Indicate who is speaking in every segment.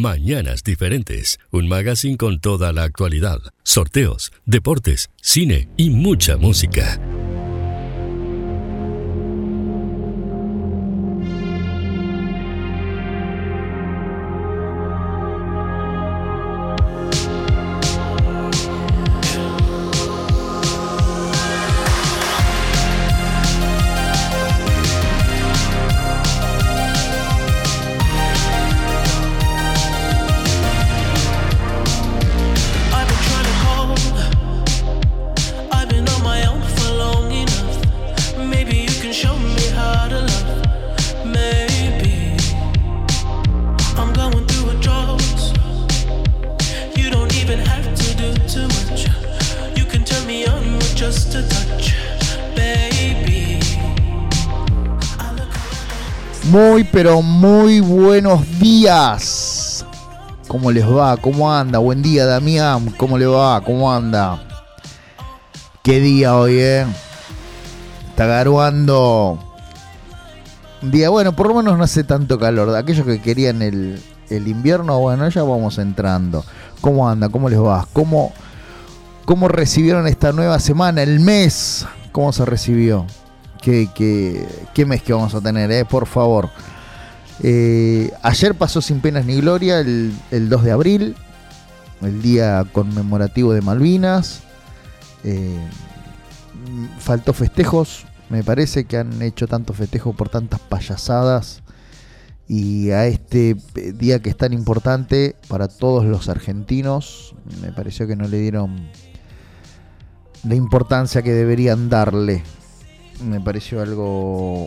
Speaker 1: Mañanas Diferentes, un magazine con toda la actualidad, sorteos, deportes, cine y mucha música.
Speaker 2: Muy pero muy buenos días. ¿Cómo les va? ¿Cómo anda? Buen día, Damián. ¿Cómo le va? ¿Cómo anda? ¿Qué día hoy, Está garuando. Un día, bueno, por lo menos no hace tanto calor. Aquellos que querían el invierno, bueno, ya vamos entrando. ¿Cómo anda? ¿Cómo les va? ¿Cómo recibieron esta nueva semana? El mes, ¿cómo se recibió? ¿Qué mes que vamos a tener, por favor? Ayer pasó sin penas ni gloria el 2 de abril, el día conmemorativo de Malvinas. Faltó festejos, me parece que han hecho tantos festejos por tantas payasadas. Y a este día que es tan importante para todos los argentinos, me pareció que no le dieron la importancia que deberían darle. Me pareció algo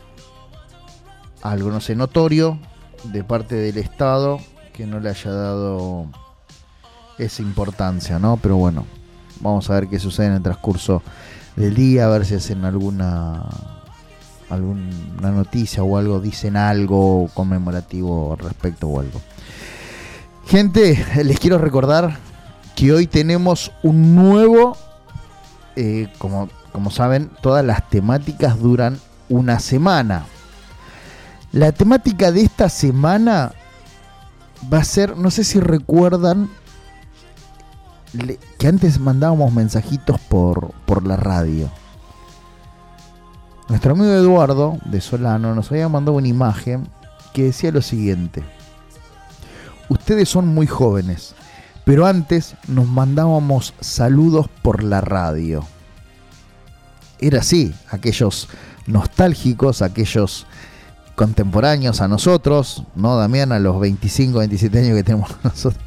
Speaker 2: no sé, notorio de parte del Estado que no le haya dado esa importancia, ¿no? Pero bueno, vamos a ver qué sucede en el transcurso del día, a ver si hacen alguna noticia o algo, dicen algo conmemorativo al respecto o algo. Gente, les quiero recordar que hoy tenemos un nuevo, como saben, todas las temáticas duran una semana. La temática de esta semana va a ser, no sé si recuerdan que antes mandábamos mensajitos por la radio. Nuestro amigo Eduardo de Solano nos había mandado una imagen que decía lo siguiente: ustedes son muy jóvenes, pero antes nos mandábamos saludos por la radio. Era así, aquellos nostálgicos, aquellos contemporáneos a nosotros, ¿no, Damián? A los 25, 27 años que tenemos nosotros.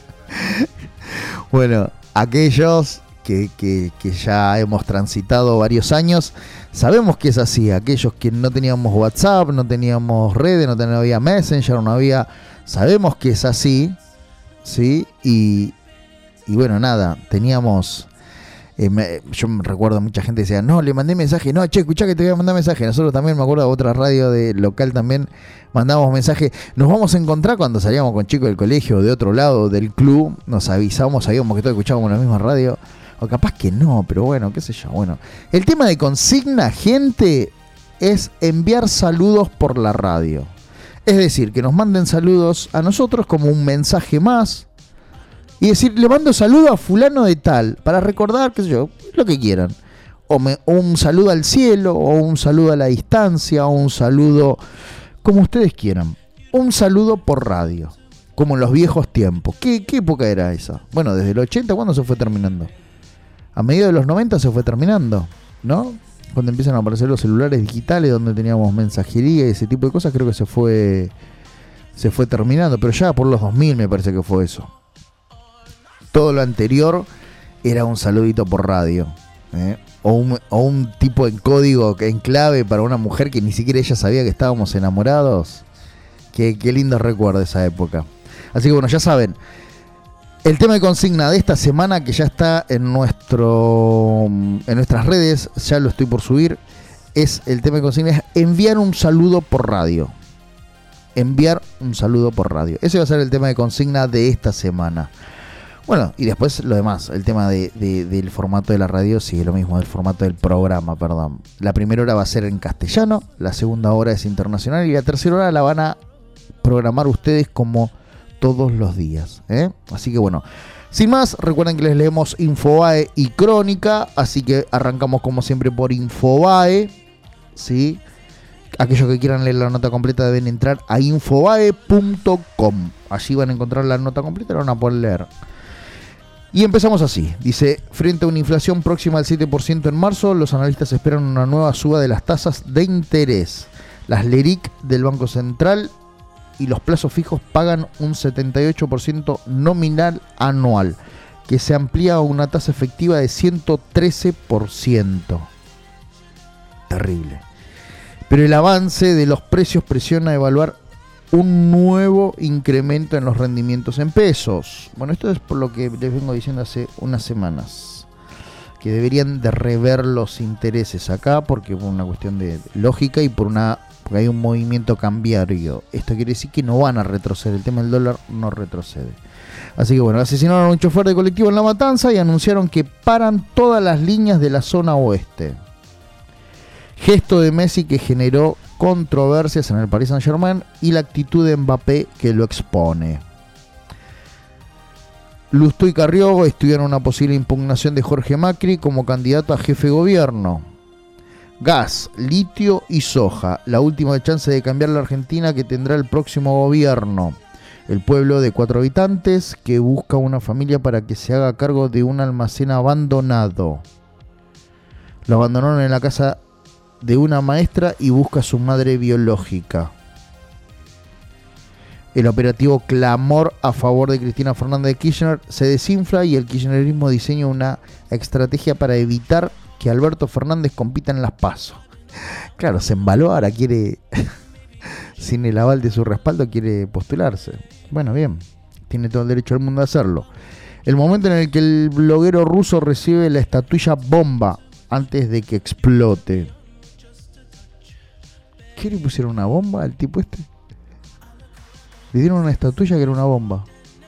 Speaker 2: Bueno, aquellos que ya hemos transitado varios años, sabemos que es así. Aquellos que no teníamos WhatsApp, no teníamos redes, no había Messenger, sabemos que es así, ¿sí? Y bueno, nada, teníamos... yo me recuerdo mucha gente decía, no, le mandé mensaje, no, che, escuchá que te voy a mandar mensaje. Nosotros también, me acuerdo de otra radio de local también mandábamos mensaje. Nos vamos a encontrar cuando salíamos con chicos del colegio, de otro lado del club, nos avisábamos, sabíamos que todos escuchábamos la misma radio, o capaz que no, pero bueno, qué sé yo. Bueno, el tema de consigna, gente, es enviar saludos por la radio. Es decir, que nos manden saludos a nosotros como un mensaje más. Y decir, le mando saludo a fulano de tal, para recordar, qué sé yo, lo que quieran. O un saludo al cielo, o un saludo a la distancia, o un saludo, como ustedes quieran. Un saludo por radio, como en los viejos tiempos. ¿Qué época era esa? Bueno, desde el 80, ¿cuándo se fue terminando? A mediados de los 90 se fue terminando, ¿no? Cuando empiezan a aparecer los celulares digitales, donde teníamos mensajería y ese tipo de cosas, creo que se fue terminando. Pero ya por los 2000 me parece que fue eso. Todo lo anterior era un saludito por radio, o un tipo en código, en clave para una mujer que ni siquiera ella sabía que estábamos enamorados. Qué lindo recuerdo de esa época. Así que bueno, ya saben, el tema de consigna de esta semana, que ya está en nuestras redes, ya lo estoy por subir, es el tema de consigna, es enviar un saludo por radio. Enviar un saludo por radio. Ese va a ser el tema de consigna de esta semana. Bueno, y después lo demás, el tema del formato de la radio sigue lo mismo, del formato del programa, perdón. La primera hora va a ser en castellano, la segunda hora es internacional y la tercera hora la van a programar ustedes como todos los días, ¿eh? Así que bueno, sin más, recuerden que les leemos Infobae y Crónica, así que arrancamos como siempre por Infobae, ¿sí? Aquellos que quieran leer la nota completa deben entrar a infobae.com. Allí van a encontrar la nota completa y la van a poder leer. Y empezamos así. Dice, frente a una inflación próxima al 7% en marzo, los analistas esperan una nueva suba de las tasas de interés. Las LELIQ del Banco Central y los plazos fijos pagan un 78% nominal anual, que se amplía a una tasa efectiva de 113%. Terrible. Pero el avance de los precios presiona a evaluar un nuevo incremento en los rendimientos en pesos. Bueno, esto es por lo que les vengo diciendo hace unas semanas, que deberían de rever los intereses acá, porque por una cuestión de lógica y porque hay un movimiento cambiario. Esto quiere decir que no van a retroceder, el tema del dólar no retrocede. Así que bueno, asesinaron a un chofer de colectivo en La Matanza y anunciaron que paran todas las líneas de la zona oeste. Gesto de Messi que generó controversias en el Paris Saint-Germain y la actitud de Mbappé que lo expone. Lustó y Carrió estudiaron una posible impugnación de Jorge Macri como candidato a jefe de gobierno. Gas, litio y soja, la última chance de cambiar la Argentina que tendrá el próximo gobierno. El pueblo de 4 habitantes que busca una familia para que se haga cargo de un almacén abandonado. Lo abandonaron en la casa de una maestra y busca a su madre biológica. El operativo Clamor a favor de Cristina Fernández de Kirchner se desinfla y el kirchnerismo diseña una estrategia para evitar que Alberto Fernández compita en las PASO. Claro, se embaló, ahora quiere, sin el aval de su respaldo, quiere postularse. Bueno, bien, tiene todo el derecho del mundo a hacerlo. El momento en el que el bloguero ruso recibe la estatuilla bomba antes de que explote. ¿Qué le pusieron una bomba al tipo este? Le dieron una estatuilla que era una bomba.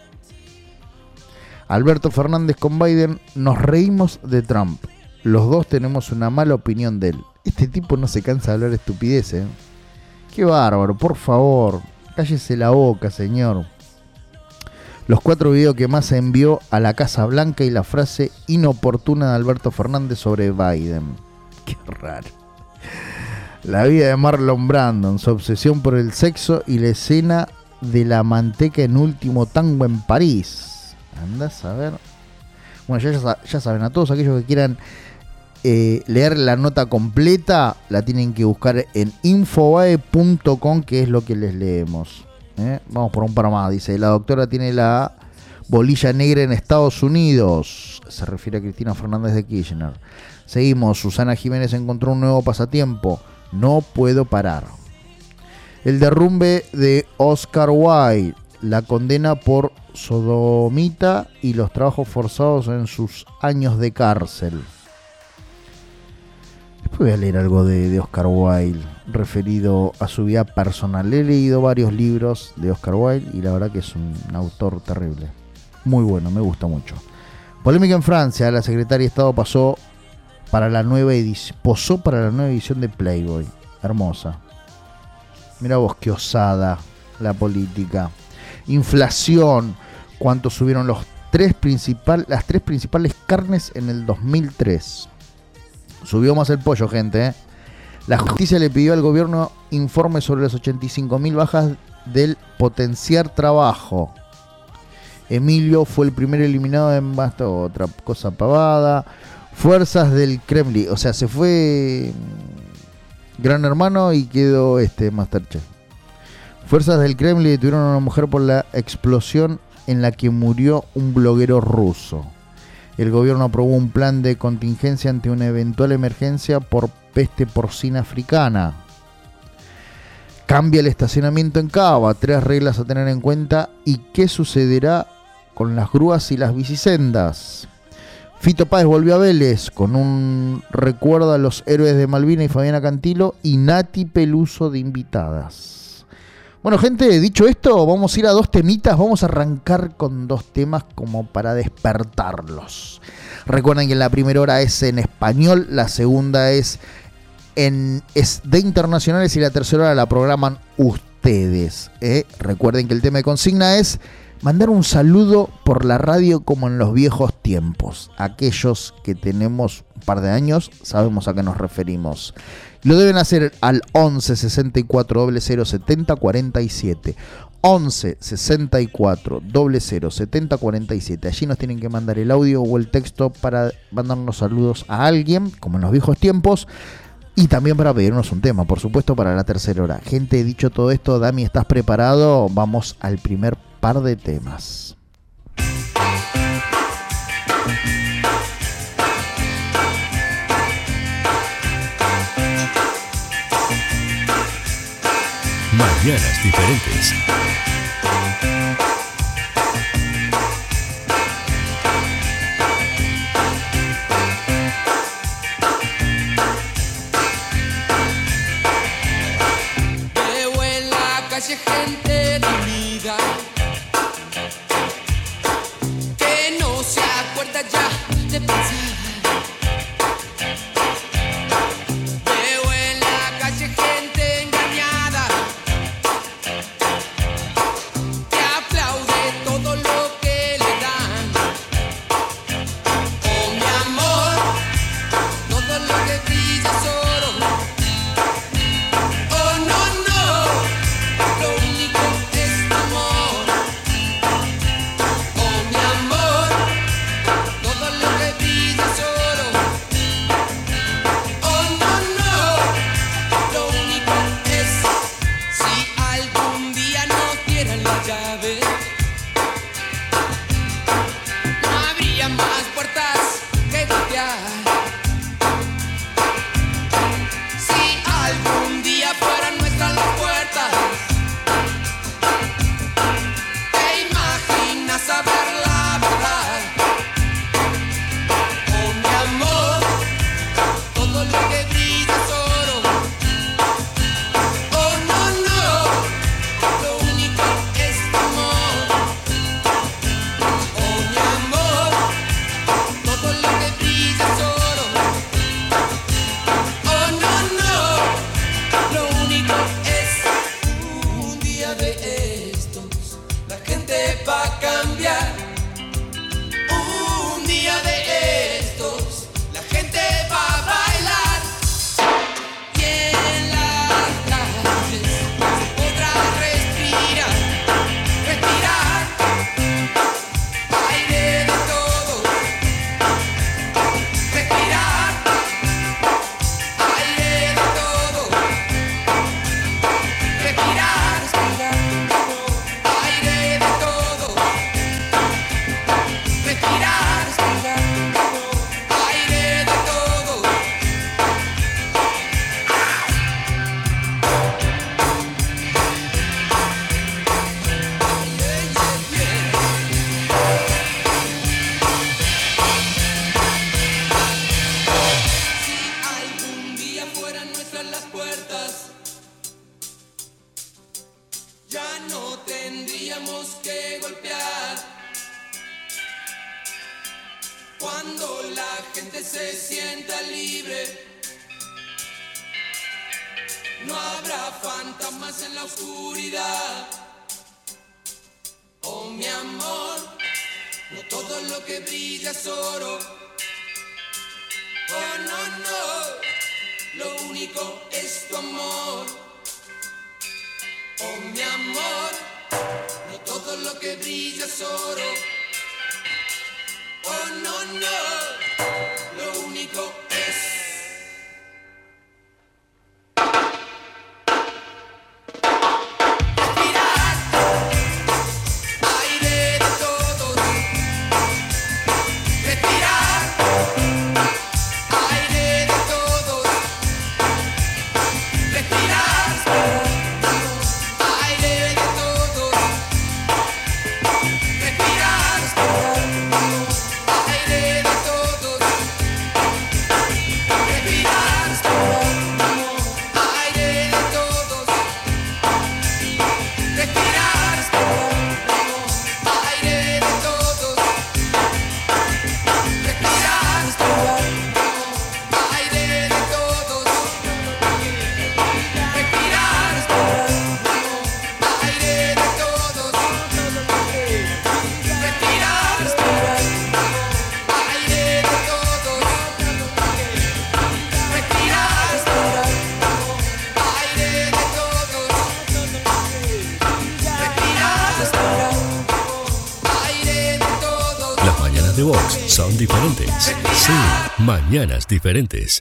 Speaker 2: Alberto Fernández con Biden, nos reímos de Trump. Los dos tenemos una mala opinión de él. Este tipo no se cansa de hablar estupideces, ¿eh? Qué bárbaro, por favor. Cállese la boca, señor. Los 4 videos que más se envió a la Casa Blanca y la frase inoportuna de Alberto Fernández sobre Biden. Qué raro. La vida de Marlon Brando, su obsesión por el sexo y la escena de la manteca en Último Tango en París. Andás a ver. Bueno, ya saben, a todos aquellos que quieran leer la nota completa, la tienen que buscar en infobae.com, que es lo que les leemos. Vamos por un par más. Dice, la doctora tiene la bolilla negra en Estados Unidos. Se refiere a Cristina Fernández de Kirchner. Seguimos. Susana Jiménez encontró un nuevo pasatiempo. No puedo parar. El derrumbe de Oscar Wilde, la condena por sodomita y los trabajos forzados en sus años de cárcel. Después voy a leer algo de Oscar Wilde referido a su vida personal. He leído varios libros de Oscar Wilde y la verdad que es un autor terrible. Muy bueno, me gusta mucho. Polémica en Francia, la secretaria de Estado posó para la nueva edición de Playboy. Hermosa. Mira vos qué osada la política. Inflación. ¿Cuánto subieron las tres principales carnes en el 2003? Subió más el pollo, gente, ¿eh? La justicia le pidió al gobierno informe sobre las 85.000 bajas del Potenciar Trabajo. Emilio fue el primer eliminado en basta otra cosa pavada. Fuerzas del Kremlin, o sea, se fue Gran Hermano y quedó Masterchef. Fuerzas del Kremlin detuvieron a una mujer por la explosión en la que murió un bloguero ruso. El gobierno aprobó un plan de contingencia ante una eventual emergencia por peste porcina africana. Cambia el estacionamiento en Cava, 3 reglas a tener en cuenta y qué sucederá con las grúas y las bicisendas. Fito Páez volvió a Vélez con un recuerdo a los héroes de Malvinas y Fabiana Cantilo y Nati Peluso de invitadas. Bueno, gente, dicho esto, vamos a ir a 2 temitas. Vamos a arrancar con 2 temas como para despertarlos. Recuerden que la primera hora es en español, la segunda es de internacionales y la tercera hora la programan ustedes. Recuerden que el tema de consigna es mandar un saludo por la radio como en los viejos tiempos. Aquellos que tenemos un par de años sabemos a qué nos referimos. Lo deben hacer al 11 64 00 70 47. 11 64 00 70 47. Allí nos tienen que mandar el audio o el texto para mandarnos saludos a alguien, como en los viejos tiempos, y también para pedirnos un tema, por supuesto, para la tercera hora. Gente, dicho todo esto, Dami, ¿estás preparado? Vamos al primer par de temas.
Speaker 1: Mañanas diferentes.
Speaker 3: Veo en la calle gente dormida que no se acuerda ya de pensar. Veo en la calle gente engañada que aplaude todo lo que le dan. Oh, mi amor, todo lo que brilla es oro. Oh, no, no, lo único es tu amor. Oh, mi amor, todo lo que brilla es oro. Oh, no, no, lo único es. Si algún día nos dieran la llave, no habría más puertas que golpear. Si algún día fueran nuestras las puertas, ¿te imaginas saber la verdad? Oh, mi amor, todo lo que brilla es oro. Oh, no, no, lo único es tu amor. Oh, mi amor, todo lo que brilla es oro. Oh, no, no, lo único es. Un día de estos la gente va a cambiar. Un día de estos la gente va a bailar. Y en las calles se podrá respirar, respirar aire de todos, respirar aire de todos, respirar aire de todos, respirar aire de todos. Si algún día fueran nuestras las puertas, ya no tendríamos que golpear. Cuando la gente se sienta libre, no habrá fantasmas en la oscuridad. Oh, mi amor, no todo lo que brilla es oro. Oh, no, no, lo único es tu amor. Oh, mi amor, no todo lo que brilla es oro. Oh, no, no, lo único es. Respirar aire de todos, respirar aire de todos, respirar aire de todos, respirar aire de todos.
Speaker 1: notas de voz son diferentes. Sí, mañanas diferentes.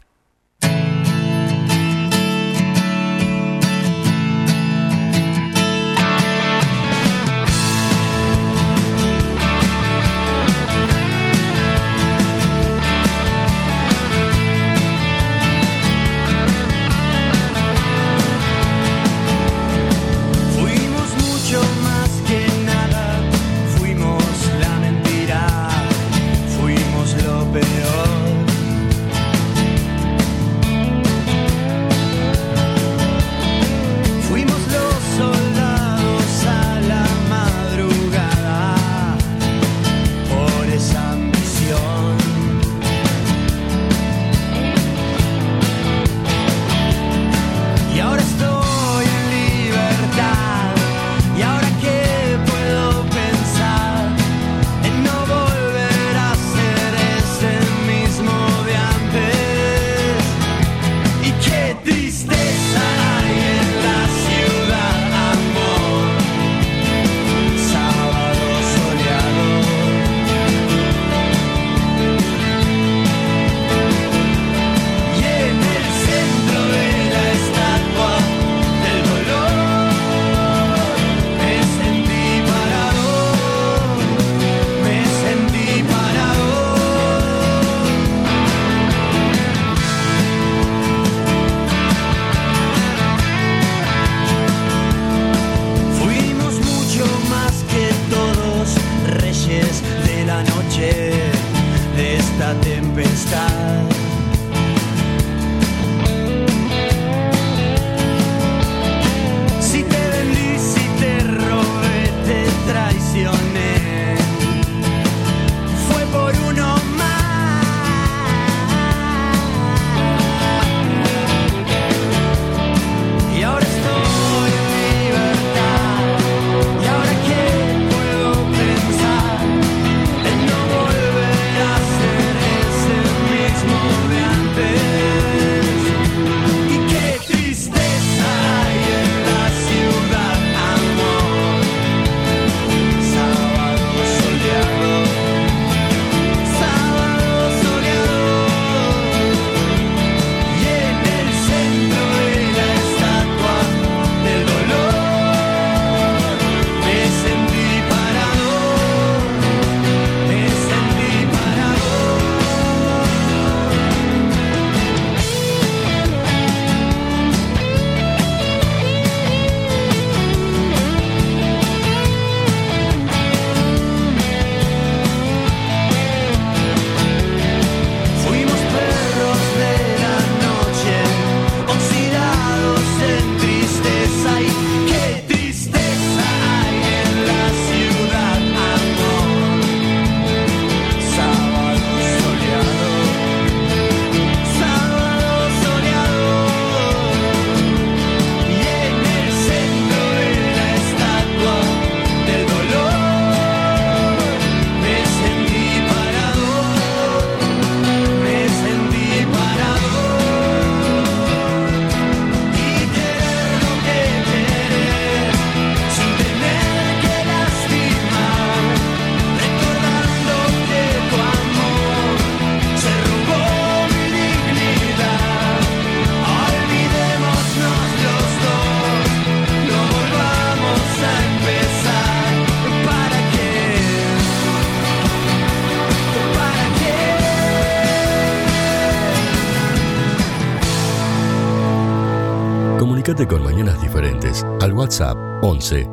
Speaker 1: Comunicate con Mañanas Diferentes al WhatsApp 11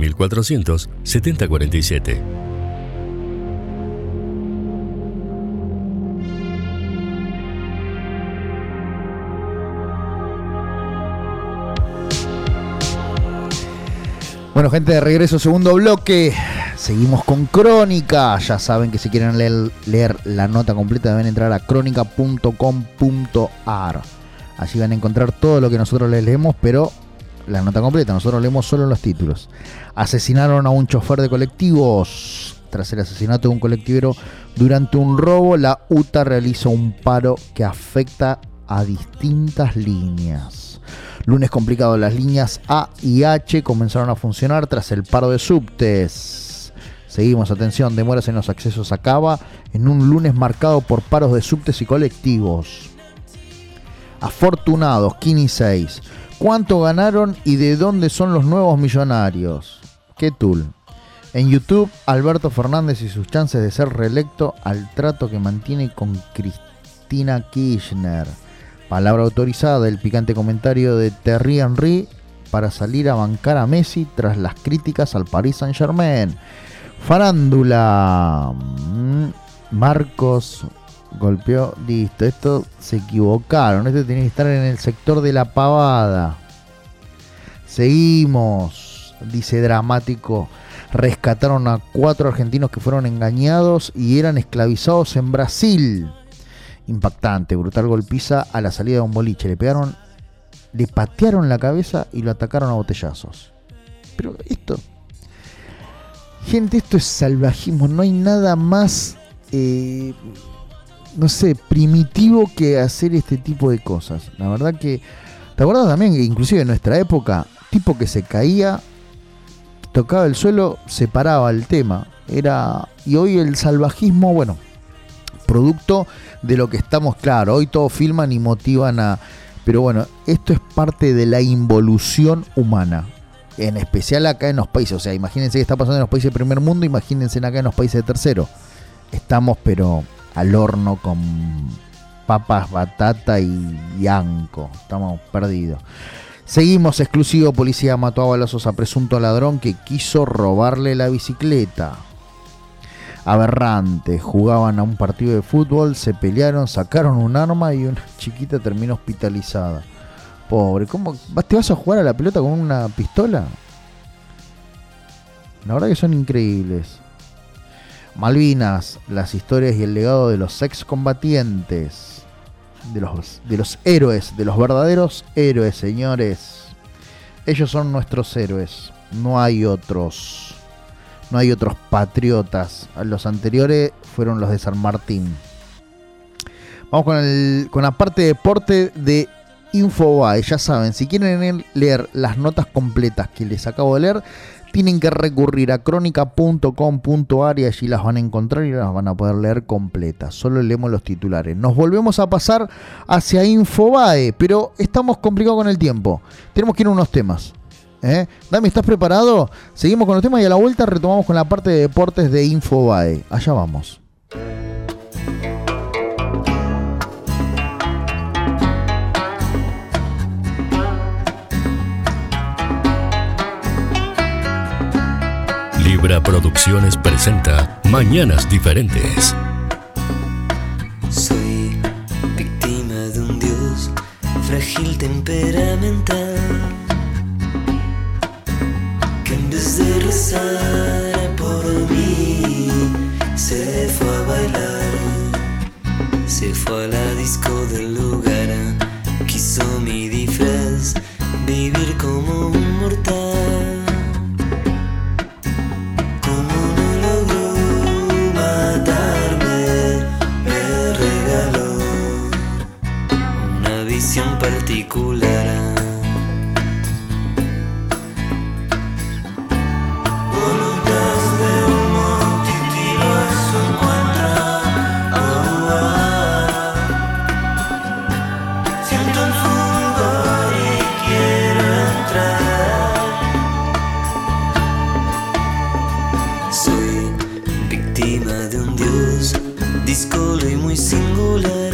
Speaker 1: 6400 7047.
Speaker 2: Bueno, gente, de regreso, segundo bloque. Seguimos con Crónica. Ya saben que si quieren leer la nota completa deben entrar a cronica.com.ar. Allí van a encontrar todo lo que nosotros les leemos, pero la nota completa. Nosotros leemos solo los títulos. Asesinaron a un chofer de colectivos. Tras el asesinato de un colectivero durante un robo, la UTA realiza un paro que afecta a distintas líneas. Lunes complicado, las líneas A y H comenzaron a funcionar tras el paro de subtes. Seguimos, atención, demoras en los accesos a Cava en un lunes marcado por paros de subtes y colectivos. Afortunados, Kini 6. ¿Cuánto ganaron y de dónde son los nuevos millonarios? ¿Qué tool? En YouTube, Alberto Fernández y sus chances de ser reelecto al trato que mantiene con Cristina Kirchner. Palabra autorizada del picante comentario de Thierry Henry para salir a bancar a Messi tras las críticas al Paris Saint-Germain. Farándula. Marcos golpeó. Listo, esto se equivocaron. Esto tenía que estar en el sector de la pavada. Seguimos. Dice dramático. Rescataron a 4 argentinos que fueron engañados y eran esclavizados en Brasil. Impactante, brutal golpiza a la salida de un boliche. Le patearon la cabeza y lo atacaron a botellazos. Pero esto, gente, esto es salvajismo. No hay nada más, no sé, primitivo que hacer este tipo de cosas. La verdad que, ¿te acuerdas también que inclusive en nuestra época, tipo que se caía, tocaba el suelo, se paraba el tema? Y hoy el salvajismo, bueno, producto de lo que estamos, claro, hoy todos filman y motivan a... Pero bueno, esto es parte de la involución humana, en especial acá en los países. O sea, imagínense qué está pasando en los países de primer mundo, imagínense acá en los países de tercero. Estamos pero al horno con papas, batata y anco. Estamos perdidos. Seguimos, exclusivo, policía mató a balazos a presunto ladrón que quiso robarle la bicicleta. Aberrante, jugaban a un partido de fútbol, se pelearon, sacaron un arma y una chiquita terminó hospitalizada. Pobre, ¿cómo te vas a jugar a la pelota con una pistola? La verdad que son increíbles. Malvinas, las historias y el legado de los excombatientes, de los héroes, de los verdaderos héroes, señores. Ellos son nuestros héroes, no hay otros. No hay otros patriotas. Los anteriores fueron los de San Martín. Vamos con la parte de deporte de Infobae. Ya saben, si quieren leer las notas completas que les acabo de leer, tienen que recurrir a crónica.com.ar y allí las van a encontrar y las van a poder leer completas. Solo leemos los titulares. Nos volvemos a pasar hacia Infobae, pero estamos complicados con el tiempo. Tenemos que ir a unos temas. Dami, ¿estás preparado? Seguimos con los temas y a la vuelta retomamos con la parte de deportes de Infobae. Allá vamos.
Speaker 1: Libra Producciones presenta Mañanas Diferentes.
Speaker 4: Soy víctima de un dios frágil temperamental, que en vez de rezar por mí se fue a bailar, se fue a la disco del lugar, quiso mi disfraz, vivir como un mortal. Como no logró matarme, me regaló una visión particular. Díscolo y muy singular,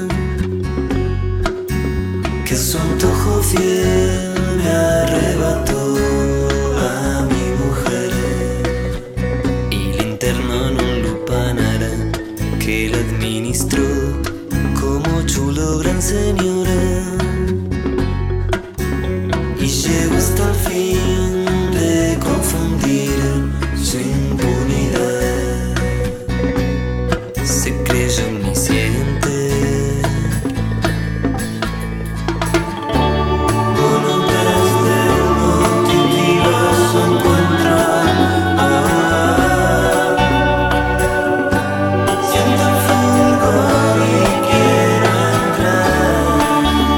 Speaker 4: que su antojo fiel me arrebató a mi mujer y le internó en un lupanar que la administró como chulo gran señor, y llegó hasta el fin de confundir su impunidad. Se creyó omnisciente, voluntades del multiverso encuentro. Siento el fulgor y quiero entrar.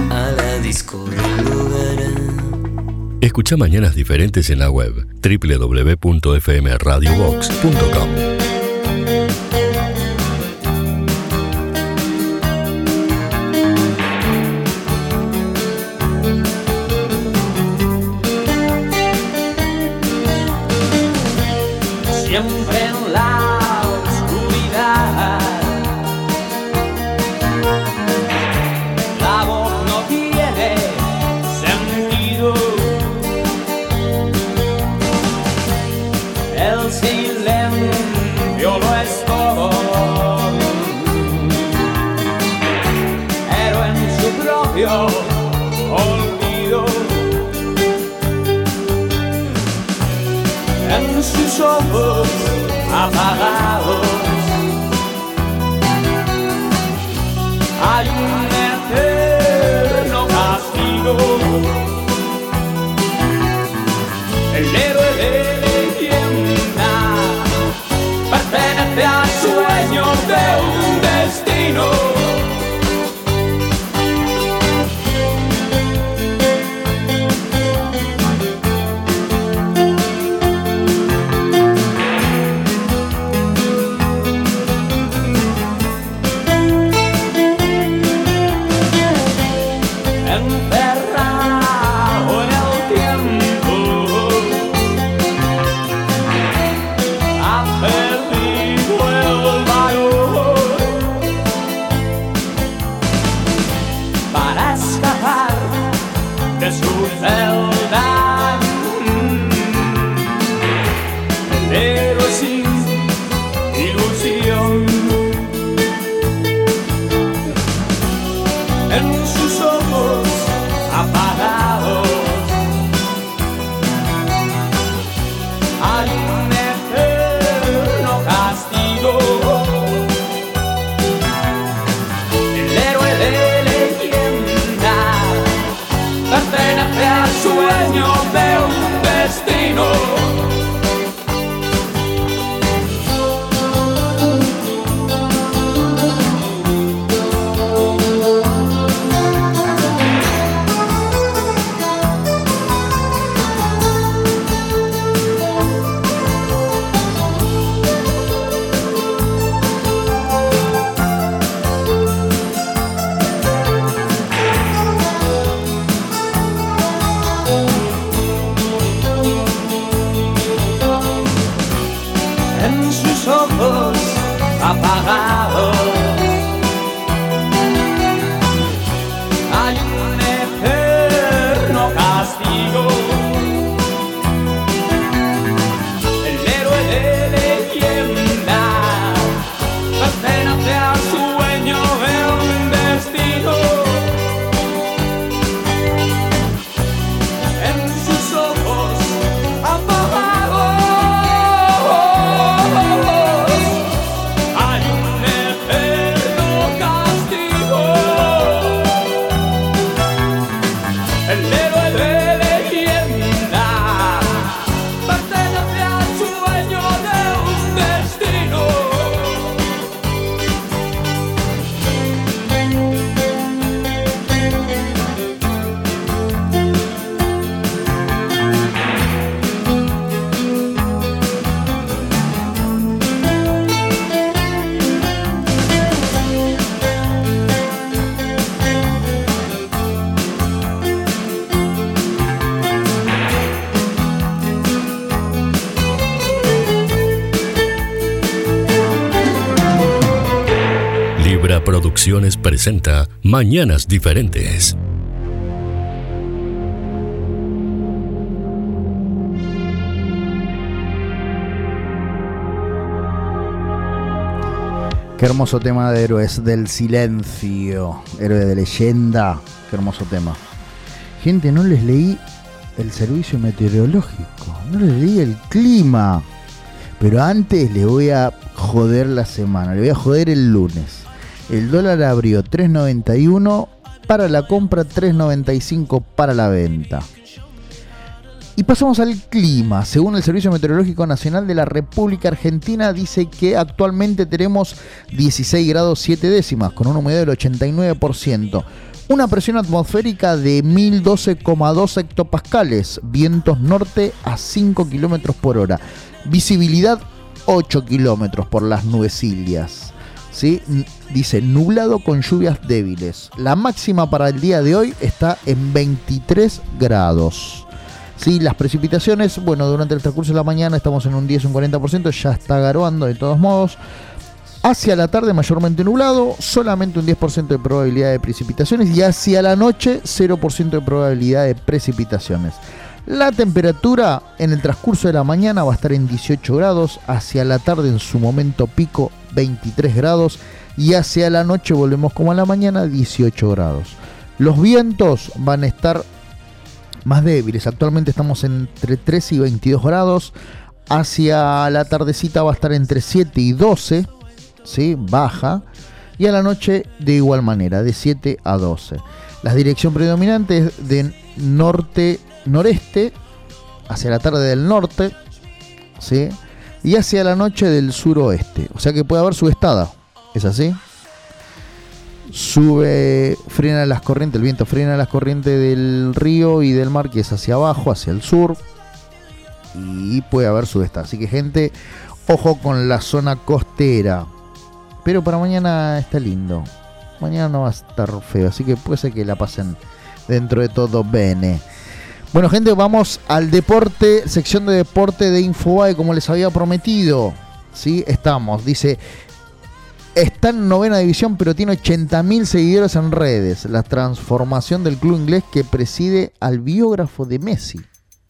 Speaker 4: a la disco del lugar.
Speaker 1: Escucha Mañanas Diferentes en la web www.fmradiobox.com.
Speaker 5: Siempre en la oscuridad, la voz no tiene sentido, el silencio lo es todo, pero en su propio olvido, en sus ojos apagados hay un eterno castigo. El héroe de leyenda pertenece al sueño de un destino. Pero sin ilusión, en sus ojos apagados hay un eterno castigo. El héroe de leyenda pertenece al sueño de un destino. Ojos apagados hay un eterno castigo. El héroe de leyenda pertenece al sueño de un destino. En sus ojos apagados
Speaker 1: Producciones presenta Mañanas Diferentes.
Speaker 2: Qué hermoso tema de Héroes del Silencio, héroe de leyenda, qué hermoso tema. Gente, no les leí el servicio meteorológico, no les leí el clima, pero antes les voy a joder la semana, les voy a joder el lunes. El dólar abrió 3.91 para la compra, 3.95 para la venta. Y pasamos al clima. Según el Servicio Meteorológico Nacional de la República Argentina, dice que actualmente tenemos 16 grados 7 décimas, con una humedad del 89%. Una presión atmosférica de 1012,2 hectopascales, vientos norte a 5 km por hora, visibilidad 8 km por las nubecillas. ¿Sí? Dice nublado con lluvias débiles. La máxima para el día de hoy está en 23 grados. ¿Sí? Las precipitaciones, bueno, durante el transcurso de la mañana estamos en un 10, un 40%, ya está garoando de todos modos. Hacia la tarde mayormente nublado, solamente un 10% de probabilidad de precipitaciones, y hacia la noche 0% de probabilidad de precipitaciones. La temperatura en el transcurso de la mañana va a estar en 18 grados, hacia la tarde en su momento pico 23 grados y hacia la noche volvemos como a la mañana 18 grados. Los vientos van a estar más débiles, actualmente estamos entre 13 y 22 grados, hacia la tardecita va a estar entre 7 y 12, ¿sí? Baja, y a la noche de igual manera, de 7 a 12. La dirección predominante es de norte-noreste, hacia la tarde del norte, ¿sí? Y hacia la noche del suroeste, o sea que puede haber subestada, ¿es así? Frena las corrientes, el viento frena las corrientes del río y del mar, que es hacia abajo, hacia el sur, y puede haber subestada, así que gente, ojo con la zona costera. Pero para mañana está lindo. Mañana no va a estar feo, así que puede ser que la pasen dentro de todo bene. Bueno, gente, vamos al deporte, sección de deporte de Infobae, como les había prometido. ¿Sí? Estamos, dice, está en 9ª división, pero tiene 80.000 seguidores en redes. La transformación del club inglés que preside al biógrafo de Messi.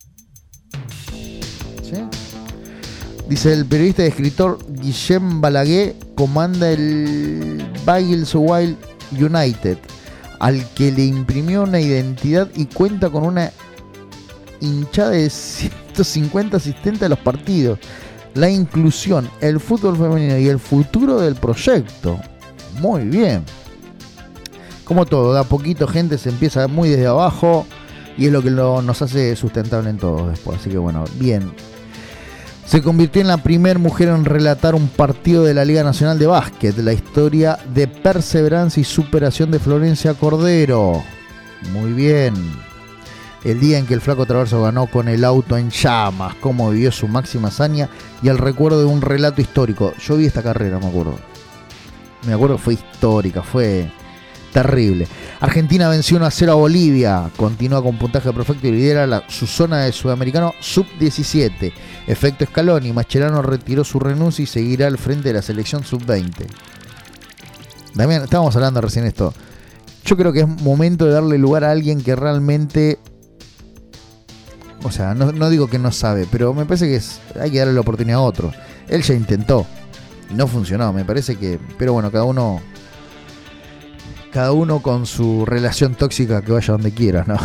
Speaker 2: ¿Sí? Dice el periodista y escritor Guillem Balaguer, comanda el Bagelswil United, al que le imprimió una identidad y cuenta con una hinchada de 150 asistentes a los partidos. La inclusión, el fútbol femenino y el futuro del proyecto. Muy bien. Como todo, da poquito, gente, se empieza muy desde abajo y es lo que nos hace sustentable en todo después. Así que bueno, bien. Se convirtió en la primera mujer en relatar un partido de la Liga Nacional de Básquet, la historia de perseverancia y superación de Florencia Cordero. Muy bien. El día en que el Flaco Traverso ganó con el auto en llamas, cómo vivió su máxima hazaña y el recuerdo de un relato histórico. Yo vi esta carrera, me acuerdo que fue histórica, fue terrible. Argentina venció 1-0 a Bolivia, continúa con puntaje perfecto y lidera su zona de sudamericano sub-17. Efecto Scaloni, Mascherano retiró su renuncia y seguirá al frente de la selección sub-20. Damián, estábamos hablando recién esto. Yo creo que es momento de darle lugar a alguien que realmente, o sea, no digo que no sabe, pero me parece que hay que darle la oportunidad a otro. Él ya intentó y no funcionó, me parece que, pero bueno, cada uno con su relación tóxica, que vaya donde quiera, ¿no?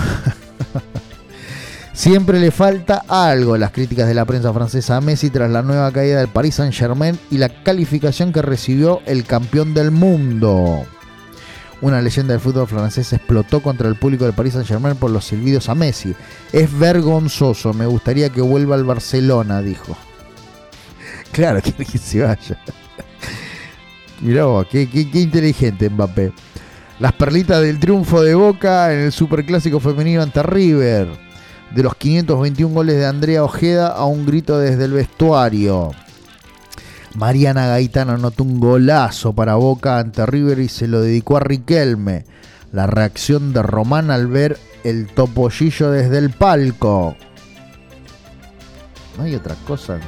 Speaker 2: Siempre le falta algo. Las críticas de la prensa francesa a Messi tras la nueva caída del Paris Saint-Germain y la calificación que recibió el campeón del mundo. Una leyenda del fútbol francés explotó contra el público del Paris Saint-Germain por los silbidos a Messi. Es vergonzoso, me gustaría que vuelva al Barcelona, dijo. Claro, quiere que se vaya. Mirá vos, qué inteligente Mbappé. Las perlitas del triunfo de Boca en el Superclásico femenino ante River. De los 521 goles de Andrea Ojeda a un grito desde el vestuario. Mariana Gaitán anotó un golazo para Boca ante River y se lo dedicó a Riquelme. La reacción de Román al ver el topollillo desde el palco. No hay otra cosa.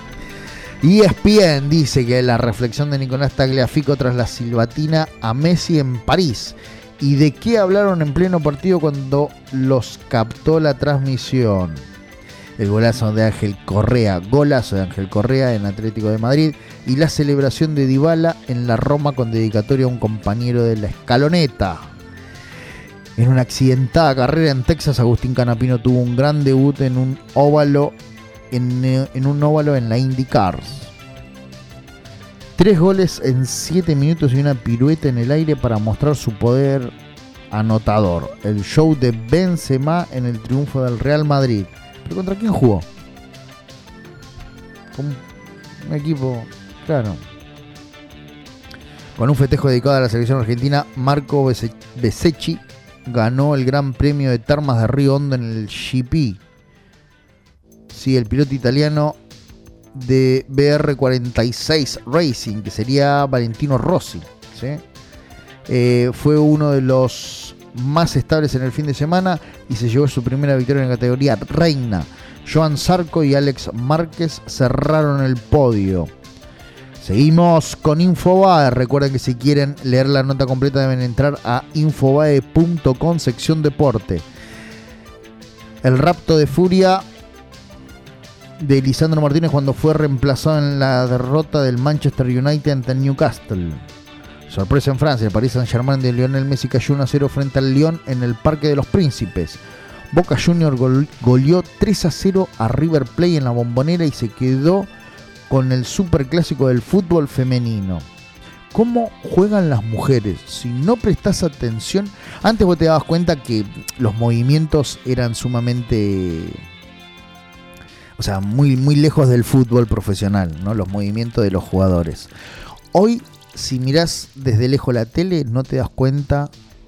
Speaker 2: ESPN dice que la reflexión de Nicolás Tagliafico tras la silbatina a Messi en París. ¿Y de qué hablaron en pleno partido cuando los captó la transmisión? El golazo de Ángel Correa en Atlético de Madrid y la celebración de Dybala en la Roma con dedicatoria a un compañero de la escaloneta. En una accidentada carrera en Texas, Agustín Canapino tuvo un gran debut en un óvalo en la IndyCar. 3 goles en 7 minutos y una pirueta en el aire para mostrar su poder anotador. El show de Benzema en el triunfo del Real Madrid. ¿Pero contra quién jugó? Con un equipo, claro. Con un festejo dedicado a la selección argentina, Marco Besecchi ganó el Gran Premio de Termas de Río Hondo en el GP. Sí, el piloto italiano de BR46 Racing, que sería Valentino Rossi, ¿sí? Fue uno de los más estables en el fin de semana y se llevó su primera victoria en la categoría reina. Joan Zarco y Alex Márquez cerraron el podio. Seguimos con Infobae. Recuerden que si quieren leer la nota completa deben entrar a infobae.com, sección deporte. El rapto de furia de Lisandro Martínez cuando fue reemplazado en la derrota del Manchester United ante el Newcastle. Sorpresa en Francia, el Paris Saint-Germain de Lionel Messi cayó 1-0 frente al Lyon en el Parque de los Príncipes. Boca Juniors goleó 3-0 a River Plate en la Bombonera y se quedó con el superclásico del fútbol femenino. ¿Cómo juegan las mujeres? Si no prestás atención, antes vos te dabas cuenta que los movimientos eran sumamente, o sea, muy, muy lejos del fútbol profesional, ¿no? Los movimientos de los jugadores. Hoy, si mirás desde lejos la tele, no te das cuenta.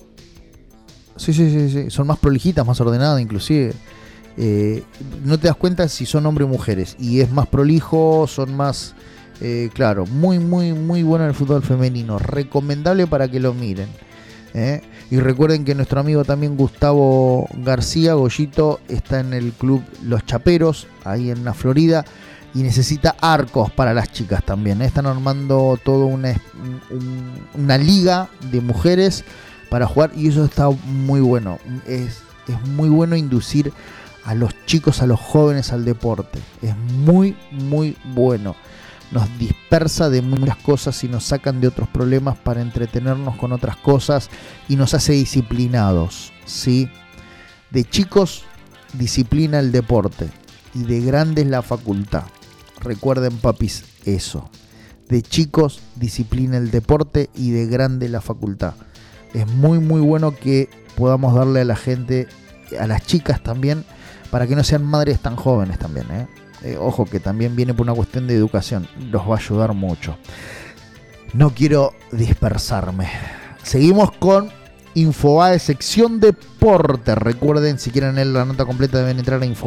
Speaker 2: Sí. Son más prolijitas, más ordenadas, inclusive. No te das cuenta si son hombres o mujeres. Y es más prolijo, son más... claro, muy bueno en el fútbol femenino. Recomendable para que lo miren. Y recuerden que nuestro amigo también Gustavo García, Goyito, está en el club Los Chaperos, ahí en la Florida. Y necesita arcos para las chicas también. Están armando toda una liga de mujeres para jugar. Y eso está muy bueno. Es muy bueno inducir a los chicos, a los jóvenes al deporte. Es muy bueno. Nos dispersa de muchas cosas y nos sacan de otros problemas para entretenernos con otras cosas. Y nos hace disciplinados, ¿sí? De chicos, disciplina el deporte. Y de grandes la facultad. Recuerden, papis, eso. De chicos, disciplina el deporte y de grande la facultad. Es muy bueno que podamos darle a la gente, a las chicas también, para que no sean madres tan jóvenes también, ojo, que también viene por una cuestión de educación. Los va a ayudar mucho. No quiero dispersarme. Seguimos con Infobae, sección deporte. Recuerden, si quieren leer la nota completa deben entrar a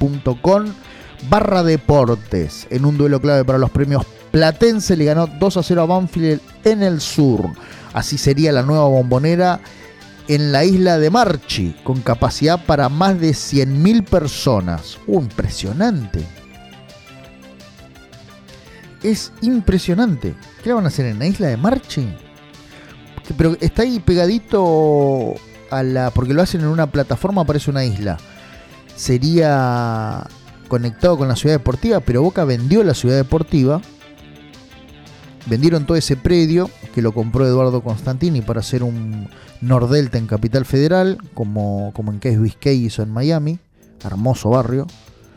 Speaker 2: infobae.com/deportes. En un duelo clave para los premios Platense le ganó 2-0 a Banfield en el sur. Así sería la nueva Bombonera en la isla de Marchi, con capacidad para más de 100.000 personas. Impresionante. Es impresionante. ¿Qué la van a hacer en la isla de Marchi? Pero está ahí pegadito a la... porque lo hacen en una plataforma, parece una isla. Sería conectado con la ciudad deportiva, pero Boca vendió la ciudad deportiva. Vendieron todo ese predio que lo compró Eduardo Constantini para hacer un Nordelta en Capital Federal, como en Key Biscayne hizo en Miami. Hermoso barrio.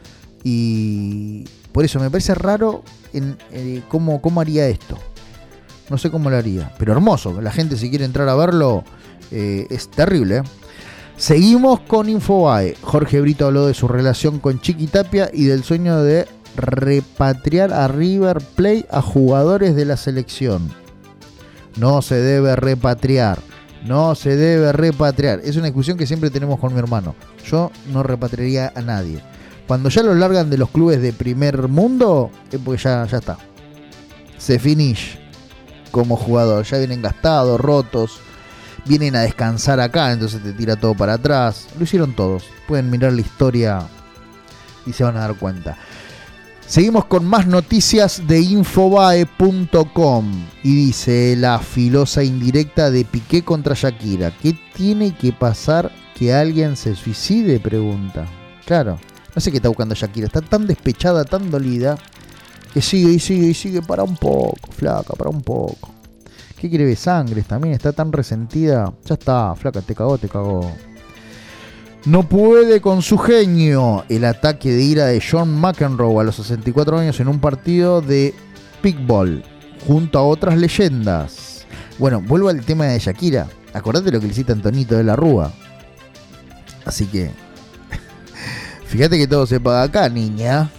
Speaker 2: Y por eso me parece raro cómo haría esto. No sé cómo lo haría, pero hermoso. La gente, si quiere entrar a verlo, es terrible. Seguimos con Infobae. Jorge Brito habló de su relación con Chiqui Tapia y del sueño de repatriar a River Plate a jugadores de la selección. No se debe repatriar. Es una discusión que siempre tenemos con mi hermano. Yo no repatriaría a nadie. Cuando ya lo largan de los clubes de primer mundo, es porque ya está. Se finish como jugador. Ya vienen gastados, rotos. Vienen a descansar acá, entonces te tira todo para atrás. Lo hicieron todos. Pueden mirar la historia y se van a dar cuenta. Seguimos con más noticias de Infobae.com. Y dice: la filosa indirecta de Piqué contra Shakira. ¿Qué tiene que pasar que alguien se suicide? Pregunta. Claro, no sé qué está buscando Shakira. Está tan despechada, tan dolida, que sigue. Para un poco, flaca, para un poco. ¿Qué quiere ver? Sangres también. Está tan resentida. Ya está, flaca, te cagó. No puede con su genio. El ataque de ira de John McEnroe a los 64 años en un partido de pickleball junto a otras leyendas. Bueno, vuelvo al tema de Shakira. Acordate lo que le hiciste a Antonito de la Rúa. Así que fíjate que todo se paga acá, niña.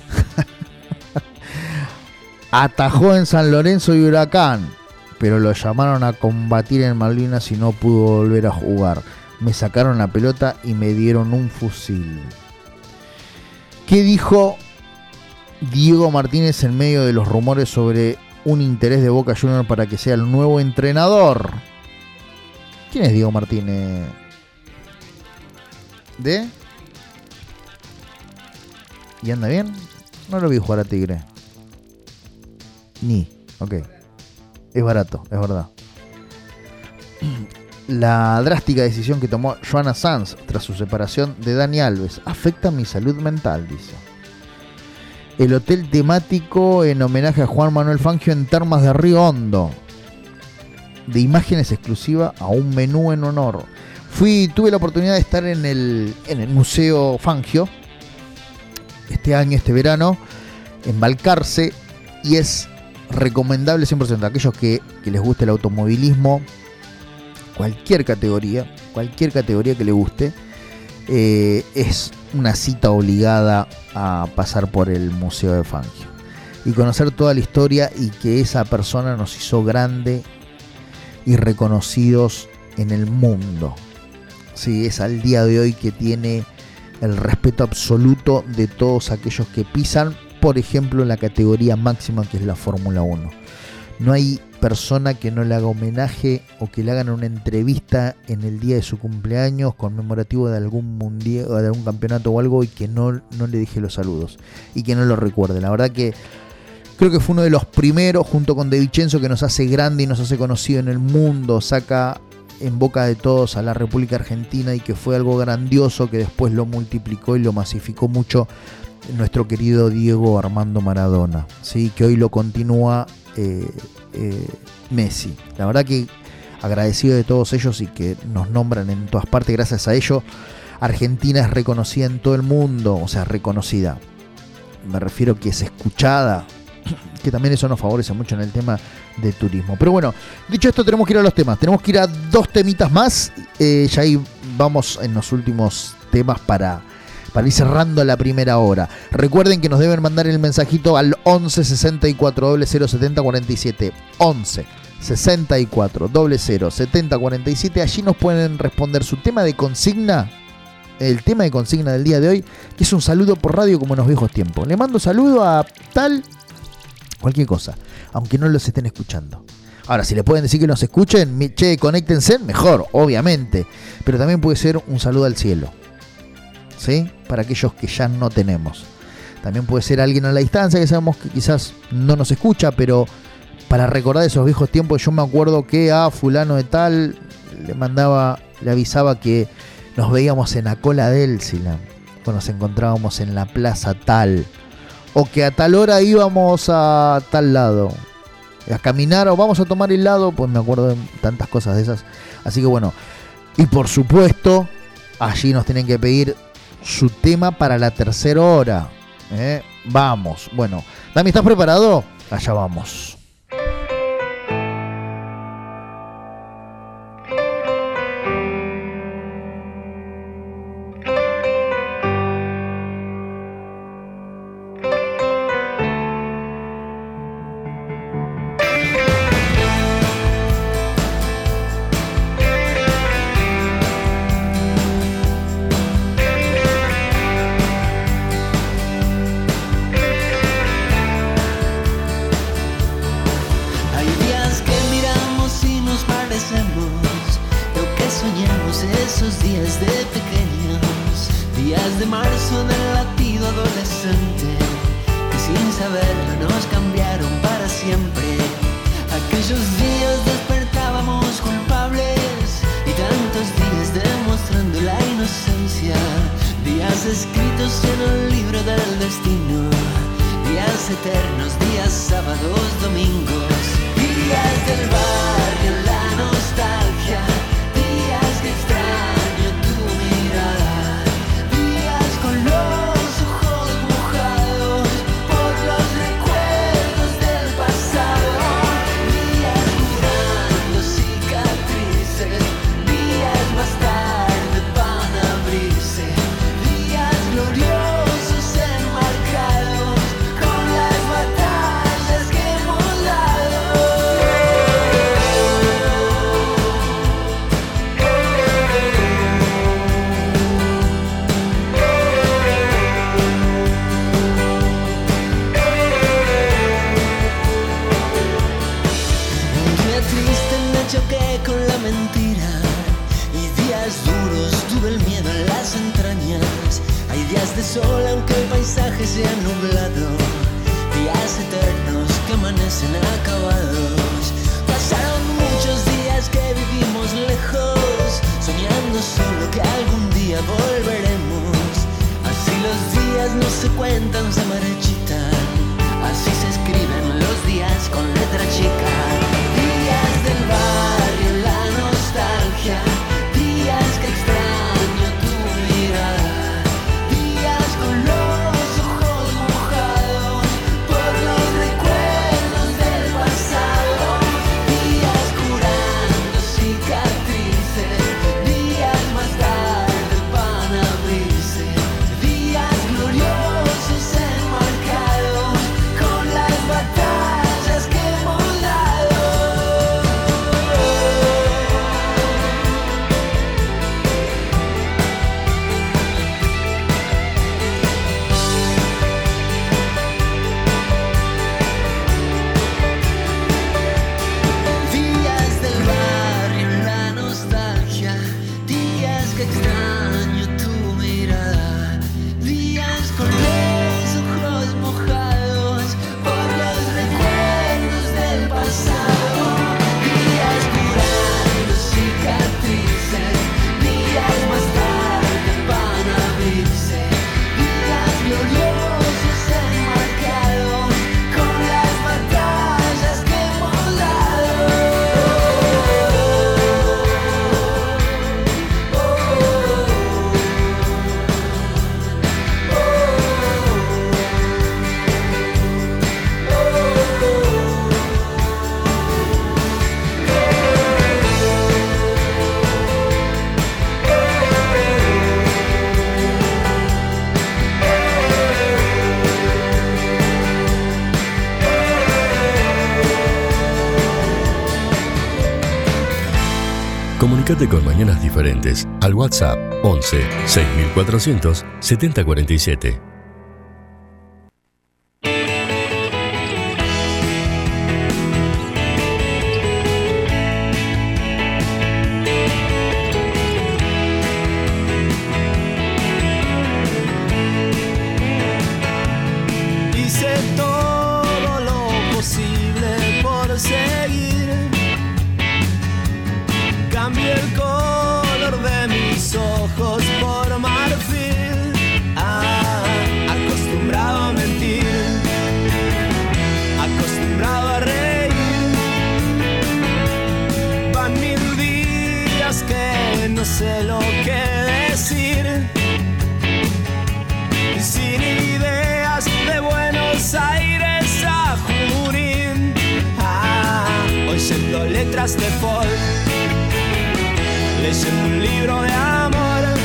Speaker 2: Atajó en San Lorenzo y Huracán, pero lo llamaron a combatir en Malvinas y no pudo volver a jugar. Me sacaron la pelota y me dieron un fusil. ¿Qué dijo Diego Martínez en medio de los rumores sobre un interés de Boca Juniors para que sea el nuevo entrenador? ¿Quién es Diego Martínez? ¿De? ¿Y anda bien? No lo vi jugar a Tigre. Ok. Es barato, es verdad. La drástica decisión que tomó Joana Sanz tras su separación de Dani Alves afecta mi salud mental, dice. El hotel temático en homenaje a Juan Manuel Fangio en Termas de Río Hondo. De imágenes exclusivas a un menú en honor. Tuve la oportunidad de estar en el Museo Fangio este año, este verano, en Balcarce, y es recomendable 100%. Aquellos que les guste el automovilismo, cualquier categoría que le guste, es una cita obligada a pasar por el Museo de Fangio y conocer toda la historia y que esa persona nos hizo grande y reconocidos en el mundo. Sí, es al día de hoy que tiene el respeto absoluto de todos aquellos que pisan, por ejemplo, la categoría máxima que es la Fórmula 1. No hay persona que no le haga homenaje o que le hagan una entrevista en el día de su cumpleaños conmemorativo de algún mundial o de algún campeonato o algo y que no le deje los saludos y que no lo recuerde. La verdad que creo que fue uno de los primeros, junto con De Vicenzo, que nos hace grande y nos hace conocido en el mundo, saca en boca de todos a la República Argentina, y que fue algo grandioso que después lo multiplicó y lo masificó mucho nuestro querido Diego Armando Maradona, ¿sí? Que hoy lo continúa Messi. La verdad que agradecido de todos ellos y que nos nombran en todas partes. Gracias a ello Argentina es reconocida en todo el mundo, o sea, reconocida, me refiero que es escuchada, que también eso nos favorece mucho en el tema de turismo. Pero bueno, dicho esto, tenemos que ir a los temas. Tenemos que ir a 2 temitas más. Ya ahí vamos en los últimos temas para ir cerrando la primera hora. Recuerden que nos deben mandar el mensajito al 11 64 00 70 47. 11 64 00 70 47. Allí nos pueden responder su tema de consigna. El tema de consigna del día de hoy, que es un saludo por radio como en los viejos tiempos. Le mando saludo a tal, cualquier cosa, aunque no los estén escuchando. Ahora, si le pueden decir que nos escuchen, che, conéctense, mejor, obviamente. Pero también puede ser un saludo al cielo, ¿sí? Para aquellos que ya no tenemos. También puede ser alguien a la distancia que sabemos que quizás no nos escucha, pero para recordar esos viejos tiempos, yo me acuerdo que a fulano de tal le avisaba que nos veíamos en la cola de Elcila, o nos encontrábamos en la plaza tal, o que a tal hora íbamos a tal lado, a caminar, o vamos a tomar helado, pues me acuerdo de tantas cosas de esas. Así que bueno, y por supuesto, allí nos tienen que pedir su tema para la tercera hora. Vamos, bueno, Dami, ¿estás preparado? Allá vamos.
Speaker 3: Gloriosos enmarcados con las batallas que hemos dado.
Speaker 4: de sol aunque el paisaje sea nublado, días eternos que amanecen acabados. Pasaron muchos días que vivimos lejos, soñando solo que algún día volveremos. Así los días no se cuentan, se marchitan, así se escriben los días con letra chica. Días del barrio, la nostalgia, días que extraño tu mirada, días con los ojos mojados por los recuerdos del pasado, días curando cicatrices, días más tarde van a abrirse, días gloriosos enmarcados con las batallas que hemos dado. Días del barrio, la nostalgia, días que extraño tu mirada, días con los ojos mojados por los recuerdos del pasado, días curando cicatrices, días más tarde van a abrirse, días gloriosos enmarcados con las batallas que hemos dado.
Speaker 1: Comunicate con Mañanas Diferentes al WhatsApp 11 6400 7047.
Speaker 4: Hice todo lo posible por seguir. Cambié el color de mis ojos por marfil. Acostumbrado a mentir, acostumbrado a reír. Van 1000 días que no sé lo que decir. Sin ideas de Buenos Aires a Junín. Oyendo letras de folk, leyendo un libro de amor.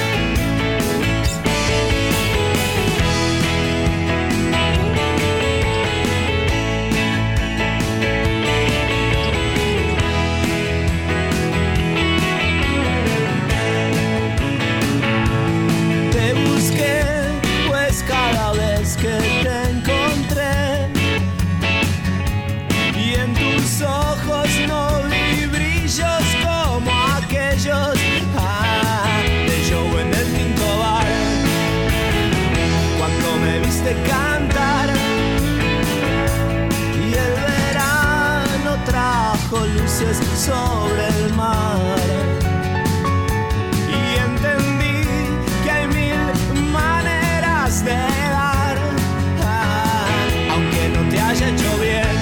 Speaker 4: Te busqué, pues cada vez que te encontré, y en tus ojos no vi brillos como aquellos de Joe en el Tinto Bar. Cuando me viste cantar y el verano trajo luces sobre el mar, y entendí que hay 1000 maneras de dar, aunque no te haya hecho bien,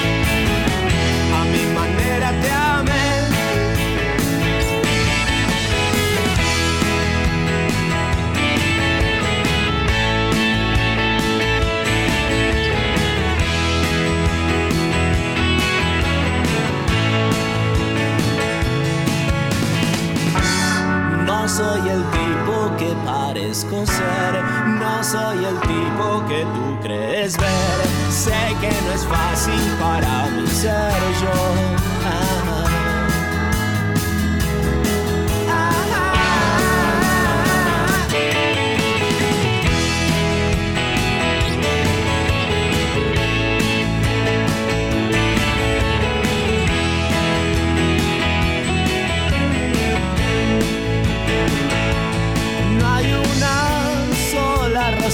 Speaker 4: a mi manera te amé. No soy el tipo que parezco ser, no soy el tipo que tú crees ver. Sé que no es fácil para mí ser yo. No hay una sola razón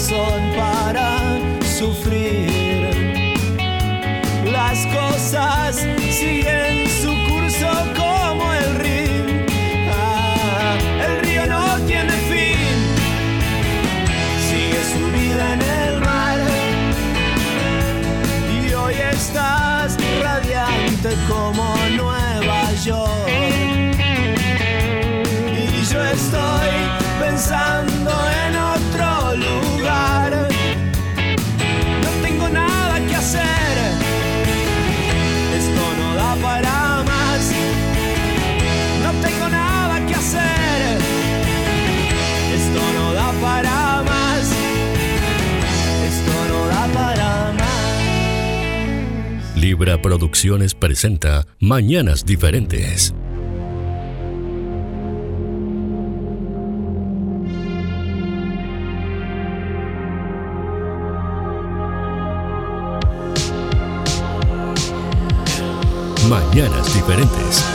Speaker 1: Vibra Producciones presenta Mañanas Diferentes. Mañanas Diferentes.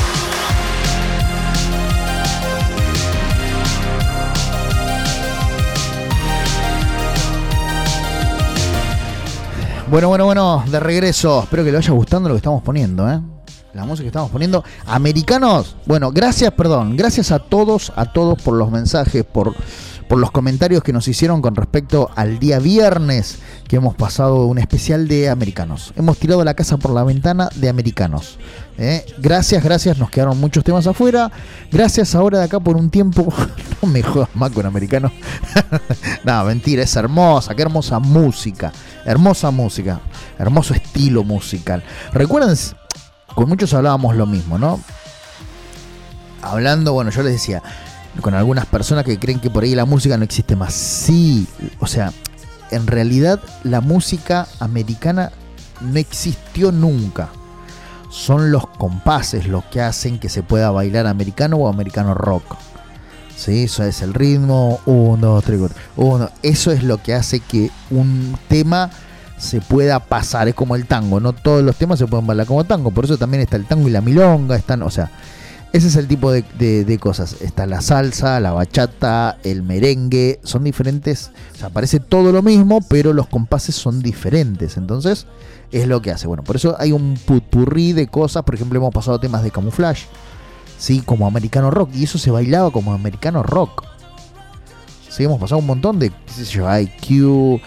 Speaker 2: Bueno, de regreso. Espero que le vaya gustando lo que estamos poniendo, la música que estamos poniendo. Americanos, bueno, gracias a todos por los mensajes, por los comentarios que nos hicieron con respecto al día viernes, que hemos pasado un especial de Americanos. Hemos tirado la casa por la ventana de Americanos. Gracias, nos quedaron muchos temas afuera. Gracias ahora de acá por un tiempo. No me jodas más con Americanos. No, mentira, es hermosa, qué hermosa música. Hermoso estilo musical. Recuerden, con muchos hablábamos lo mismo, ¿no? Hablando, bueno, yo les decía, con algunas personas que creen que por ahí la música no existe más. Sí, o sea, en realidad la música americana no existió nunca. Son los compases los que hacen que se pueda bailar americano o americano rock. Sí, eso es el ritmo, 1, 2, 3, 4, 1. Eso es lo que hace que un tema se pueda pasar. Es como el tango, no todos los temas se pueden bailar como tango. Por eso también está el tango y la milonga. O sea, ese es el tipo de cosas. Está la salsa, la bachata, el merengue. Son diferentes. O sea, parece todo lo mismo, pero los compases son diferentes. Entonces, es lo que hace. Bueno, por eso hay un putpurrí de cosas. Por ejemplo, hemos pasado temas de Camouflage, sí, como americano rock. Y eso se bailaba como americano rock. Sí, hemos pasado un montón de, qué sé yo, IQ,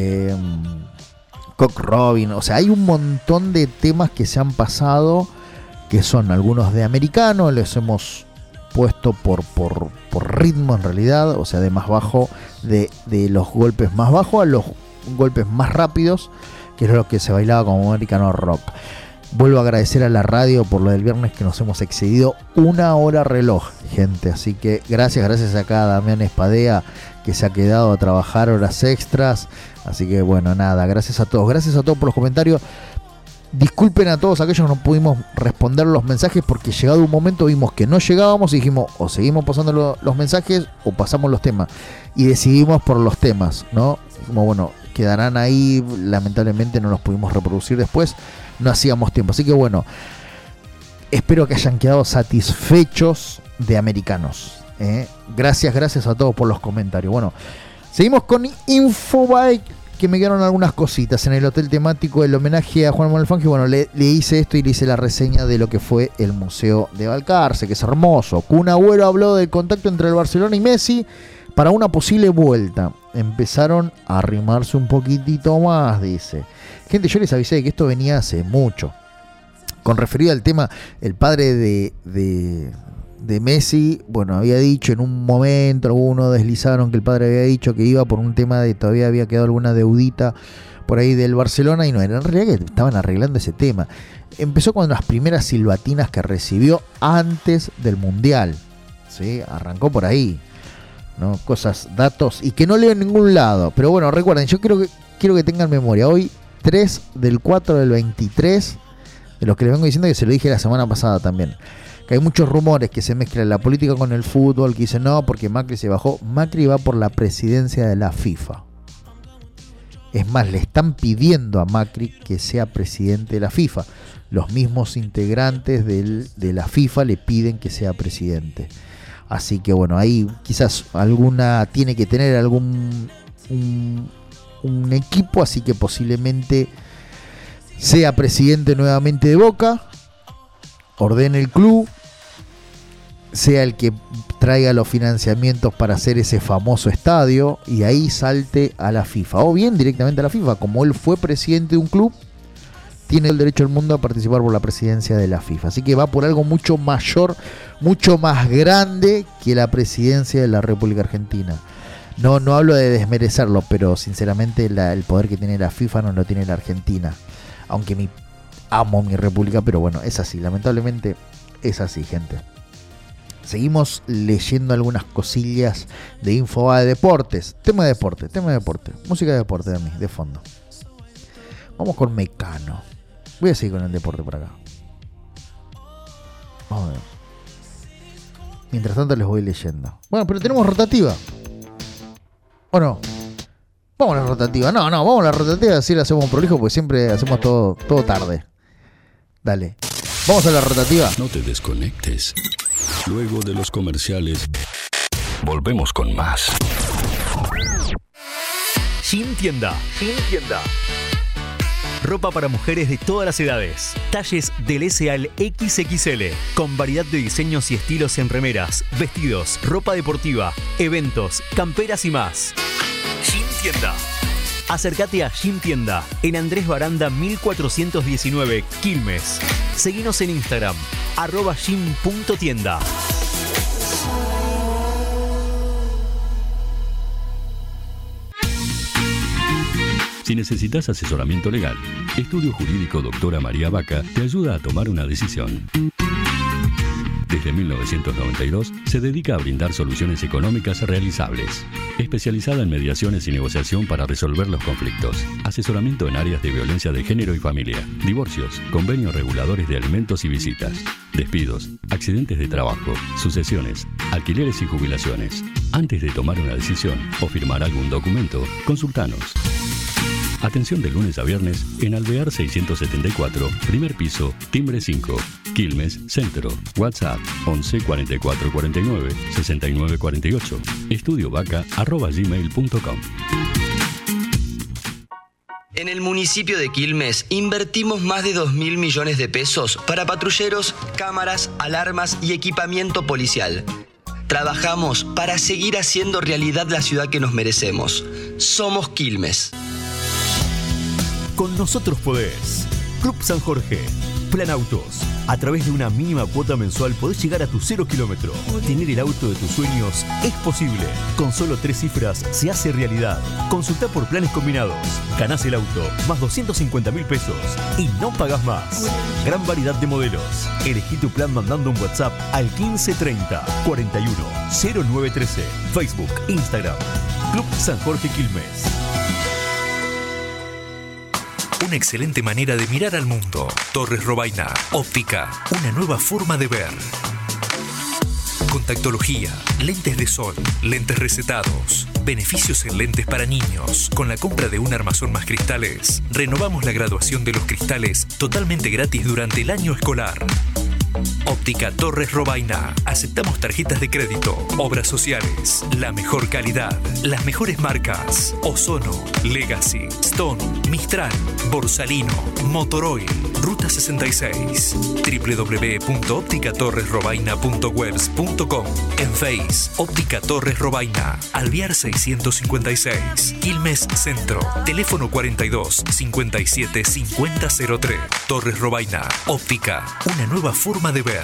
Speaker 2: Cock Robin. O sea, hay un montón de temas que se han pasado, que son algunos de americano, les hemos puesto por ritmo en realidad, o sea, de más bajo, de los golpes más bajos a los golpes más rápidos, que es lo que se bailaba como americano rock. Vuelvo a agradecer a la radio por lo del viernes, que nos hemos excedido 1 hora reloj, gente, así que gracias acá a Damián Espadea, que se ha quedado a trabajar horas extras. Así que bueno, nada, gracias a todos por los comentarios. Disculpen a todos aquellos que no pudimos responder los mensajes, porque llegado un momento vimos que no llegábamos y dijimos, o seguimos pasando los mensajes o pasamos los temas, y decidimos por los temas, ¿no? Como bueno, quedarán ahí, lamentablemente no los pudimos reproducir después, no hacíamos tiempo. Así que bueno, espero que hayan quedado satisfechos de Americanos, Gracias a todos por los comentarios. Bueno, seguimos con Infobae, que me quedaron algunas cositas en el hotel temático del homenaje a Juan Manuel Fangio. Bueno, le hice esto y le hice la reseña de lo que fue el Museo de Balcarce, que es hermoso. Kun Agüero habló del contacto entre el Barcelona y Messi para una posible vuelta. Empezaron a arrimarse un poquitito más, dice. Gente, yo les avisé que esto venía hace mucho. Con referido al tema, el padre de Messi, bueno, había dicho en un momento, algunos deslizaron que el padre había dicho que iba por un tema de todavía había quedado alguna deudita por ahí del Barcelona, y no, era en realidad que estaban arreglando ese tema. Empezó con las primeras silbatinas que recibió antes del Mundial, ¿sí? Arrancó por ahí, ¿no? Cosas, datos, y que no leo en ningún lado. Pero bueno, recuerden, yo quiero que tengan memoria. Hoy, 3 del 4 del 23, de los que les vengo diciendo, que se lo dije la semana pasada también. Hay muchos rumores que se mezclan la política con el fútbol, que dicen no, porque Macri se bajó. Macri va por la presidencia de la FIFA. Es más, le están pidiendo a Macri que sea presidente de la FIFA. Los mismos integrantes de la FIFA le piden que sea presidente. Así que bueno, ahí quizás alguna tiene que tener un equipo, así que posiblemente sea presidente nuevamente de Boca, ordene el club, sea el que traiga los financiamientos para hacer ese famoso estadio, y ahí salte a la FIFA, o bien directamente a la FIFA. Como él fue presidente de un club, tiene el derecho del mundo a participar por la presidencia de la FIFA. Así que va por algo mucho mayor, mucho más grande que la presidencia de la República Argentina. No hablo de desmerecerlo, pero sinceramente el poder que tiene la FIFA no lo tiene la Argentina. Aunque amo mi república, pero bueno, es así, lamentablemente es así, gente. Seguimos leyendo algunas cosillas de Infobae Deportes. Tema de deporte, música de deporte de fondo. Vamos con Mecano. Voy a seguir con el deporte por acá. Vamos a ver. Mientras tanto les voy leyendo. Bueno, pero tenemos rotativa. ¿O no? Vamos a la rotativa. No, vamos a la rotativa. Así la hacemos prolijo porque siempre hacemos todo tarde. Dale. Vamos a la rotativa.
Speaker 1: No te desconectes. Luego de los comerciales, volvemos con más.
Speaker 6: Gym Tienda. Ropa para mujeres de todas las edades. Talles del S al XXL. Con variedad de diseños y estilos en remeras, vestidos, ropa deportiva, eventos, camperas y más. Gym Tienda. Acércate a Gym Tienda en Andrés Baranda 1419, Quilmes. Seguinos en Instagram, @gym.tienda.
Speaker 1: Si necesitas asesoramiento legal, Estudio Jurídico Doctora María Vaca te ayuda a tomar una decisión. Desde 1992 se dedica a brindar soluciones económicas realizables. Especializada en mediaciones y negociación para resolver los conflictos. Asesoramiento en áreas de violencia de género y familia. Divorcios, convenios reguladores de alimentos y visitas. Despidos, accidentes de trabajo, sucesiones, alquileres y jubilaciones. Antes de tomar una decisión o firmar algún documento, consultanos. Atención de lunes a viernes en Alvear 674, primer piso, timbre 5, Quilmes, Centro. WhatsApp 11 44 49 69 48. estudiovaca@gmail.com.
Speaker 7: En el municipio de Quilmes invertimos más de 2.000 millones de pesos para patrulleros, cámaras, alarmas y equipamiento policial. Trabajamos para seguir haciendo realidad la ciudad que nos merecemos. Somos Quilmes.
Speaker 6: Con nosotros podés. Club San Jorge. Plan Autos. A través de una mínima cuota mensual podés llegar a tu 0 kilómetro. Tener el auto de tus sueños es posible. Con solo 3 cifras se hace realidad. Consultá por planes combinados. Ganás el auto más 250.000 pesos y no pagás más. Gran variedad de modelos. Elegí tu plan mandando un WhatsApp al 1530 41 0913. Facebook, Instagram. Club San Jorge Quilmes. Una excelente manera de mirar al mundo. Torres Robaina. Óptica. Una nueva forma de ver. Contactología. Lentes de sol. Lentes recetados. Beneficios en lentes para niños. Con la compra de un armazón más cristales, renovamos la graduación de los cristales totalmente gratis durante el año escolar. Óptica Torres Robaina. Aceptamos tarjetas de crédito, obras sociales, la mejor calidad, las mejores marcas: Ozono, Legacy, Stone, Mistral, Borsalino, Motoroil, Ruta 66. www.opticatorresrobaina.webs.com. En Face, Óptica Torres Robaina, Alvear 656, Quilmes Centro. Teléfono 42 57 5003. Torres Robaina. Óptica, una nueva forma de ver.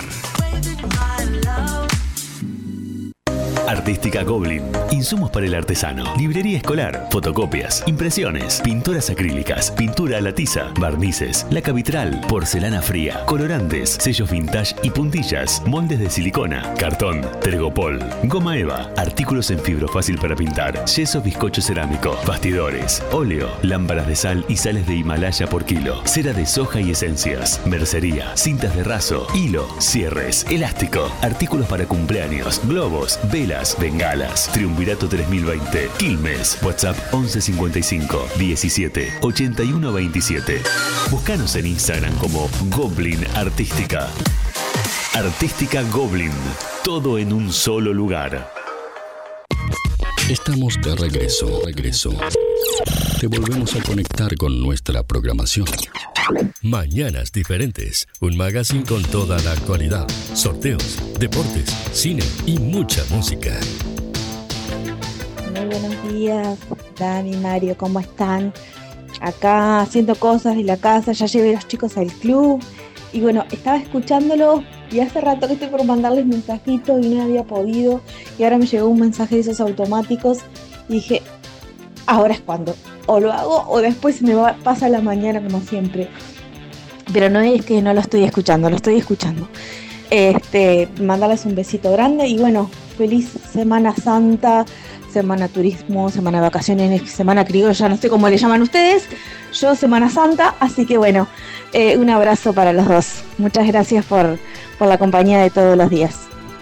Speaker 8: Artística Goblin. Insumos para el artesano. Librería escolar. Fotocopias. Impresiones. Pinturas acrílicas. Pintura a la tiza. Barnices. Laca vitral. Porcelana fría. Colorantes. Sellos vintage y puntillas. Moldes de silicona. Cartón. Tergopol. Goma eva. Artículos en fibro fácil para pintar. Yeso bizcocho cerámico. Bastidores. Óleo. Lámparas de sal y sales de Himalaya por kilo. Cera de soja y esencias. Mercería. Cintas de raso. Hilo. Cierres. Elástico. Artículos para cumpleaños. Globos. Velas. Bengalas. Triunvirato 3020. Quilmes. WhatsApp 1155 17 81 27. Búscanos en Instagram como Goblin Artística. Artística Goblin. Todo en un solo lugar.
Speaker 1: Estamos de regreso. Te volvemos a conectar con nuestra programación. Mañanas Diferentes, un magazine con toda la actualidad, sorteos, deportes, cine y mucha música.
Speaker 9: Muy buenos días, Dani, Mario, ¿cómo están? Acá haciendo cosas de la casa, ya llevé a los chicos al club y bueno, estaba escuchándolo y hace rato que estoy por mandarles mensajito y no había podido y ahora me llegó un mensaje de esos automáticos y dije, ahora es cuando, o lo hago o después se me pasa la mañana como siempre, pero no es que no lo estoy escuchando, lo estoy escuchando. Mandarles un besito grande y bueno, feliz Semana Santa, semana turismo, semana vacaciones, semana criolla, no sé cómo le llaman ustedes, yo Semana Santa, así que bueno, un abrazo para los dos. Muchas gracias por la compañía de todos los días.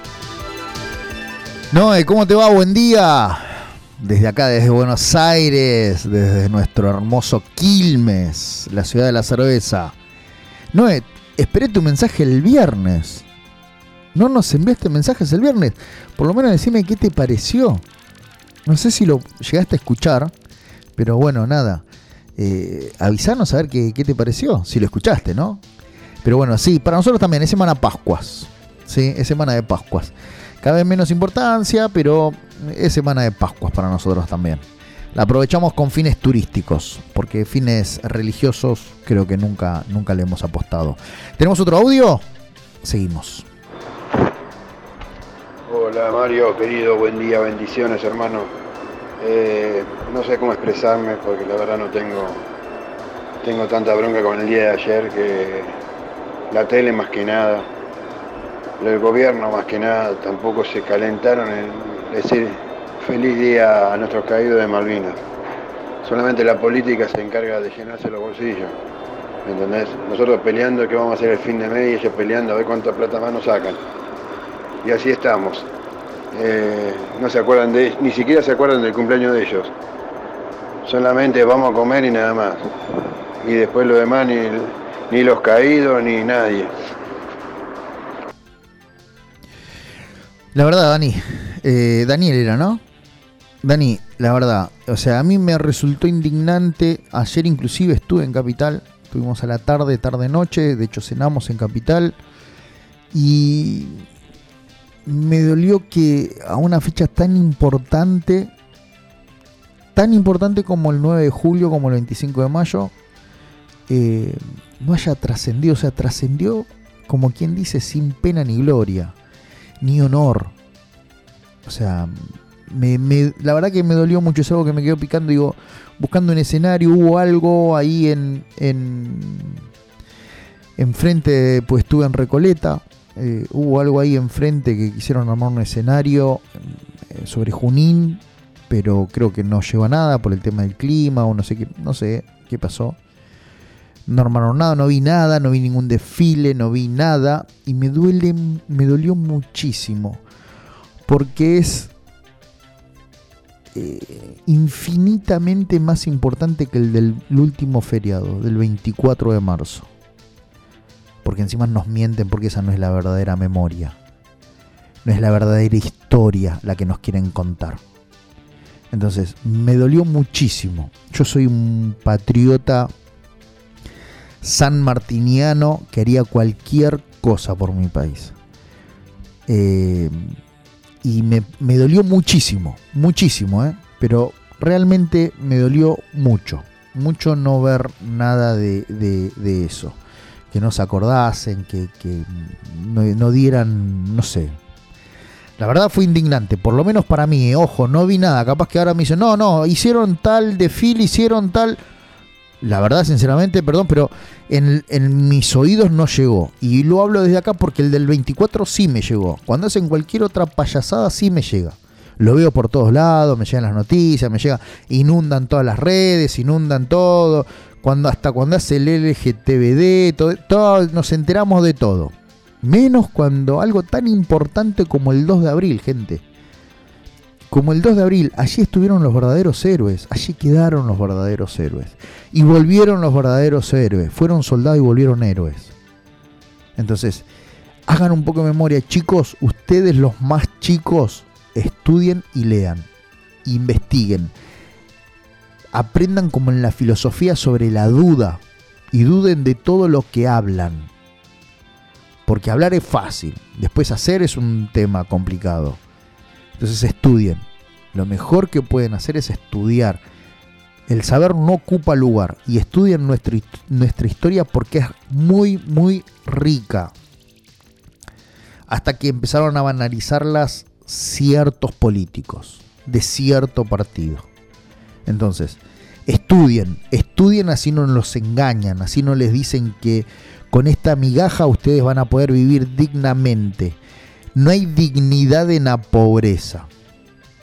Speaker 2: Noé, ¿cómo te va? Buen día. Desde acá, desde Buenos Aires, desde nuestro hermoso Quilmes, la ciudad de la cerveza. Noé, esperé tu mensaje el viernes. No nos enviaste mensajes el viernes. Por lo menos decime qué te pareció. No sé si lo llegaste a escuchar, pero bueno, nada. Avisanos a ver qué te pareció, si lo escuchaste, ¿no? Pero bueno, sí, para nosotros también es semana Pascuas. Sí, es semana de Pascuas. Cada vez menos importancia, pero es semana de Pascuas para nosotros también. La aprovechamos con fines turísticos, porque fines religiosos creo que nunca le hemos apostado. ¿Tenemos otro audio? Seguimos.
Speaker 10: Hola Mario, querido, buen día, bendiciones hermano. No sé cómo expresarme porque la verdad no tengo tanta bronca con el día de ayer, que la tele más que nada, el gobierno más que nada, tampoco se calentaron en decir feliz día a nuestros caídos de Malvinas. Solamente la política se encarga de llenarse los bolsillos, ¿me entendés? Nosotros peleando que vamos a hacer el fin de mes y ellos peleando a ver cuánta plata más nos sacan. Y así estamos. No se acuerdan ni siquiera se acuerdan del cumpleaños de ellos. Solamente vamos a comer y nada más. Y después lo demás ni los caídos ni nadie.
Speaker 2: La verdad, Dani, Daniel era, ¿no? Dani, la verdad, o sea, a mí me resultó indignante. Ayer inclusive estuve en Capital, estuvimos a la tarde-noche, de hecho cenamos en Capital. Y me dolió que a una fecha tan importante como el 9 de julio, como el 25 de mayo, no haya trascendido. O sea, trascendió, como quien dice, sin pena ni gloria, ni honor. O sea, la verdad que me dolió mucho. Es algo que me quedó picando. Digo, buscando un escenario, hubo algo ahí enfrente, pues estuve en Recoleta. Hubo algo ahí enfrente que quisieron armar un escenario sobre Junín, pero creo que no llegó a nada por el tema del clima o no sé qué pasó. No armaron nada, no vi nada, no vi ningún desfile, no vi nada, y me dolió muchísimo, porque es infinitamente más importante que el del último feriado, del 24 de marzo. Porque encima nos mienten, porque esa no es la verdadera memoria. No es la verdadera historia la que nos quieren contar. Entonces, me dolió muchísimo. Yo soy un patriota sanmartiniano que haría cualquier cosa por mi país. Y me dolió muchísimo, pero realmente me dolió mucho no ver nada de eso. Que no se acordasen, que no dieran, no sé. La verdad fue indignante, por lo menos para mí, ojo, no vi nada. Capaz que ahora me dicen, no, hicieron tal desfile, hicieron tal. La verdad, sinceramente, perdón, pero en mis oídos no llegó. Y lo hablo desde acá porque el del 24 sí me llegó. Cuando hacen cualquier otra payasada sí me llega. Lo veo por todos lados, me llegan las noticias, inundan todas las redes, inundan todo. Hasta cuando hace el LGTBD, todo, nos enteramos de todo. Menos cuando algo tan importante como el 2 de abril, gente. Como el 2 de abril, allí estuvieron los verdaderos héroes, allí quedaron los verdaderos héroes. Y volvieron los verdaderos héroes, fueron soldados y volvieron héroes. Entonces, hagan un poco de memoria, chicos, ustedes los más chicos, estudien y lean, investiguen. Aprendan como en la filosofía sobre la duda y duden de todo lo que hablan. Porque hablar es fácil, después hacer es un tema complicado. Entonces estudien. Lo mejor que pueden hacer es estudiar. El saber no ocupa lugar. Y estudien nuestra historia porque es muy, muy rica. Hasta que empezaron a banalizarlas ciertos políticos de cierto partido. Entonces, estudien, así no los engañan, así no les dicen que con esta migaja ustedes van a poder vivir dignamente. No hay dignidad en la pobreza.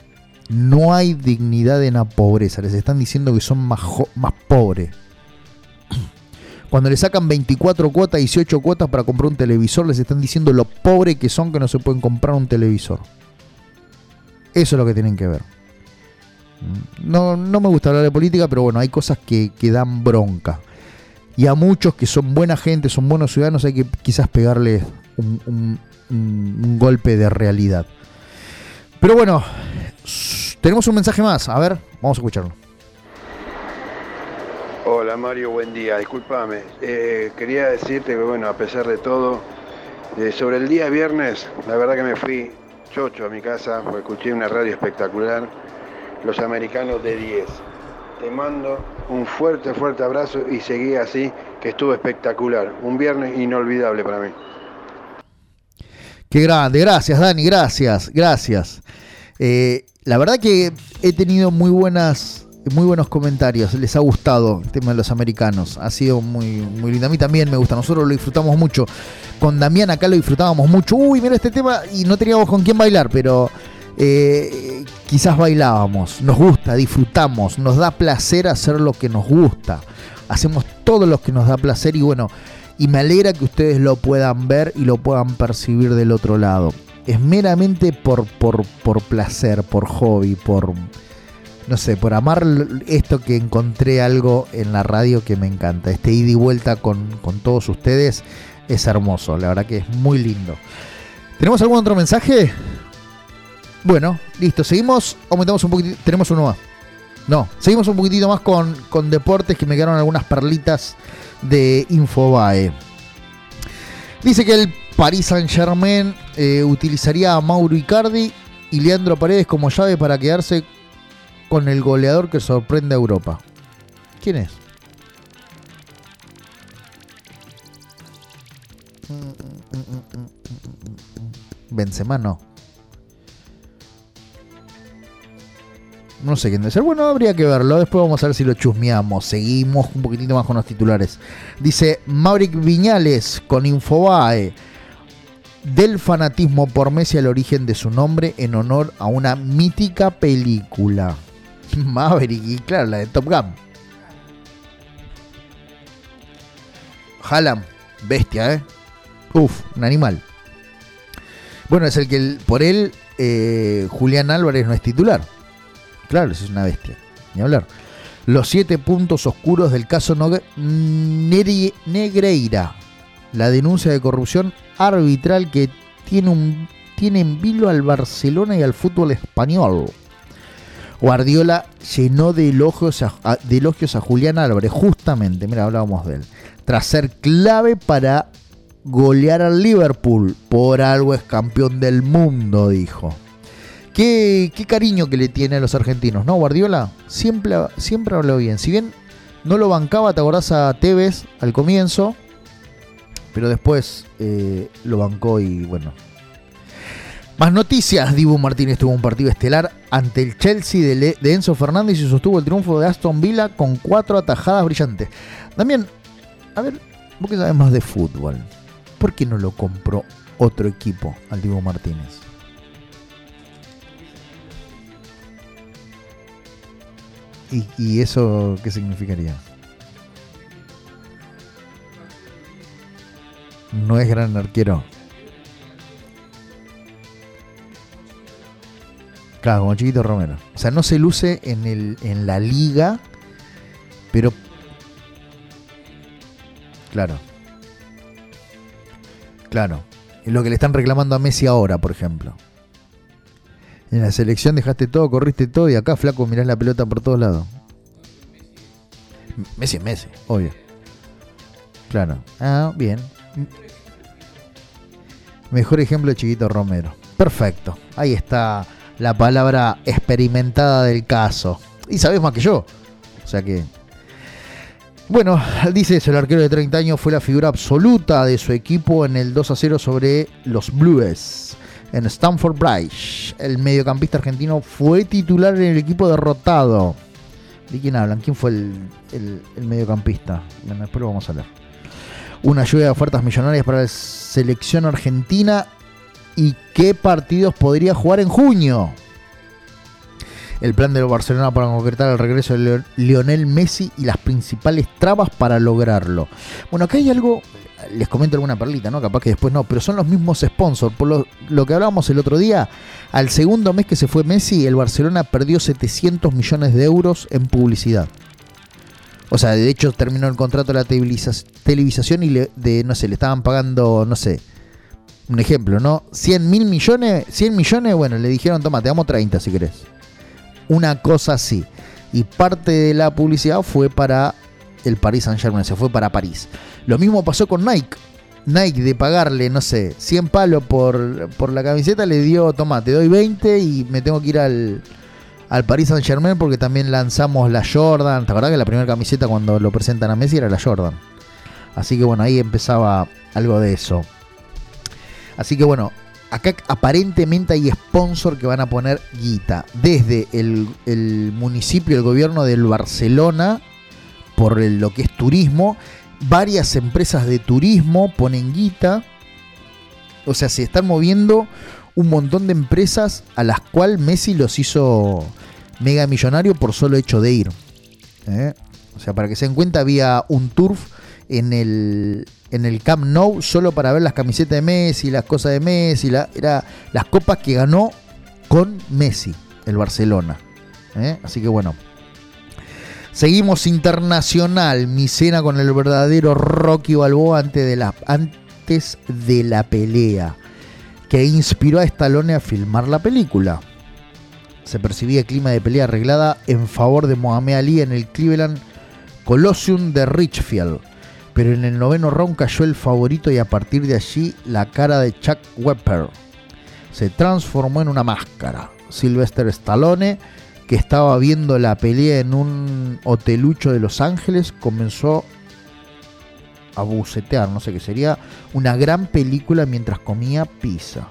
Speaker 2: No hay dignidad en la pobreza. Les están diciendo que son más pobres. Cuando le sacan 24 cuotas, 18 cuotas para comprar un televisor, les están diciendo lo pobre que son, que no se pueden comprar un televisor. Eso es lo que tienen que ver. No me gusta hablar de política, pero bueno, hay cosas que dan bronca. Y a muchos que son buena gente, son buenos ciudadanos, hay que quizás pegarles un golpe de realidad. Pero bueno, tenemos un mensaje más. A ver, vamos a escucharlo.
Speaker 10: Hola Mario, buen día. Discúlpame. Quería decirte que bueno, a pesar de todo, sobre el día viernes, la verdad que me fui chocho a mi casa, porque escuché una radio espectacular, Los Americanos de 10. Te mando un fuerte abrazo y seguí así, que estuvo espectacular. Un viernes inolvidable para mí.
Speaker 2: Qué grande, gracias Dani, gracias. La verdad que he tenido muy buenos comentarios, les ha gustado el tema de Los Americanos, ha sido muy lindo, a mí también me gusta, nosotros lo disfrutamos mucho, con Damián acá lo disfrutábamos mucho, mira este tema, y no teníamos con quién bailar, pero quizás bailábamos, nos gusta, disfrutamos, nos da placer hacer lo que nos gusta, hacemos todo lo que nos da placer, y bueno, y me alegra que ustedes lo puedan ver y lo puedan percibir del otro lado. Es meramente por placer, por hobby, por amar esto, que encontré algo en la radio que me encanta. Este ida y vuelta con todos ustedes es hermoso, la verdad que es muy lindo. ¿Tenemos algún otro mensaje? Bueno, listo, seguimos, aumentamos un poquitito, tenemos uno más. No, seguimos un poquitito más con deportes, que me quedaron algunas perlitas de Infobae. Dice que el Paris Saint-Germain utilizaría a Mauro Icardi y Leandro Paredes como llave para quedarse con el goleador que sorprende a Europa. ¿Quién es? Benzema no. No sé quién debe ser. Bueno, habría que verlo. Después vamos a ver si lo chusmeamos. Seguimos un poquitito más con los titulares. Dice Maverick Viñales con Infobae. Del fanatismo por Messi al origen de su nombre en honor a una mítica película. Maverick, y claro, la de Top Gun. Haaland, bestia, un animal. Bueno, es el que por él Julián Álvarez no es titular. Claro, eso es una bestia, ni hablar. Los 7 puntos oscuros del caso Negreira. La denuncia de corrupción arbitral que tiene en vilo al Barcelona y al fútbol español. Guardiola llenó de elogios a Julián Álvarez, justamente, mira, hablábamos de él, tras ser clave para golear al Liverpool. Por algo es campeón del mundo, dijo. Qué cariño que le tiene a los argentinos, ¿no? Guardiola siempre habló bien. Si bien no lo bancaba, te acordás a Tevez al comienzo, pero después lo bancó y bueno. Más noticias. Dibu Martínez tuvo un partido estelar ante el Chelsea de Enzo Fernández y sostuvo el triunfo de Aston Villa con 4 atajadas brillantes. Damián, a ver, vos que sabés más de fútbol, ¿por qué no lo compró otro equipo al Dibu Martínez? ¿Y eso qué significaría? No es gran arquero. Claro, como Chiquito Romero. O sea, no se luce en la liga, pero... Claro. Es lo que le están reclamando a Messi ahora, por ejemplo. En la selección dejaste todo, corriste todo y acá, flaco, mirás la pelota por todos lados. Messi es Messi, obvio. Claro. Ah, bien. Mejor ejemplo de Chiquito Romero. Perfecto. Ahí está la palabra experimentada del caso. Y sabés más que yo. O sea que... Bueno, dice eso, el arquero de 30 años fue la figura absoluta de su equipo en el 2-0 sobre los Blues en Stamford Bridge. El mediocampista argentino fue titular en el equipo derrotado. ¿De quién hablan? ¿Quién fue el mediocampista? Bueno, después lo vamos a leer. Una lluvia de ofertas millonarias para la selección argentina. ¿Y qué partidos podría jugar en junio? el plan del Barcelona para concretar el regreso de Lionel Messi y las principales trabas para lograrlo. Bueno, acá hay algo, les comento alguna perlita, ¿no? Capaz que después no, pero son los mismos sponsors. Por lo que hablábamos el otro día, al segundo mes que se fue Messi, el Barcelona perdió 700 millones de euros en publicidad. O sea, de hecho terminó el contrato de la televisación y le estaban pagando, no sé, un ejemplo, ¿no? 100 millones, bueno, le dijeron, toma, te damos 30 si querés. Una cosa así. Y parte de la publicidad fue para el Paris Saint-Germain, se fue para París. Lo mismo pasó con Nike. Nike, de pagarle, no sé, 100 palos por la camiseta, le dio, toma, te doy 20 y me tengo que ir al Paris Saint-Germain porque también lanzamos la Jordan. ¿Te acordás que la primera camiseta cuando lo presentan a Messi era la Jordan? Así que bueno, ahí empezaba algo de eso. Así que bueno, acá aparentemente hay sponsor que van a poner guita. Desde el municipio, el gobierno del Barcelona, por lo que es turismo. Varias empresas de turismo ponen guita. O sea, se están moviendo un montón de empresas a las cuales Messi los hizo mega millonario por solo hecho de ir. O sea, para que se den cuenta, había un turf en el Camp Nou solo para ver las camisetas de Messi, las cosas de Messi, era las copas que ganó con Messi, el Barcelona. Así que bueno. Seguimos internacional. Mi cena con el verdadero Rocky Balboa antes de la pelea, que inspiró a Stallone a filmar la película. Se percibía el clima de pelea arreglada en favor de Muhammad Ali en el Cleveland Coliseum de Richfield. Pero en el 9º round cayó el favorito y a partir de allí la cara de Chuck Wepper se transformó en una máscara. Sylvester Stallone, que estaba viendo la pelea en un hotelucho de Los Ángeles, comenzó a bucetear, no sé qué sería, una gran película mientras comía pizza.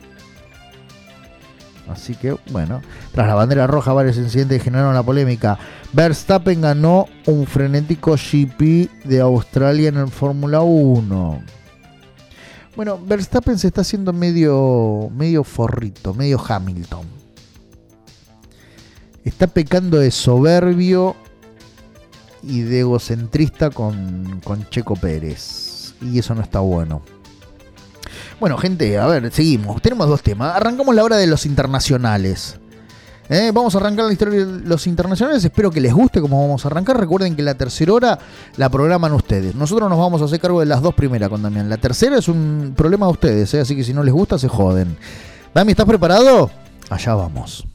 Speaker 2: Así que, bueno, tras la bandera roja, varios incidentes generaron la polémica. Verstappen ganó un frenético GP de Australia en el Fórmula 1. Bueno, Verstappen se está haciendo medio forrito, medio Hamilton. Está pecando de soberbio y de egocentrista con Checo Pérez. Y eso no está bueno. Bueno, gente, a ver, seguimos. Tenemos dos temas. Arrancamos la hora de los internacionales. Vamos a arrancar la historia de los internacionales. Espero que les guste cómo vamos a arrancar. Recuerden que la tercera hora la programan ustedes. Nosotros nos vamos a hacer cargo de las dos primeras con Damián. La tercera es un problema de ustedes, así que si no les gusta, se joden. Dami, ¿estás preparado? Allá vamos.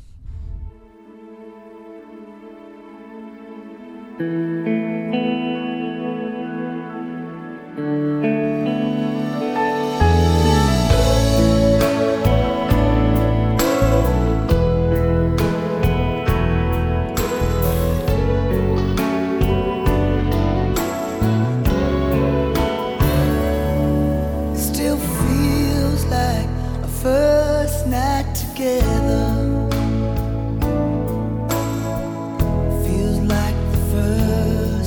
Speaker 3: Feels like the first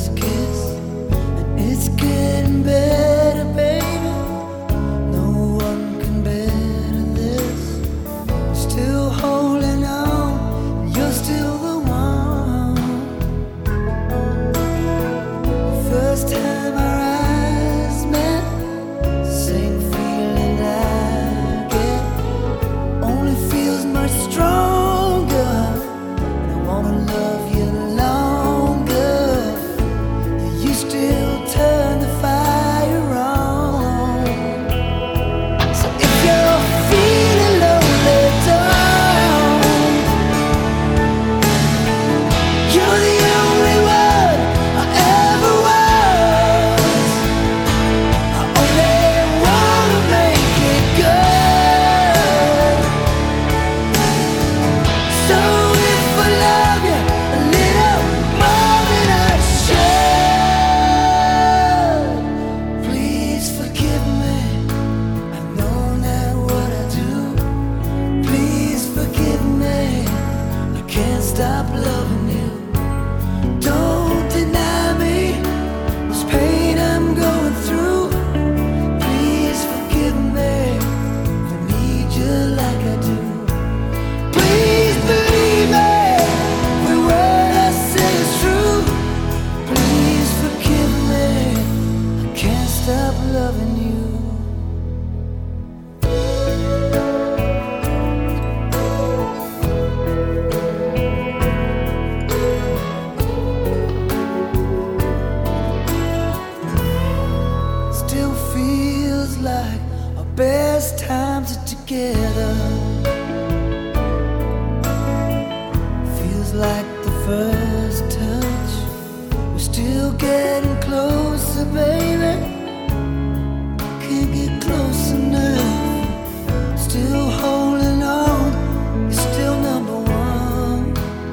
Speaker 4: first touch. We're still getting closer, baby. Can't get close enough. Still holding on. You're still number one.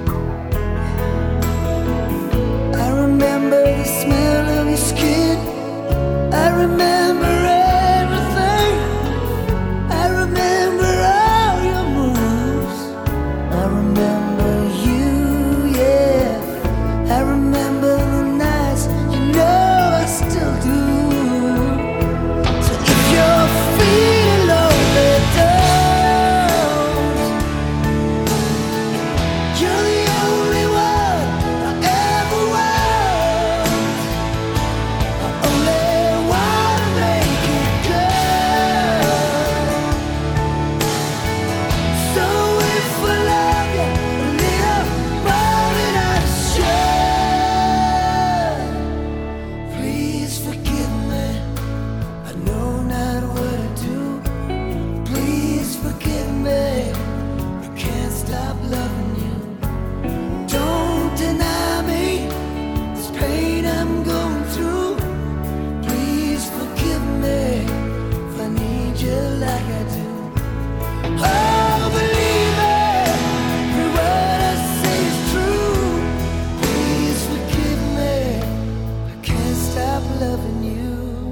Speaker 4: I remember the smell of your skin. I remember everything. I remember all your moves. I remember you, yeah. I remember the nights, you know I still do. So if you're feeling lonely, don't. You're the only one I ever want. I only wanna make it good. So if I love you a little more than I should, please forgive me. I know not what to do. Please forgive me. I can't stop loving you. Don't deny me this pain I'm going through. Please forgive me if I need you like I do. Oh, believe me, every word I say is true. Please forgive me, I can't stop loving you.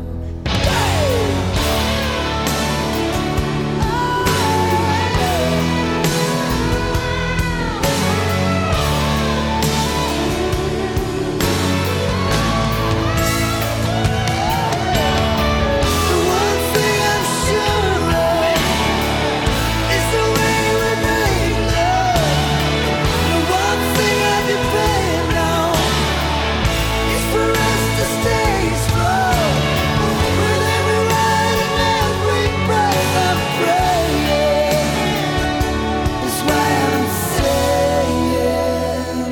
Speaker 4: The one thing I'm sure of is the way we make love. The one thing I depend on is for us to stay strong. With every ride and every breath I'm praying. That's why I'm saying,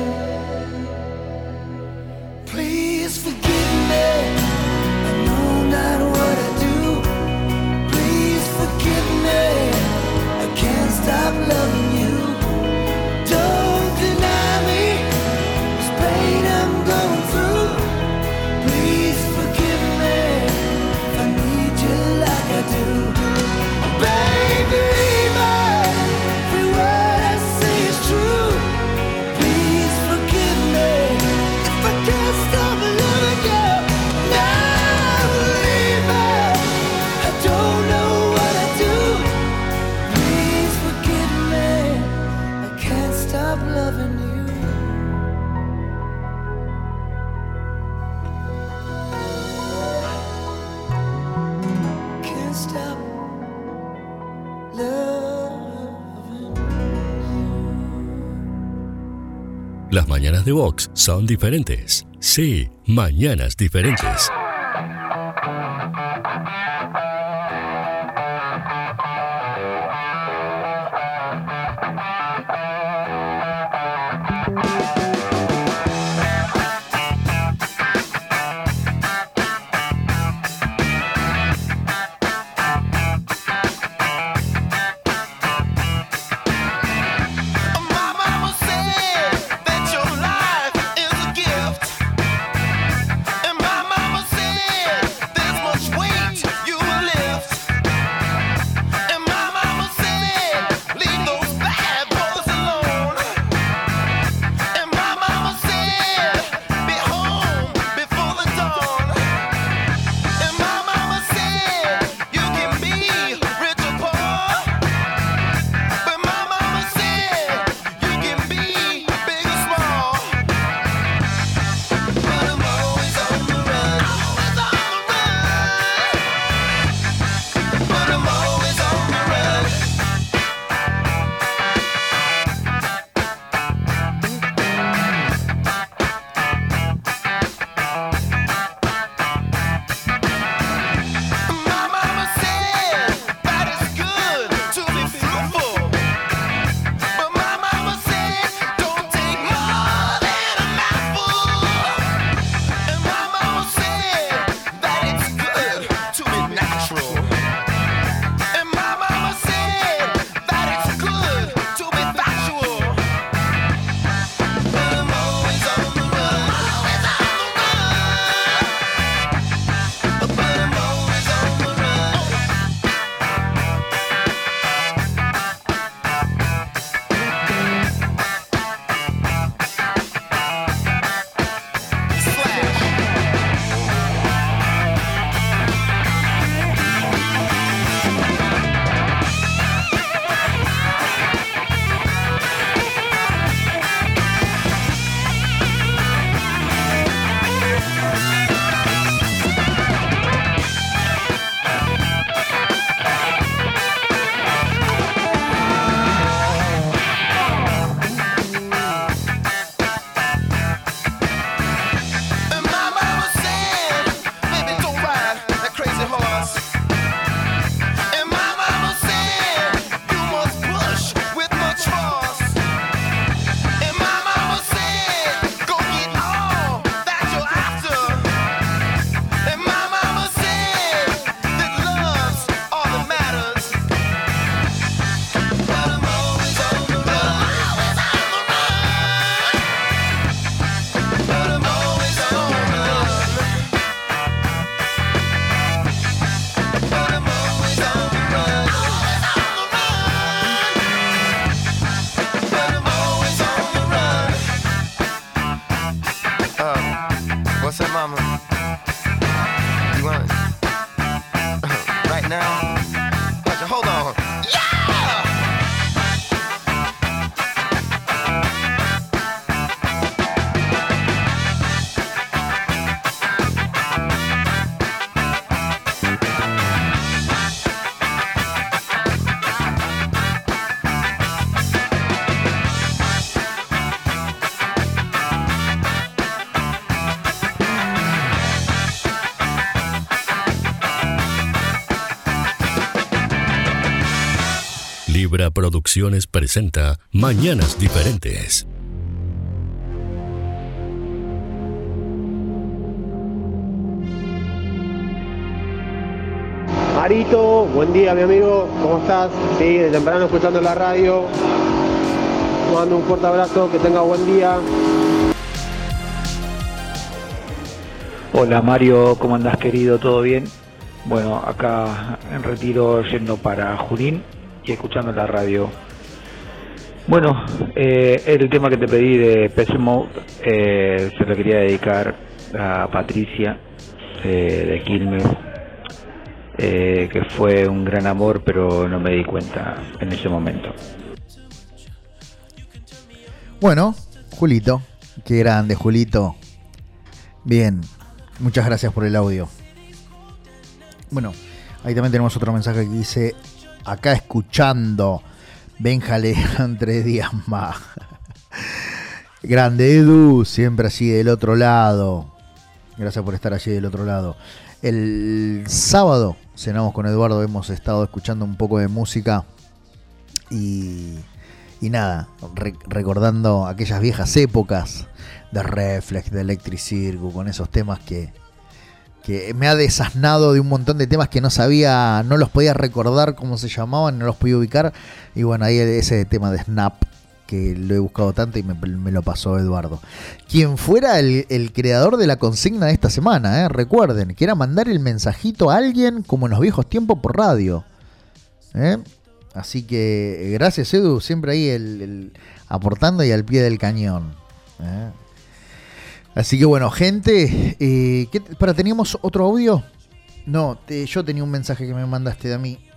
Speaker 4: please forgive me. I know not what I do. Please forgive me. I can't stop loving you. Don't deny me this pain I'm going through. Please forgive me if I need you like I do. Baby, every word I say is true. Please forgive me if I can't stop loving you. Now, believe me, I don't know what I do. Please forgive me, I can't stop loving you. Can't stop loving
Speaker 1: Las mañanas de Vox son diferentes. Sí, mañanas diferentes.
Speaker 3: My mama said that your life is a gift, and my mama said there's much weight you will
Speaker 1: Vibra Producciones presenta Mañanas Diferentes.
Speaker 11: Marito, buen día mi amigo, ¿cómo estás? Sí, de temprano escuchando la radio. Te mando un fuerte abrazo, que tenga buen día.
Speaker 12: Hola Mario, ¿cómo andás querido? ¿Todo bien? Bueno, acá en retiro yendo para Junín y escuchando la radio. Bueno, el tema que te pedí de Pet Mode se lo quería dedicar a Patricia de Quilmes, que fue un gran amor, pero no me di cuenta en ese momento.
Speaker 2: Bueno, Julito, qué grande Julito. Bien, muchas gracias por el audio. Bueno, ahí también tenemos otro mensaje que dice: acá escuchando, Benjale en 3 días más. Grande Edu, siempre allí del otro lado. Gracias por estar allí del otro lado. El sábado cenamos con Eduardo, hemos estado escuchando un poco de música y nada, recordando aquellas viejas épocas de Reflex, de Electric Circus, con esos temas que me ha desasnado de un montón de temas que no sabía, no los podía recordar cómo se llamaban, no los podía ubicar. Y bueno, ahí ese tema de Snap, que lo he buscado tanto y me lo pasó Eduardo. Quien fuera el creador de la consigna de esta semana, recuerden, que era mandar el mensajito a alguien como en los viejos tiempos por radio. Así que gracias Edu, siempre ahí el aportando y al pie del cañón. Así que bueno, gente, ¿teníamos otro audio? No, yo tenía un mensaje que me mandaste de mí.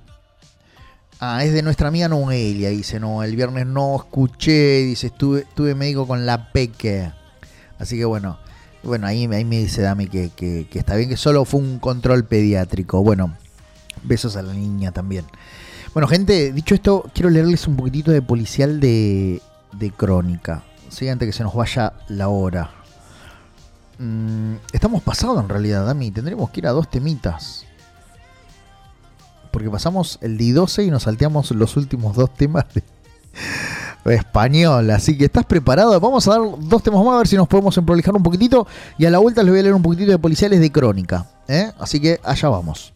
Speaker 2: Es de nuestra amiga Noelia, dice: no, el viernes no escuché, dice, estuve médico con la peque. Así que bueno, ahí me dice Dami que está bien, que solo fue un control pediátrico. Bueno, besos a la niña también. Bueno, gente, dicho esto, quiero leerles un poquitito de policial de Crónica, ¿sí? Antes que se nos vaya la hora. Estamos pasados en realidad, Dami. Tendremos que ir a 2 temitas. Porque pasamos el de I12 y nos salteamos los últimos 2 temas de español. Así que, ¿estás preparado? Vamos a dar 2 temas más, a ver si nos podemos emprolijar un poquitito. Y a la vuelta les voy a leer un poquitito de policiales de Crónica. Así que allá vamos.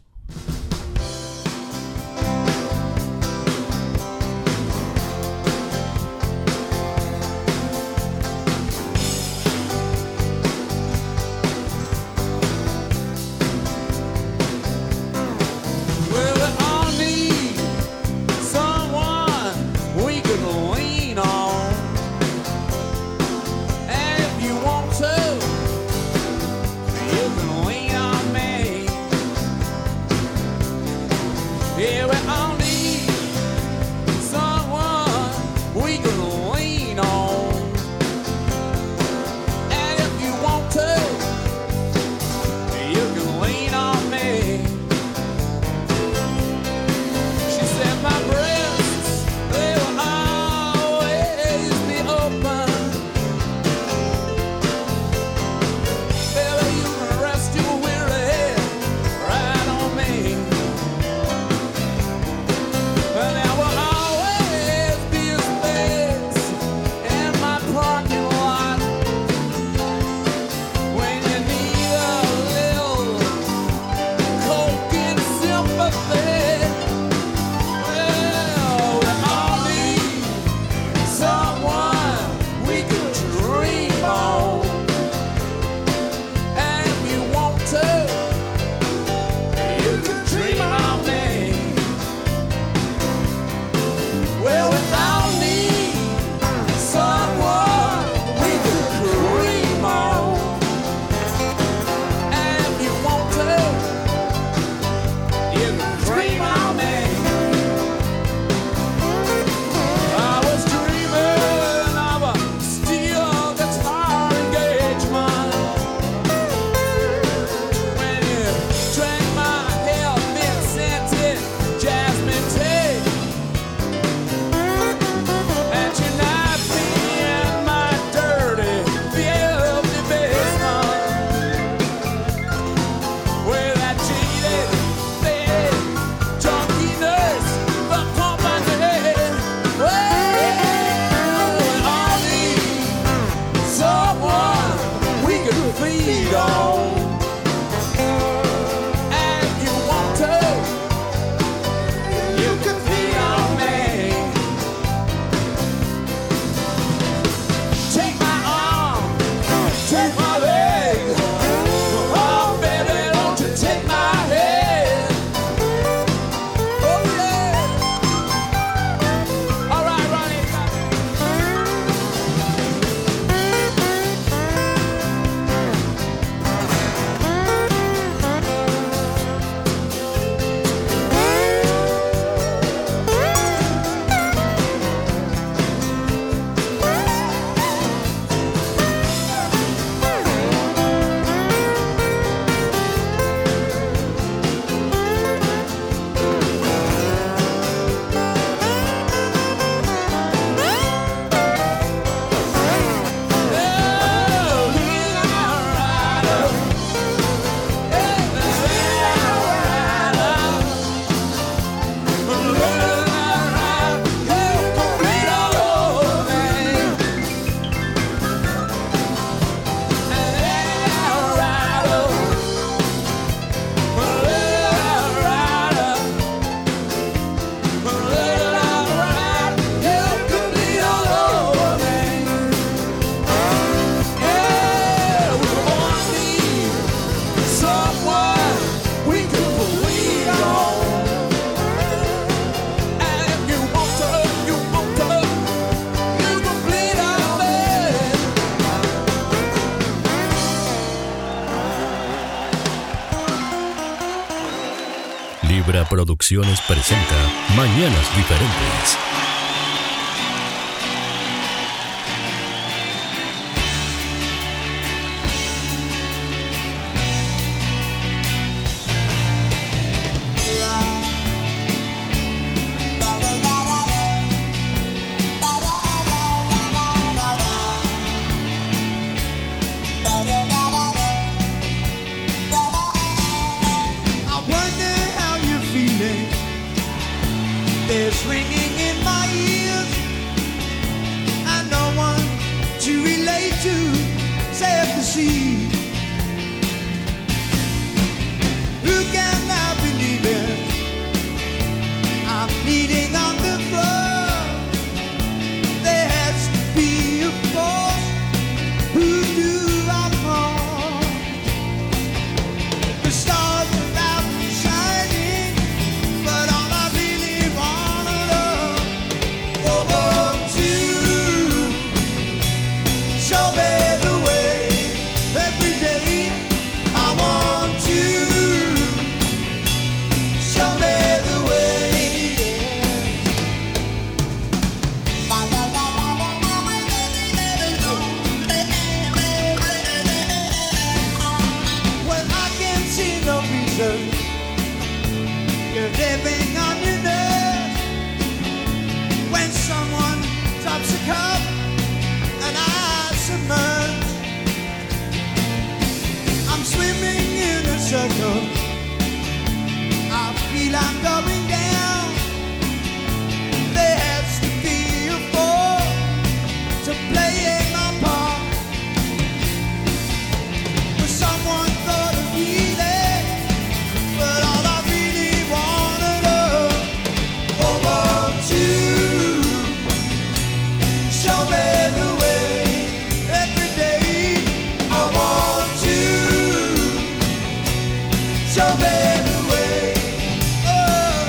Speaker 3: bleed on. And you want to, you can bleed on me. Take my arm, take my leg. Oh baby, don't you take my head. Oh yeah. All right, Ronnie.
Speaker 1: Libra Producciones presenta Mañanas Diferentes.
Speaker 3: I wonder how you're feeling. There's ringing in my ears, and no one to relate to, save the sea. Who can I believe in? I'm bleeding on the floor. There has to be a force who do I call? The stars are out and shining, but all I really wanna love over to show me the way. Every day I want to show me the way. When I can't see no reason, you're living on your nerves. When someone drops a cup and I submerge, I'm swimming in a circle. I feel I'm going down. There has to be a force to play my part. But someone thought of healing, but all I really wanna love over to show me the way. Every day I want to show me the way. Oh.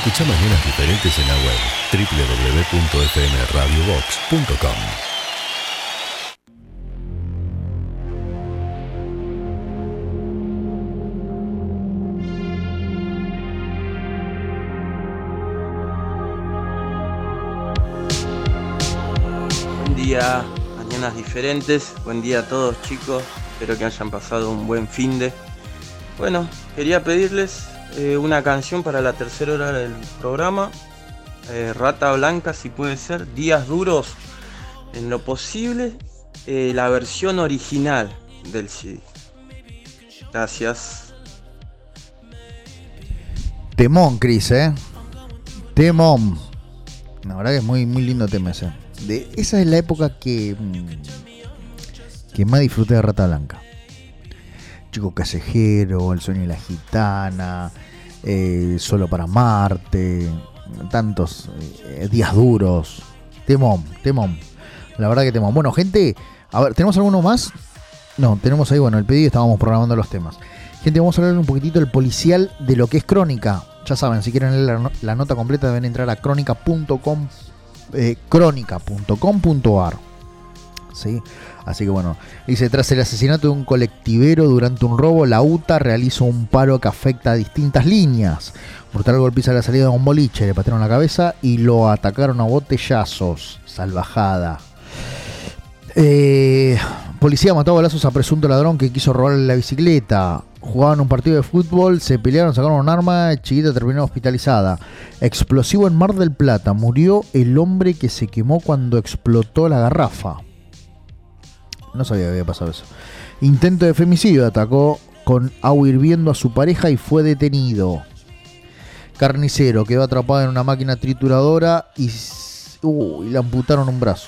Speaker 1: Escucha Mañanas Diferentes en la web www.fmradiobox.com.
Speaker 13: Buen día, Mañanas Diferentes. Buen día a todos, chicos. Espero que hayan pasado un buen finde. Bueno, quería pedirles una canción para la tercera hora del programa. Rata Blanca, si puede ser. Días Duros, en lo posible, la versión original del CD. Gracias.
Speaker 2: Temón, Cris, Temón. La verdad que es muy, muy lindo tema ese. Esa es la época que más disfruté de Rata Blanca. Chico Callejero, El Sueño de la Gitana, Solo para Marte, tantos Días Duros. Temón. La verdad que temón. Bueno, gente, a ver, ¿tenemos alguno más? No, tenemos ahí, bueno, el pedido, estábamos programando los temas. Gente, vamos a hablar un poquitito del policial de lo que es Crónica. Ya saben, si quieren leer la nota completa deben entrar a crónica.com, crónica.com.ar. ¿Sí? Así que bueno, dice: tras el asesinato de un colectivero durante un robo, la UTA realiza un paro que afecta a distintas líneas. Brutal golpiza a la salida de un boliche, le patearon la cabeza y lo atacaron a botellazos. Salvajada. Policía mató a balazos a presunto ladrón que quiso robarle la bicicleta. Jugaban un partido de fútbol, se pelearon, sacaron un arma, chiquita terminó hospitalizada. Explosivo en Mar del Plata, murió el hombre que se quemó cuando explotó la garrafa. No sabía que había pasado eso. Intento de femicidio, atacó con agua hirviendo a su pareja y fue detenido. Carnicero, quedó atrapado en una máquina trituradora y le amputaron un brazo.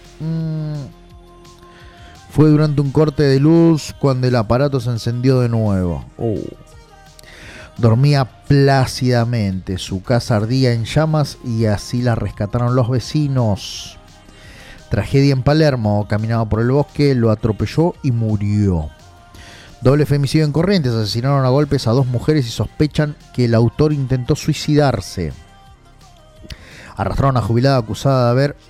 Speaker 2: Fue durante un corte de luz cuando el aparato se encendió de nuevo. Dormía plácidamente, su casa ardía en llamas y así la rescataron los vecinos. Tragedia en Palermo, caminaba por el bosque, lo atropelló y murió. Doble femicidio en Corrientes, asesinaron a golpes a 2 mujeres y sospechan que el autor intentó suicidarse. Arrastraron a jubilada acusada de haber...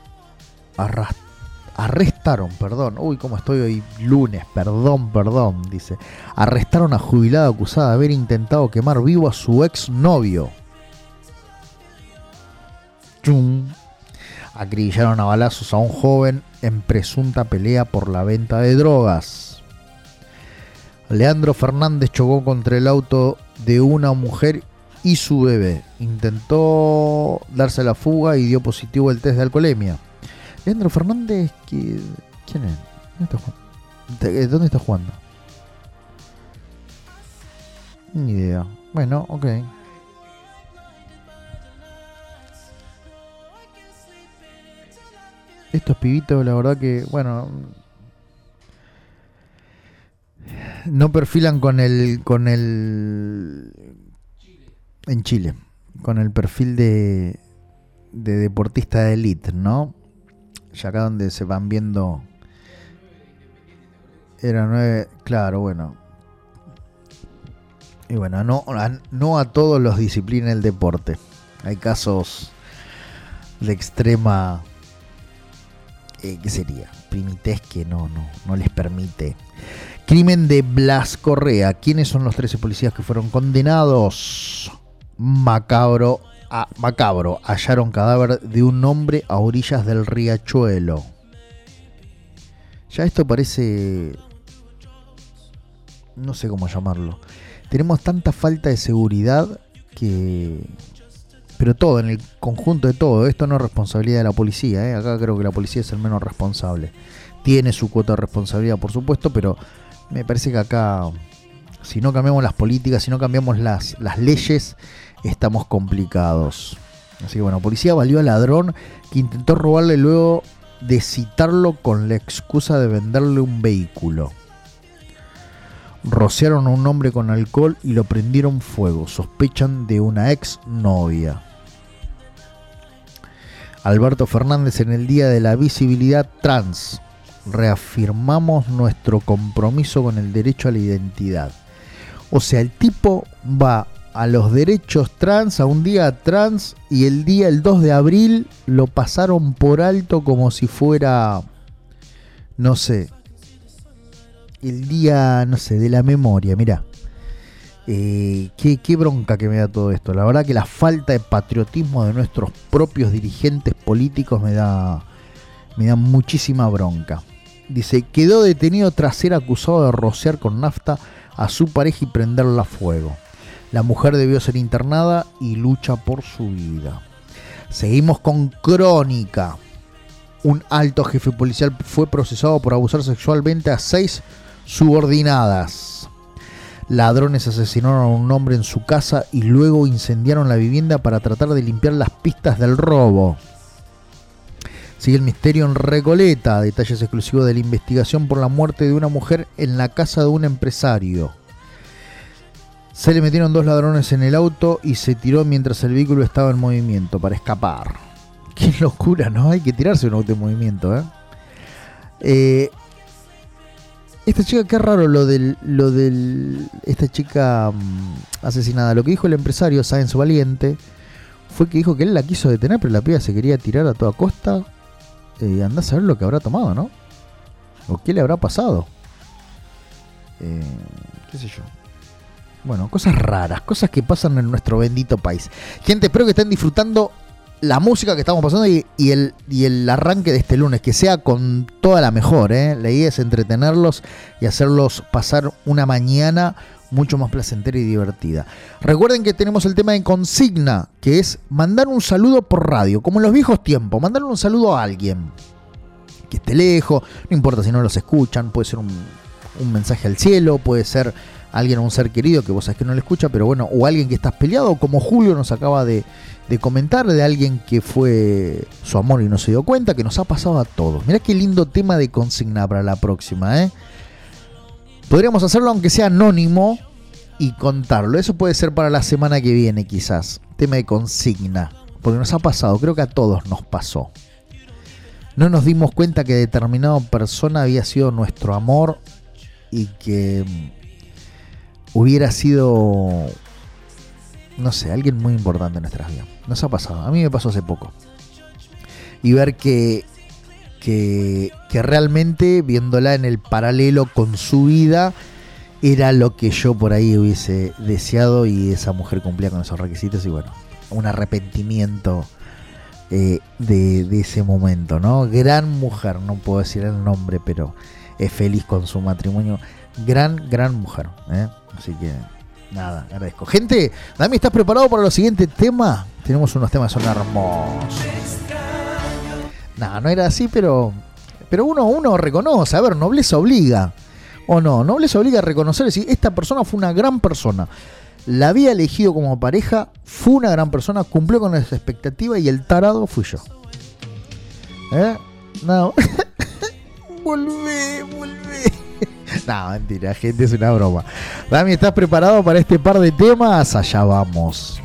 Speaker 2: Arrestaron, uy, cómo estoy hoy lunes, perdón, dice. Arrestaron a jubilada acusada de haber intentado quemar vivo a su exnovio. ¡Chum! Acribillaron a balazos a un joven en presunta pelea por la venta de drogas. Leandro Fernández chocó contra el auto de una mujer y su bebé. Intentó darse la fuga y dio positivo el test de alcoholemia. Leandro Fernández, ¿quién es? ¿Dónde está jugando? Ni idea. Bueno, ok. Estos pibitos, la verdad que, bueno, no perfilan con el en Chile, con el perfil de deportista de élite, ¿no? Ya acá donde se van viendo era 9, claro, bueno. Y bueno, no a todos los disciplina el deporte. Hay casos de extrema ¿qué sería? Primitez que no les permite. Crimen de Blas Correa. ¿Quiénes son los 13 policías que fueron condenados? Macabro. Hallaron cadáver de un hombre a orillas del riachuelo. Ya esto parece... no sé cómo llamarlo. Tenemos tanta falta de seguridad que... pero todo, en el conjunto de todo, esto no es responsabilidad de la policía, Acá creo que la policía es el menos responsable. Tiene su cuota de responsabilidad, por supuesto, pero me parece que acá, si no cambiamos las políticas, si no cambiamos las leyes, estamos complicados. Así que bueno, policía valió al ladrón que intentó robarle luego de citarlo con la excusa de venderle un vehículo. Rociaron a un hombre con alcohol y lo prendieron fuego. Sospechan de una ex novia. Alberto Fernández en el Día de la Visibilidad Trans. Reafirmamos nuestro compromiso con el derecho a la identidad. O sea, el tipo va a los derechos trans, a un día trans, y el 2 de abril lo pasaron por alto como si fuera, no sé, el día, no sé, de la memoria. Mirá, qué bronca que me da todo esto. La verdad que la falta de patriotismo de nuestros propios dirigentes políticos me da muchísima bronca. Dice, quedó detenido tras ser acusado de rociar con nafta a su pareja y prenderla a fuego. La mujer debió ser internada y lucha por su vida. Seguimos con crónica. Un alto jefe policial fue procesado por abusar sexualmente a 6 subordinadas. Ladrones asesinaron a un hombre en su casa y luego incendiaron la vivienda para tratar de limpiar las pistas del robo. Sigue el misterio en Recoleta. Detalles exclusivos de la investigación por la muerte de una mujer en la casa de un empresario. Se le metieron 2 ladrones en el auto y se tiró mientras el vehículo estaba en movimiento para escapar. Qué locura, ¿no? Hay que tirarse un auto en movimiento, Esta chica, qué raro esta chica asesinada. Lo que dijo el empresario Sáenz Valiente fue que dijo que él la quiso detener, pero la piba se quería tirar a toda costa. Andá a saber lo que habrá tomado, ¿no? O qué le habrá pasado. Qué sé yo. Bueno, cosas raras, cosas que pasan en nuestro bendito país. Gente, espero que estén disfrutando la música que estamos pasando y el arranque de este lunes, que sea con toda la mejor, La idea es entretenerlos y hacerlos pasar una mañana mucho más placentera y divertida. Recuerden que tenemos el tema de consigna, que es mandar un saludo por radio, como en los viejos tiempos, mandar un saludo a alguien que esté lejos, no importa si no los escuchan, puede ser un mensaje al cielo, puede ser alguien, un ser querido que vos sabés que no le escucha, pero bueno, o alguien que estás peleado, como Julio nos acaba de comentar, de alguien que fue su amor y no se dio cuenta, que nos ha pasado a todos. Mirá qué lindo tema de consigna para la próxima, Podríamos hacerlo aunque sea anónimo y contarlo. Eso puede ser para la semana que viene quizás. Tema de consigna. Porque nos ha pasado, creo que a todos nos pasó. No nos dimos cuenta que determinada persona había sido nuestro amor y que hubiera sido, no sé, alguien muy importante en nuestras vidas. Nos ha pasado, a mí me pasó hace poco. Y ver que realmente, viéndola en el paralelo con su vida, era lo que yo por ahí hubiese deseado, y esa mujer cumplía con esos requisitos. Y bueno, un arrepentimiento de ese momento, ¿no? Gran mujer, no puedo decir el nombre, pero es feliz con su matrimonio. Gran mujer, Así que nada, agradezco. Gente, Dami, ¿estás preparado para los siguientes temas? Tenemos unos temas que son hermosos. No era así, pero uno reconoce. A ver, nobleza obliga. ¿O no? Nobleza obliga a reconocer, decir, esta persona fue una gran persona. La había elegido como pareja, fue una gran persona, cumplió con esa expectativa, y el tarado fui yo. No. Volvé. No, mentira, gente, es una broma. Dami, ¿estás preparado para este par de temas? Allá vamos.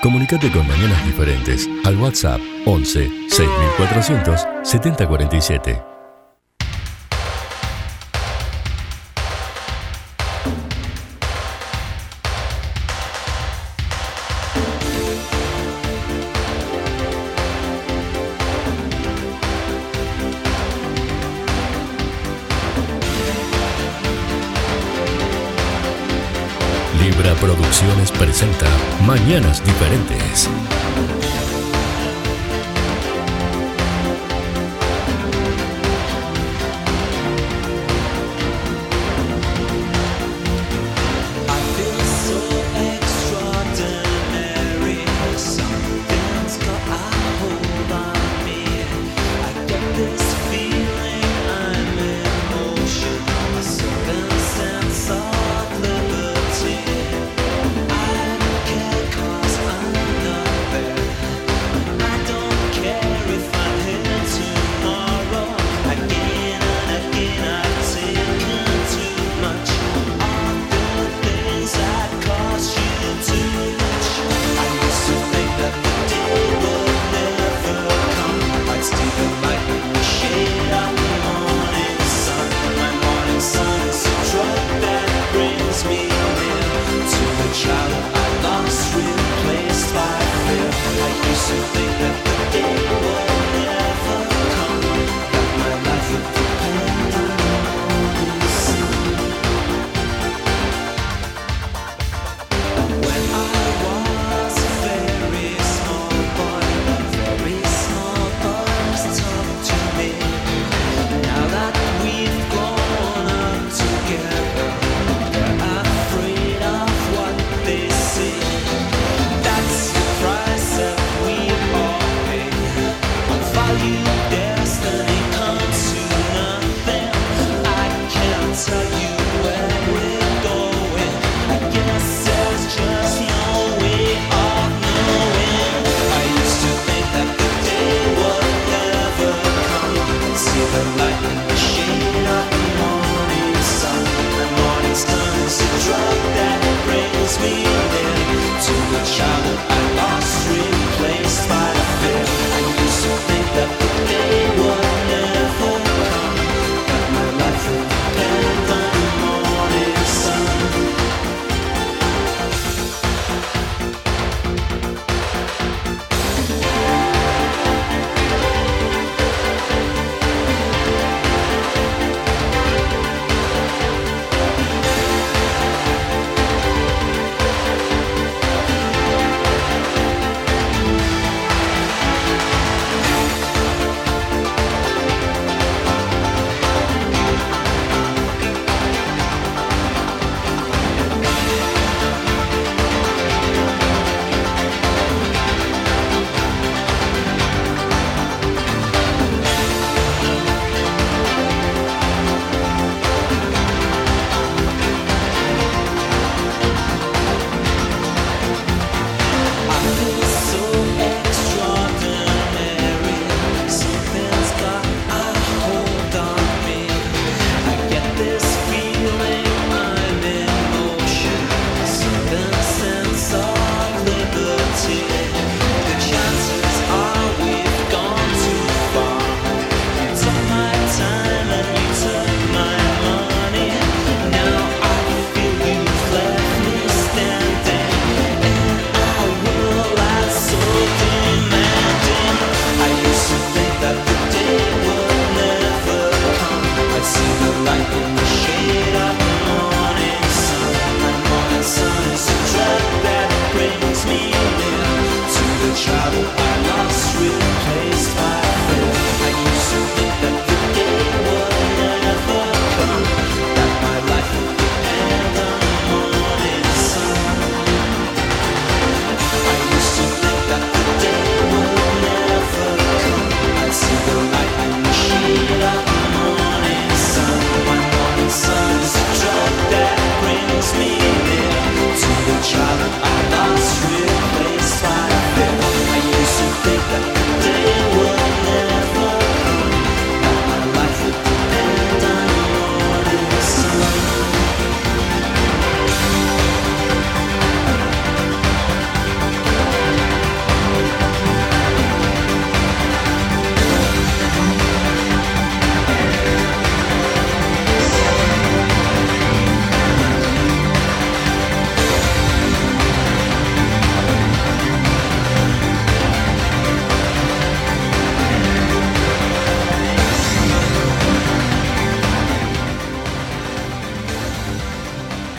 Speaker 1: Comunicate con Mañanas Diferentes al WhatsApp 11 6400 7047. Libra Producciones presenta Mañanas Diferentes.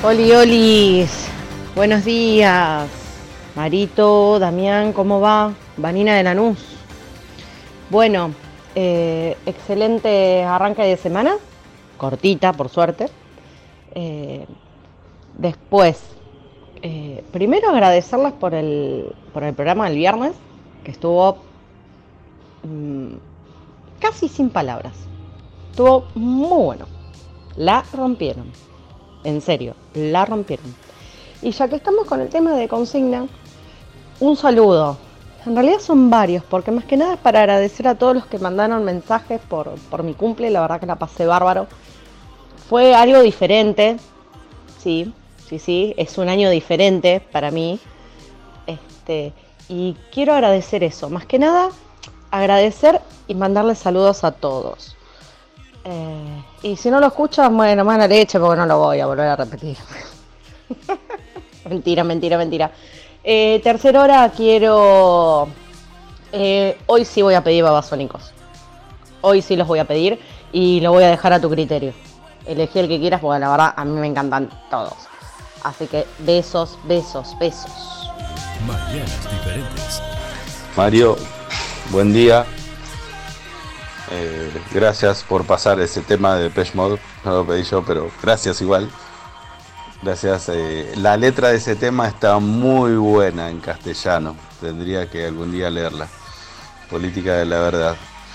Speaker 14: Olis, buenos días. Marito, Damián, ¿cómo va? Vanina de Lanús. Bueno, excelente arranque de semana, cortita por suerte. Después, primero agradecerles por el programa del viernes, que estuvo casi sin palabras. Estuvo muy bueno. La rompieron. En serio, la rompieron. Y ya que estamos con el tema de consigna, un saludo. En realidad son varios, porque más que nada es para agradecer a todos los que mandaron mensajes por mi cumple. La verdad que la pasé bárbaro. Fue algo diferente. Sí, es un año diferente para mí. Y quiero agradecer eso. Más que nada, agradecer y mandarles saludos a todos. Y si no lo escuchan, bueno, mala leche, porque no lo voy a volver a repetir. Mentira. Tercera hora quiero... hoy sí voy a pedir babasónicos. Hoy sí los voy a pedir y lo voy a dejar a tu criterio. Elegí el que quieras, porque la verdad a mí me encantan todos. Así que besos.
Speaker 1: Mañanas diferentes.
Speaker 15: Mario, buen día. Gracias por pasar ese tema de Depeche Mode. No lo pedí yo, pero gracias igual. Gracias. La letra de ese tema está muy buena en castellano. Tendría que algún día leerla. Política de la verdad.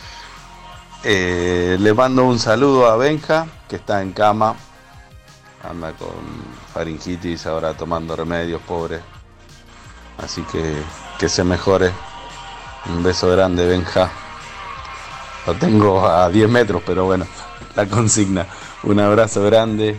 Speaker 15: Le mando un saludo a Benja, que está en cama. Anda con faringitis, ahora tomando remedios, pobre. Así que se mejore. Un beso grande, Benja. Lo tengo a 10 metros, pero bueno, la consigna. Un abrazo grande.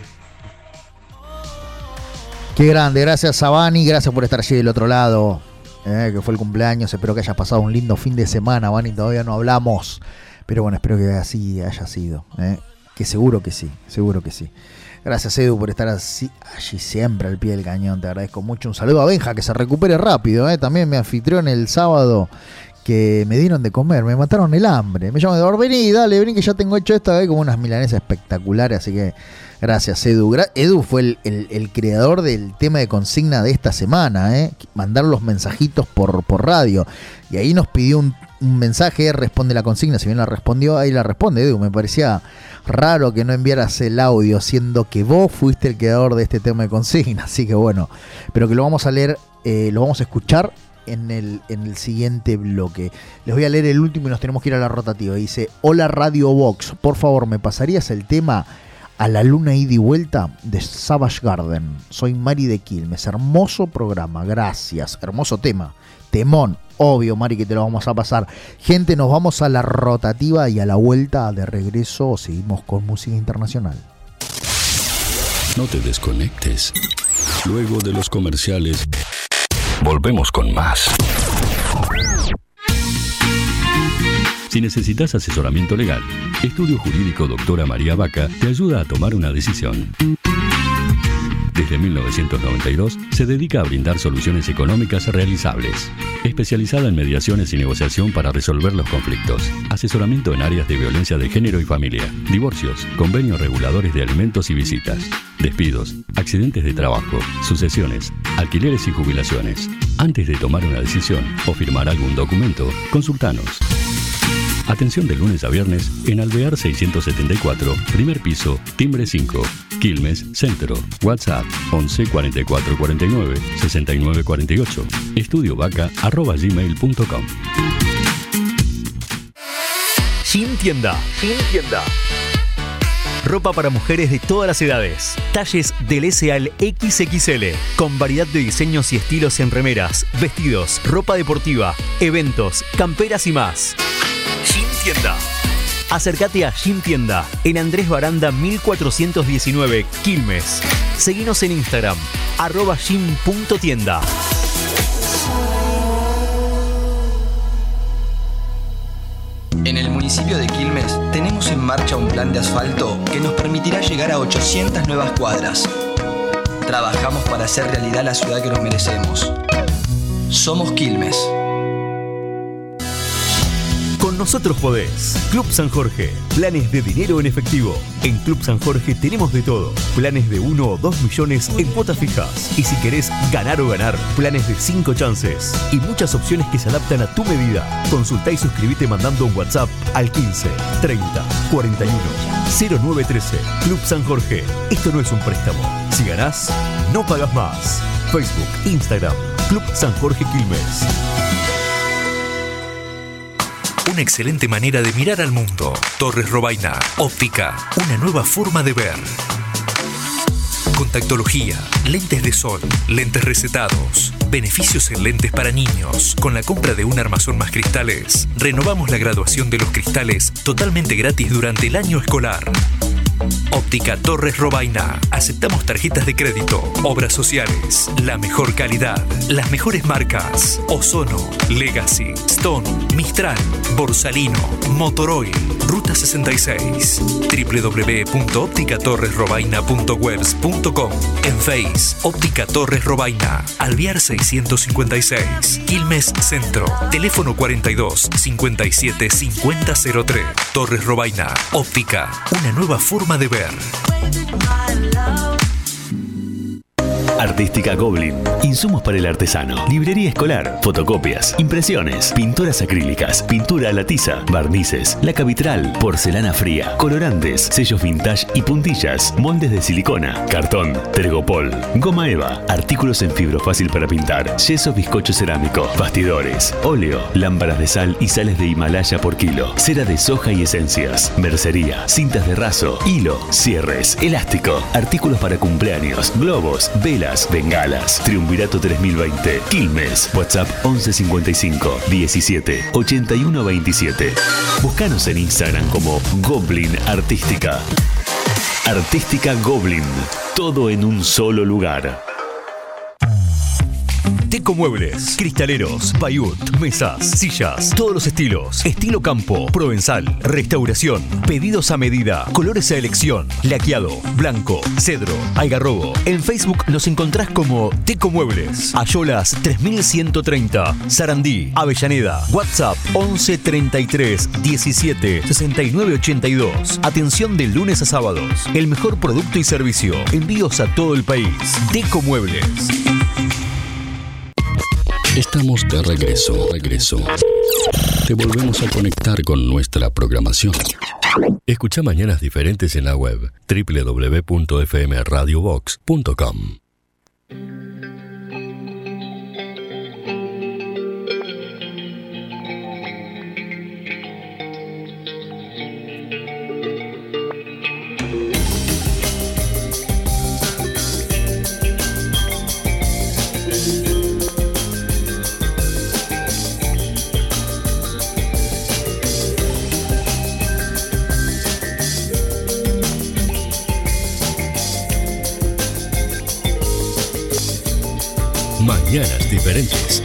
Speaker 2: Qué grande, gracias a Vani, gracias por estar allí del otro lado, que fue el cumpleaños. Espero que hayas pasado un lindo fin de semana, Vani, todavía no hablamos, pero bueno, espero que así haya sido, que seguro que sí. Gracias, Edu, por estar allí siempre al pie del cañón, te agradezco mucho. Un saludo a Benja, que se recupere rápido, también me anfitrión el sábado, que me dieron de comer, me mataron el hambre. Me llaman de vení que ya tengo hecho esto, como unas milanesas espectaculares, así que gracias, Edu. Edu fue el creador del tema de consigna de esta semana, mandar los mensajitos por radio. Y ahí nos pidió un mensaje, responde la consigna, si bien la respondió, ahí la responde Edu. Me parecía raro que no enviaras el audio, siendo que vos fuiste el creador de este tema de consigna, así que bueno, pero que lo vamos a leer, lo vamos a escuchar en el siguiente bloque. Les voy a leer el último y nos tenemos que ir a la rotativa. Dice: hola Radio Box, por favor me pasarías el tema A la Luna Ida y Vuelta de Savage Garden. Soy Mari de Quilmes. Hermoso programa, gracias. Hermoso tema, temón. Obvio, Mari, que te lo vamos a pasar. Gente, nos vamos a la rotativa y a la vuelta de regreso seguimos con música internacional.
Speaker 1: No te desconectes. Luego de los comerciales, volvemos con más. Si necesitas asesoramiento legal, Estudio Jurídico Doctora María Vaca te ayuda a tomar una decisión. Desde 1992 se dedica a brindar soluciones económicas realizables. Especializada en mediaciones y negociación para resolver los conflictos. Asesoramiento en áreas de violencia de género y familia. Divorcios, convenios reguladores de alimentos y visitas. Despidos, accidentes de trabajo, sucesiones, alquileres y jubilaciones. Antes de tomar una decisión o firmar algún documento, consultanos. Atención de lunes a viernes en Alvear 674, primer piso, timbre 5, Quilmes, Centro. WhatsApp 11 44 49 69 48. estudiovaca@gmail.com.
Speaker 6: Gym Tienda. Ropa para mujeres de todas las edades. Talles del S al XXL. Con variedad de diseños y estilos en remeras, vestidos, ropa deportiva, eventos, camperas y más. Gym Tienda. Acércate a Gym Tienda en Andrés Baranda 1419, Quilmes. Seguinos en Instagram, @gym.tienda.
Speaker 7: En el municipio de Quilmes tenemos en marcha un plan de asfalto que nos permitirá llegar a 800 nuevas cuadras. Trabajamos para hacer realidad la ciudad que nos merecemos. Somos Quilmes.
Speaker 6: Con nosotros podés. Club San Jorge. Planes de dinero en efectivo. En Club San Jorge tenemos de todo. Planes de 1 o 2 millones en cuotas fijas. Y si querés ganar o ganar, planes de 5 chances. Y muchas opciones que se adaptan a tu medida. Consultá y suscribite mandando un WhatsApp al 15 30 41 0913. Club San Jorge. Esto no es un préstamo. Si ganás, no pagas más. Facebook, Instagram, Club San Jorge Quilmes.
Speaker 16: Una excelente manera de mirar al mundo. Torres Robaina. Óptica. Una nueva forma de ver. Contactología. Lentes de sol. Lentes recetados. Beneficios en lentes para niños. Con la compra de un armazón más cristales, renovamos la graduación de los cristales totalmente gratis durante el año escolar. Óptica Torres Robaina. Aceptamos tarjetas de crédito, obras sociales, la mejor calidad, las mejores marcas: Ozono, Legacy, Stone, Mistral, Borsalino, Motoroil. Ruta 66. www.opticatorresrobaina.webs.com. En Face, Óptica Torres Robaina. Alvear 656. Quilmes Centro. Teléfono 42 57 5003. Torres Robaina. Óptica. Una nueva forma de ver.
Speaker 8: Artística Goblin. Insumos para el artesano. Librería escolar. Fotocopias. Impresiones. Pinturas acrílicas. Pintura a la tiza. Barnices. Laca vitral. Porcelana fría. Colorantes. Sellos vintage y puntillas. Moldes de silicona. Cartón. Tergopol. Goma eva. Artículos en fibro fácil para pintar. Yeso bizcocho cerámico. Bastidores. Óleo. Lámparas de sal y sales de Himalaya por kilo. Cera de soja y esencias. Mercería. Cintas de raso. Hilo. Cierres. Elástico. Artículos para cumpleaños. Globos. Velas. Bengalas. Triunvirato 3020. Quilmes. WhatsApp 1155 17 81 27. Búscanos en Instagram como Goblin Artística. Artística Goblin. Todo en un solo lugar.
Speaker 6: Deco Muebles, cristaleros, payut, mesas, sillas, todos los estilos, estilo campo, provenzal, restauración, pedidos a medida, colores a elección, laqueado, blanco, cedro, algarrobo. En Facebook nos encontrás como Deco Muebles, Ayolas 3130, Sarandí, Avellaneda, WhatsApp 11 33 17 69 82. Atención de lunes a sábados, el mejor producto y servicio, envíos a todo el país. Deco Muebles.
Speaker 1: Estamos de regreso. Te volvemos a conectar con nuestra programación. Escucha Mañanas Diferentes en la web www.fmradiobox.com. Mañanas Diferentes.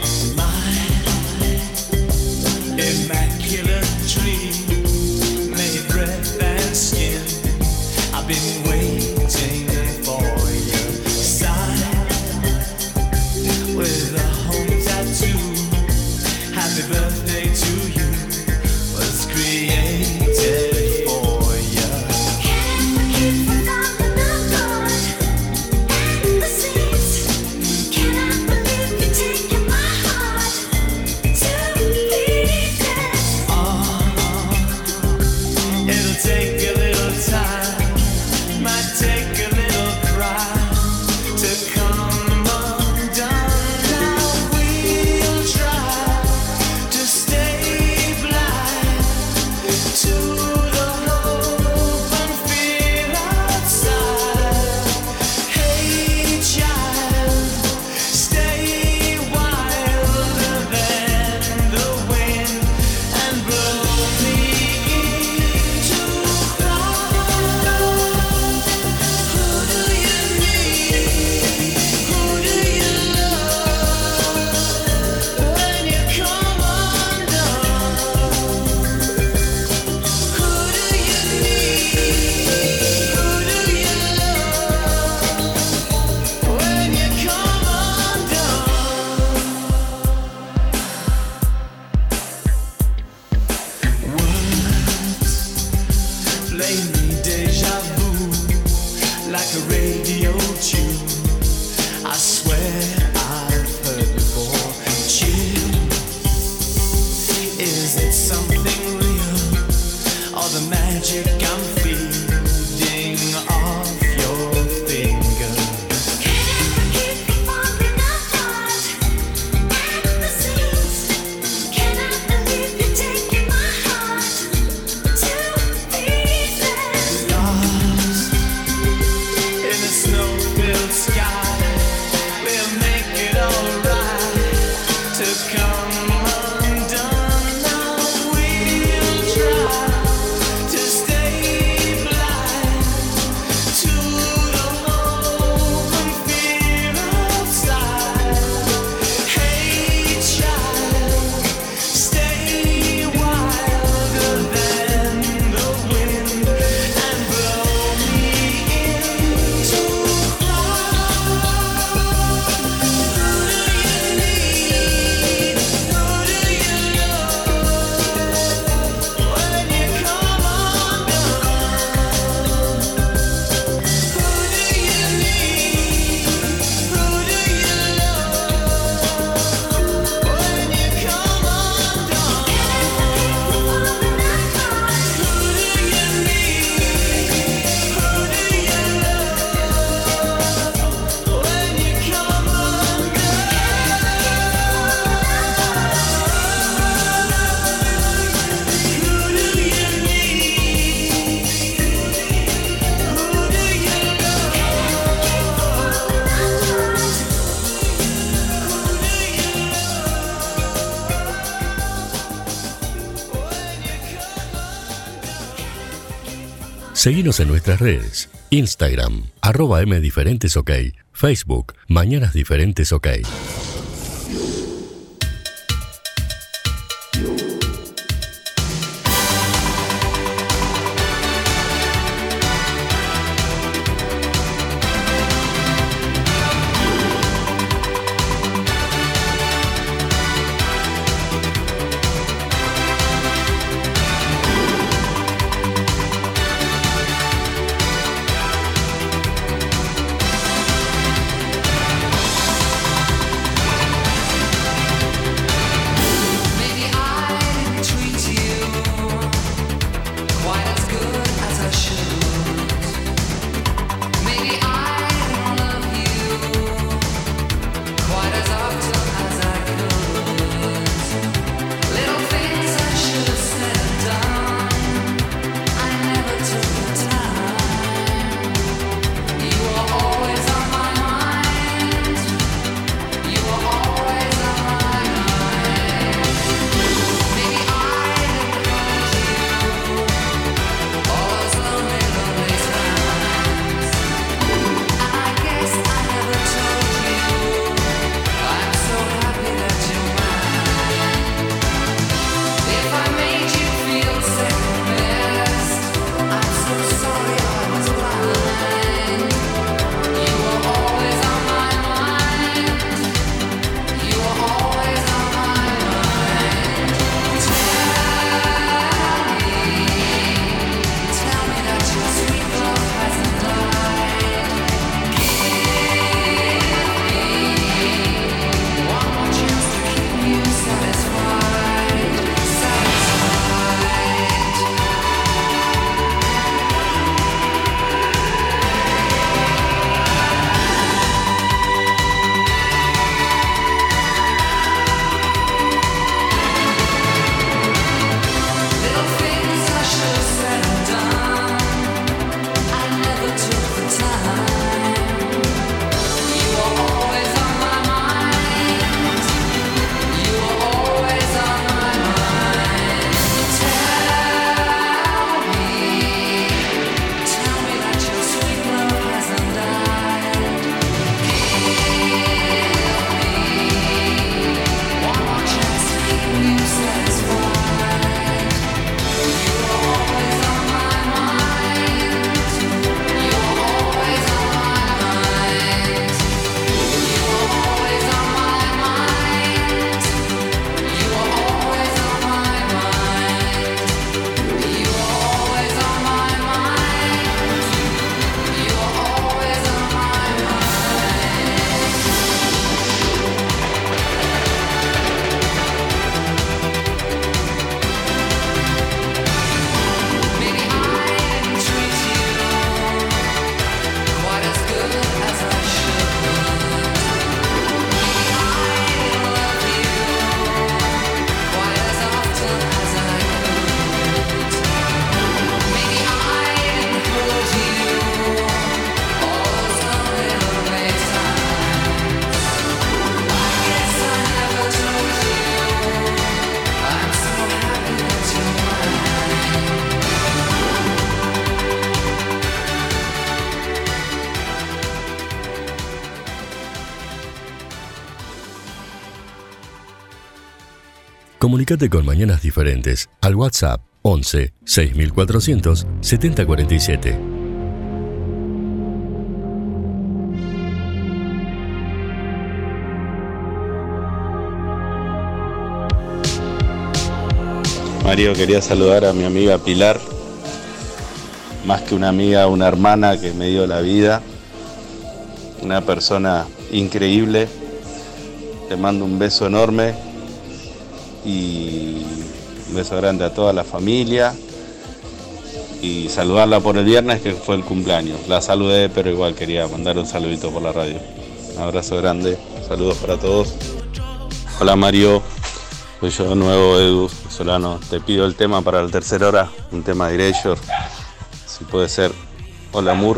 Speaker 1: Seguinos en nuestras redes. Instagram, @mdiferentesok. Facebook, Mañanas Diferentes OK. Comunicate con Mañanas Diferentes al WhatsApp 11 6400 7047.
Speaker 15: Mario, quería saludar a mi amiga Pilar, más que una amiga, una hermana que me dio la vida, una persona increíble. Te mando un beso enorme y un beso grande a toda la familia y saludarla por el viernes que fue el cumpleaños. La saludé, pero igual quería mandar un saludito por la radio. Un abrazo grande, saludos para todos. Hola Mario, soy yo de nuevo, Edu Solano. Te pido el tema para la tercera hora, un tema de Erasure, si puede ser. Hola Mur.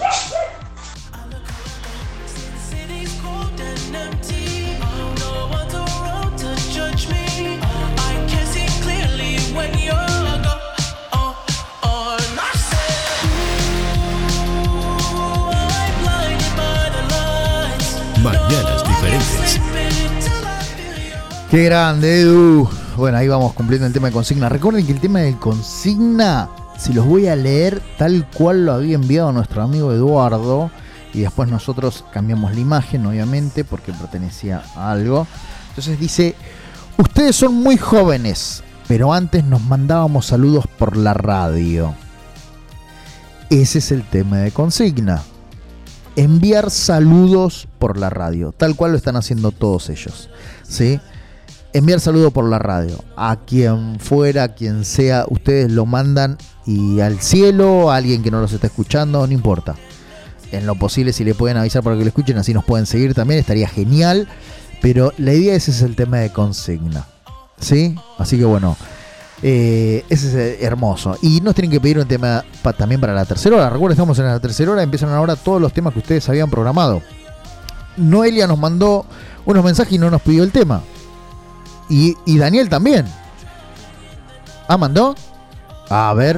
Speaker 2: Qué grande, Edu. Bueno, ahí vamos cumpliendo el tema de consigna. Recuerden que el tema de consigna, si los voy a leer tal cual lo había enviado nuestro amigo Eduardo, y después nosotros cambiamos la imagen, obviamente, porque pertenecía a algo. Entonces dice: ustedes son muy jóvenes, pero antes nos mandábamos saludos por la radio. Ese es el tema de consigna. Enviar saludos por la radio, tal cual lo están haciendo todos ellos, ¿sí? Enviar saludos por la radio, a quien fuera, a quien sea, ustedes lo mandan y al cielo, a alguien que no los está escuchando, no importa. En lo posible, si le pueden avisar para que lo escuchen, así nos pueden seguir también, estaría genial. Pero la idea, ese es el tema de consigna, ¿sí? Así que bueno, ese es hermoso. Y nos tienen que pedir un tema también para la tercera hora. Recuerden, estamos en la tercera hora, empiezan ahora todos los temas que ustedes habían programado. Noelia nos mandó unos mensajes y no nos pidió el tema. Y Daniel también. ¿Ah, mandó? A ver.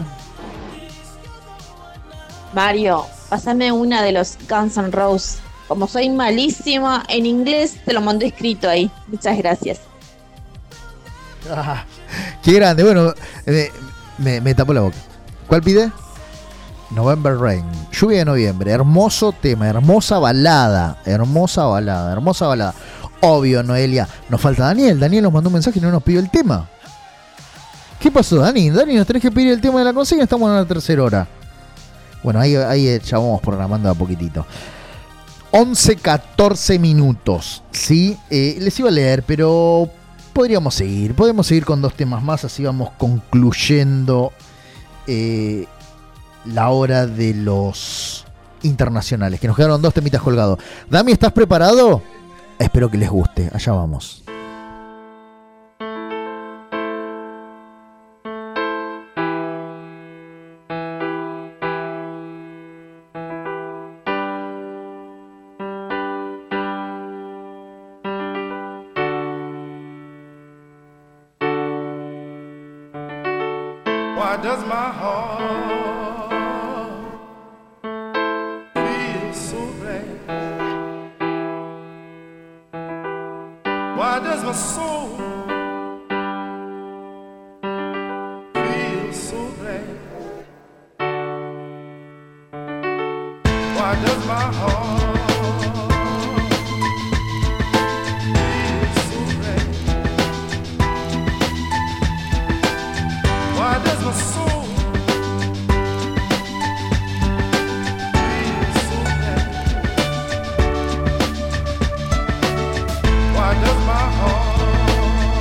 Speaker 9: Mario, pásame una de los Guns N' Roses. Como soy malísima en inglés, te lo mando escrito ahí. Muchas gracias.
Speaker 2: Qué grande. Bueno, me tapó la boca. ¿Cuál pide? November Rain. Lluvia de noviembre. Hermoso tema, hermosa balada. Hermosa balada. Obvio, Noelia. Nos falta Daniel. Daniel nos mandó un mensaje y no nos pidió el tema. ¿Qué pasó, Dani? Dani, nos tenés que pedir el tema de la consigna. Estamos en la tercera hora. Bueno, ahí ya vamos programando a poquitito. 11:14 minutos. ¿Sí? Les iba a leer, pero podemos seguir con dos temas más. Así vamos concluyendo la hora de los internacionales, que nos quedaron dos temitas colgados. Dami, ¿estás preparado? Espero que les guste. Allá vamos.
Speaker 3: Why does my heart feel so bad? Why does my soul feel so bad? Why does my heart feel so bad? Why does my soul feel so bad? Why does my heart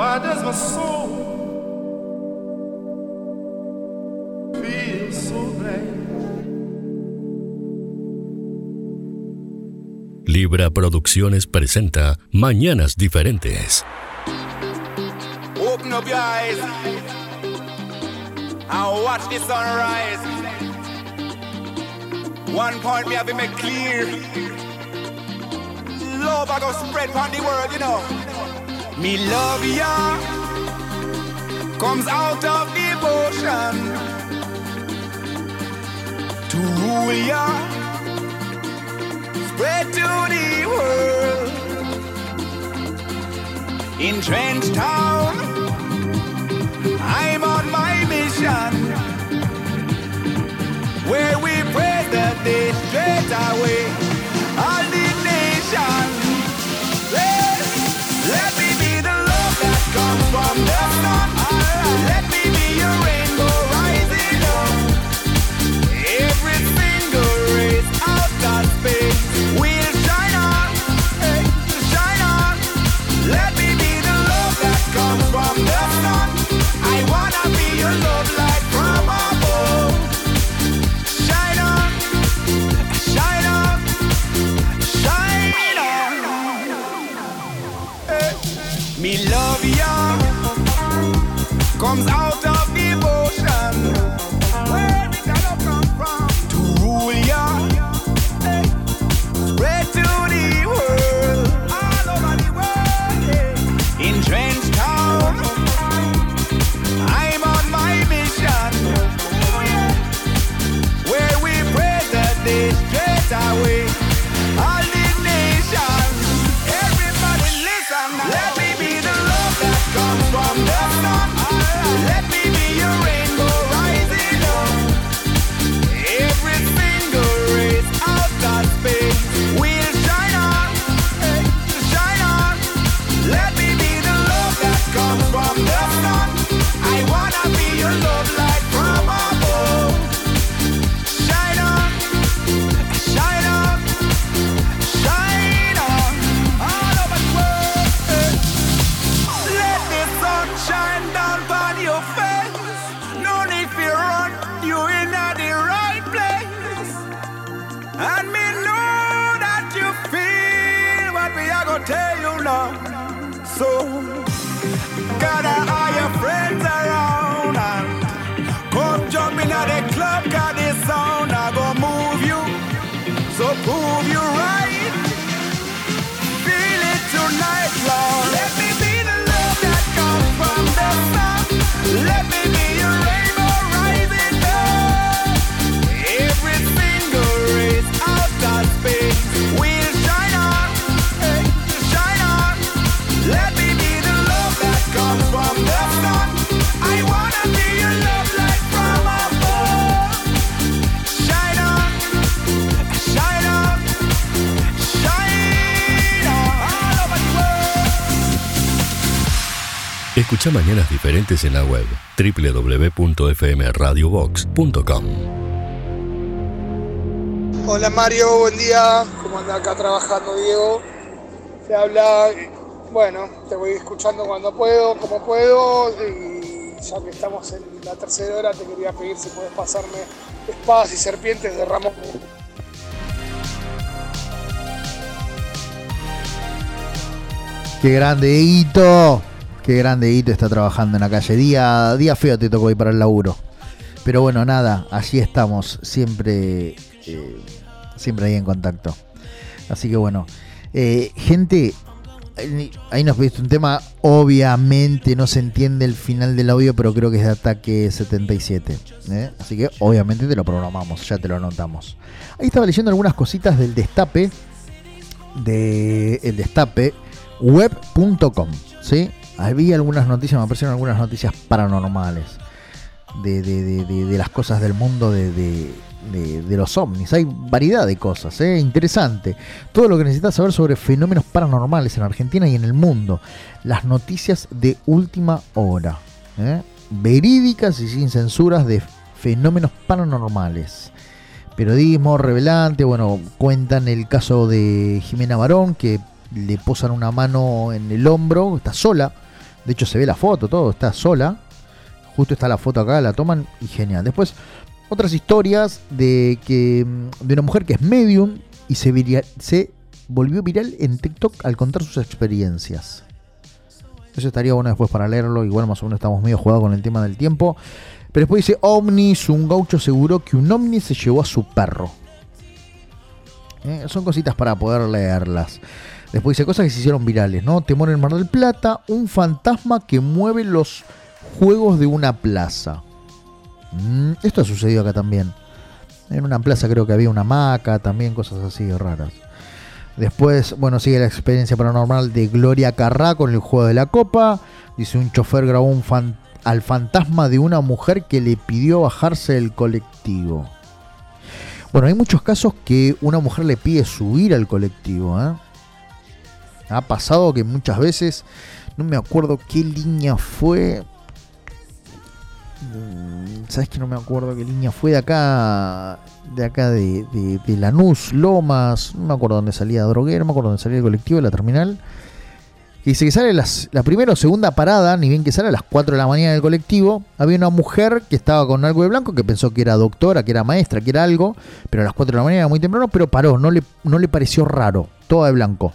Speaker 3: why does my soul feel so bad?
Speaker 1: Libra Producciones presenta Mañanas Diferentes.
Speaker 3: Open up your eyes and watch the sunrise. One point me have to make clear. Love I go spread on the world, you know. Me love ya comes out of devotion to rule ya, spread to the world. In Trench Town, I'm on my mission, where we pray that they straight away all the nation. Let me be the love that comes from the sun. Let me be your rainbow rising up. Every single race out of space will shine on, shine on. Let me be the love that comes from the sun. I wanna be your love light from above. Shine on, shine on, shine on. Me love ya comes out of devotion. Where we gonna come from? To rule ya, spread to the world, all over the world. In Trench Town, I'm on my mission, where we pray that they straight away all the nations. Everybody listen, let me be the love that comes from the sun. Let me be your rainbow rising up. Every single race out of space will shine on, shine on. Let me be the love that comes from the sun. I wanna be your love light from above. Shine on, shine on, shine on, all over the world. Let the sun shine down on your face. No need for run, you in the right place. And me know that you feel what we are gonna tell you now. So gather all your friends around and come jump in at the club, 'cause this sound I go move you. So prove you right. Feel it tonight, Lord. Let me be the love that comes from the sun. Let me be your rainbow rising up. Every single race out of space will shine on, shine on. Let me be the love that comes from the sun. I wanna be your love light from above. Shine on, shine on, shine on, all over the world.
Speaker 1: Escucha Mañanas Diferentes en la web www.fmradiobox.com.
Speaker 17: Hola Mario, buen día. ¿Cómo anda acá trabajando Diego? Te habla, bueno, te voy escuchando cuando puedo, como puedo, y ya que estamos en la tercera hora te quería pedir si puedes pasarme Espadas y Serpientes de Ramón.
Speaker 2: Qué grande Hito. Qué grande Hito está trabajando en la calle. Día feo te tocó ir para el laburo. Pero bueno, nada, allí estamos, siempre ahí en contacto. Así que bueno, gente, ahí nos pediste un tema. Obviamente no se entiende el final del audio, pero creo que es de Ataque 77. Así que obviamente te lo programamos, ya te lo anotamos. Ahí estaba leyendo algunas cositas del destape, el destape web.com, ¿sí? Había algunas noticias, me aparecieron algunas noticias paranormales de las cosas del mundo de los ovnis. Hay variedad de cosas, interesante. Todo lo que necesitas saber sobre fenómenos paranormales en Argentina y en el mundo. Las noticias de última hora, verídicas y sin censuras de fenómenos paranormales. Periodismo revelante, bueno, cuentan el caso de Jimena Barón, que le posan una mano en el hombro, está sola, De hecho se ve la foto, todo, está sola. Justo está la foto acá, la toman y genial. Después, otras historias de una mujer que es medium y se volvió viral en TikTok al contar sus experiencias. Eso estaría bueno después para leerlo. Igual más o menos estamos medio jugados con el tema del tiempo. Pero después dice ovnis, un gaucho aseguró que un ovni se llevó a su perro. Son cositas para poder leerlas. Después dice cosas que se hicieron virales, ¿no? Temor en Mar del Plata, un fantasma que mueve los juegos de una plaza. Esto ha sucedido acá también. En una plaza creo que había una hamaca, también cosas así raras. Después, bueno, sigue la experiencia paranormal de Gloria Carrá con el juego de la copa. Dice un chofer grabó al fantasma de una mujer que le pidió bajarse del colectivo. Bueno, hay muchos casos que una mujer le pide subir al colectivo, ¿eh? Ha pasado que muchas veces, no me acuerdo qué línea fue. ¿Sabes que no me acuerdo qué línea fue de acá de Lanús, Lomas? No me acuerdo dónde salía Droguero, no me acuerdo dónde salía el colectivo de la terminal. Y dice que sale la primera o segunda parada, ni bien que sale a las 4 de la mañana del colectivo. Había una mujer que estaba con algo de blanco, que pensó que era doctora, que era maestra, que era algo, pero a las 4 de la mañana era muy temprano, pero paró, no le pareció raro, toda de blanco.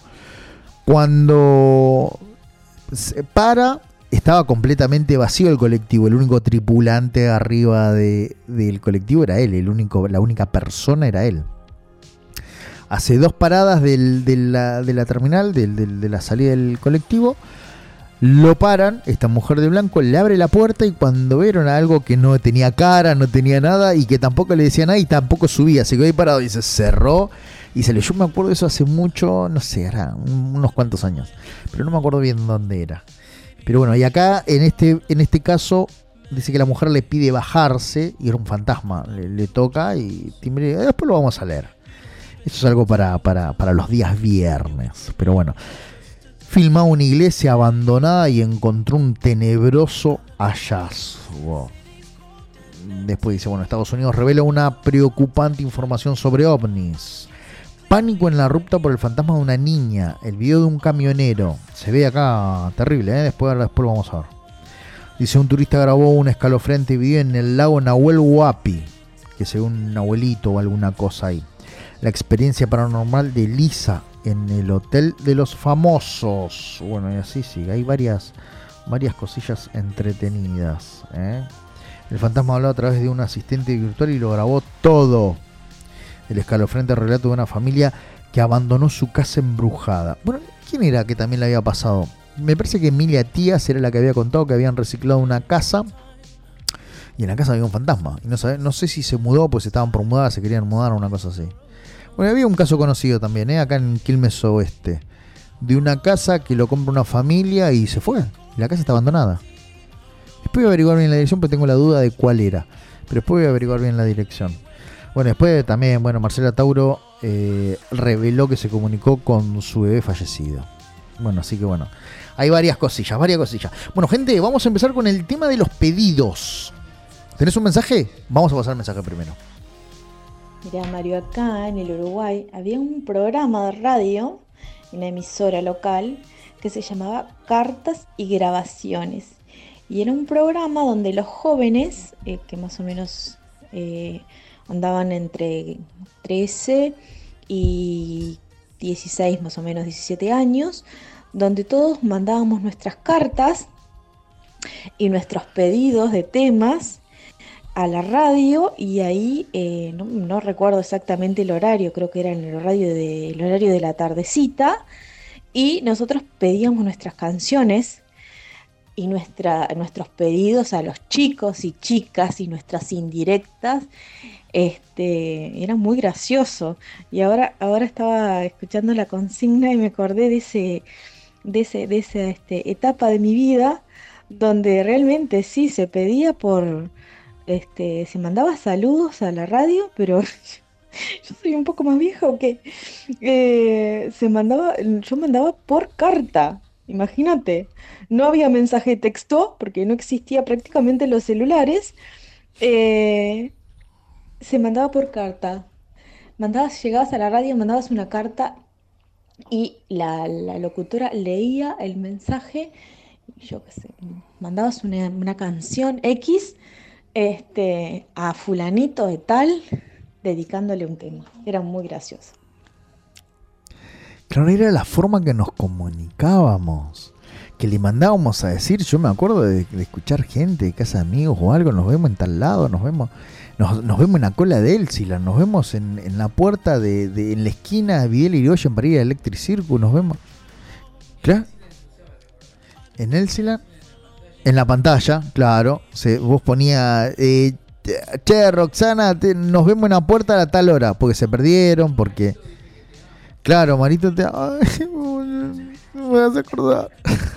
Speaker 2: Cuando se para, estaba completamente vacío el colectivo. El único tripulante arriba del colectivo era él, la única persona era él. Hace 2 paradas de la terminal, de la salida del colectivo, lo paran, esta mujer de blanco le abre la puerta y cuando vieron algo que no tenía cara, no tenía nada y que tampoco le decía nada y tampoco subía, se quedó ahí parado y se cerró y se le... Yo me acuerdo de eso hace mucho, no sé, era unos cuantos años, pero no me acuerdo bien dónde era. Pero bueno, y acá en este caso dice que la mujer le pide bajarse y era un fantasma, le toca y timbre, después lo vamos a leer. Esto es algo para los días viernes. Pero bueno, filmaba una iglesia abandonada y encontró un tenebroso hallazgo. Después dice, bueno, Estados Unidos revela una preocupante información sobre ovnis. Pánico en la ruta por el fantasma de una niña. El video de un camionero. Se ve acá terrible, ¿eh? Después lo vamos a ver. Dice, un turista grabó un escalofriante video en el lago Nahuel Huapi, que se ve un abuelito o alguna cosa ahí. La experiencia paranormal de Lisa en el Hotel de los Famosos. Bueno, y así sigue. Hay varias cosillas entretenidas, ¿eh? El fantasma habló a través de un asistente virtual y lo grabó todo. El escalofriante relato de una familia que abandonó su casa embrujada. Bueno, ¿quién era que también le había pasado? Me parece que Emilia Tías era la que había contado que habían reciclado una casa y en la casa había un fantasma. Y no sé si se mudó, pues estaban por mudar, se querían mudar o una cosa así. Bueno, había un caso conocido también, acá en Quilmes Oeste, de una casa que lo compra una familia y se fue. Y la casa está abandonada. Después voy a averiguar bien la dirección, porque tengo la duda de cuál era. Pero después voy a averiguar bien la dirección. Bueno, después también, Marcela Tauro reveló que se comunicó con su bebé fallecido. Bueno, así que bueno, hay varias cosillas. Bueno, gente, vamos a empezar con el tema de los pedidos. ¿Tenés un mensaje? Vamos a pasar el mensaje primero.
Speaker 9: Mirá, Mario, acá en el Uruguay había un programa de radio, una emisora local, que se llamaba Cartas y Grabaciones. Y era un programa donde los jóvenes, que más o menos andaban entre 13 y 16, más o menos 17 años, donde todos mandábamos nuestras cartas y nuestros pedidos de temas a la radio, y ahí no recuerdo exactamente el horario, creo que era en el horario de la tardecita, y nosotros pedíamos nuestras canciones y nuestros pedidos a los chicos y chicas y nuestras indirectas. Era muy gracioso. Y ahora estaba escuchando la consigna y me acordé de esa etapa de mi vida donde realmente sí se pedía se mandaba saludos a la radio, pero yo soy un poco más vieja o qué. Yo mandaba por carta, imagínate. No había mensaje de texto porque no existía prácticamente los celulares. Se mandaba por carta. Llegabas a la radio, mandabas una carta y la locutora leía el mensaje yo qué sé, mandabas una canción X a fulanito de tal, dedicándole un tema. Era muy gracioso.
Speaker 2: Claro, era la forma que nos comunicábamos, que le mandábamos a decir. Yo me acuerdo de escuchar gente de casa de amigos o algo, nos vemos en tal lado, nos vemos en la cola de Elsilan, nos vemos en la puerta en la esquina de Videla y Irigoyen para ir a Electric Circus, nos vemos. ¿Claro? En Elsilan, en la pantalla, claro, vos ponías, che, Roxana, nos vemos en la puerta a tal hora, porque se perdieron, porque... Claro, Marito ay, no me vas a acordar.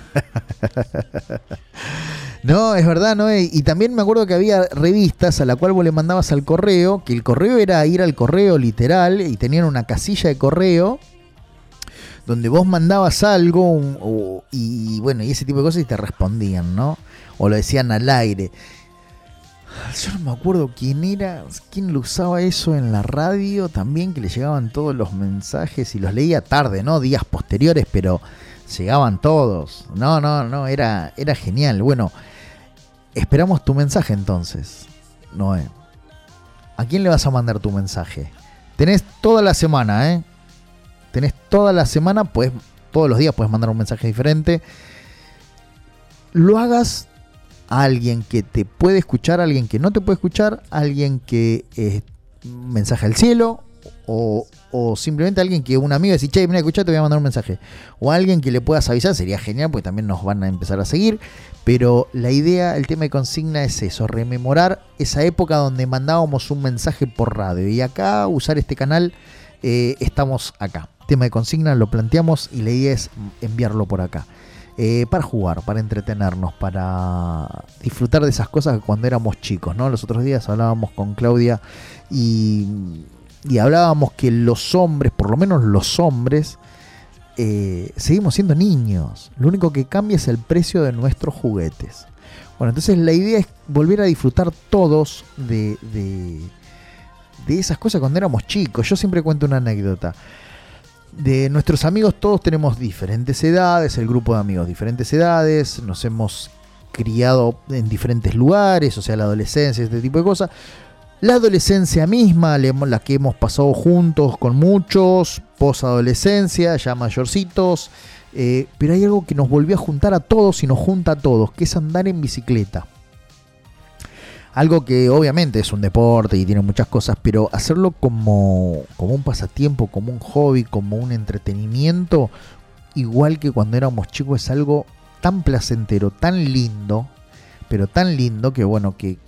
Speaker 2: No, es verdad, ¿no? Y también me acuerdo que había revistas a la cual vos le mandabas al correo, que el correo era ir al correo literal, y tenían una casilla de correo donde vos mandabas algo y bueno, y ese tipo de cosas y te respondían, ¿no? O lo decían al aire. Yo no me acuerdo quién lo usaba eso en la radio también, que le llegaban todos los mensajes y los leía tarde, ¿no? Días posteriores, pero llegaban todos. No, era genial. Bueno, esperamos tu mensaje entonces, Noé. ¿A quién le vas a mandar tu mensaje? Tenés toda la semana, ¿eh? Tenés toda la semana, pues todos los días puedes mandar un mensaje diferente. Lo hagas a alguien que te puede escuchar, a alguien que no te puede escuchar, a alguien que mensaje al cielo, o simplemente a alguien que un amigo dice, che, mira, escuchá, te voy a mandar un mensaje, o a alguien que le puedas avisar, sería genial, porque también nos van a empezar a seguir. Pero la idea, el tema de consigna es eso, rememorar esa época donde mandábamos un mensaje por radio, y acá usar este canal, estamos acá. Tema de consigna lo planteamos y la idea es enviarlo por acá. Para jugar, para entretenernos, para disfrutar de esas cosas cuando éramos chicos, ¿no? Los otros días hablábamos con Claudia y hablábamos que los hombres, por lo menos los hombres, seguimos siendo niños. Lo único que cambia es el precio de nuestros juguetes. Bueno, entonces la idea es volver a disfrutar todos de esas cosas cuando éramos chicos. Yo siempre cuento una anécdota. De nuestros amigos todos tenemos diferentes edades, el grupo de amigos diferentes edades, nos hemos criado en diferentes lugares, o sea, la adolescencia, este tipo de cosas. La adolescencia misma, la que hemos pasado juntos con muchos, posadolescencia, ya mayorcitos, pero hay algo que nos volvió a juntar a todos y nos junta a todos, que es andar en bicicleta. Algo que obviamente es un deporte y tiene muchas cosas, pero hacerlo como un pasatiempo, como un hobby, como un entretenimiento, igual que cuando éramos chicos, es algo tan placentero, tan lindo, pero tan lindo que bueno, que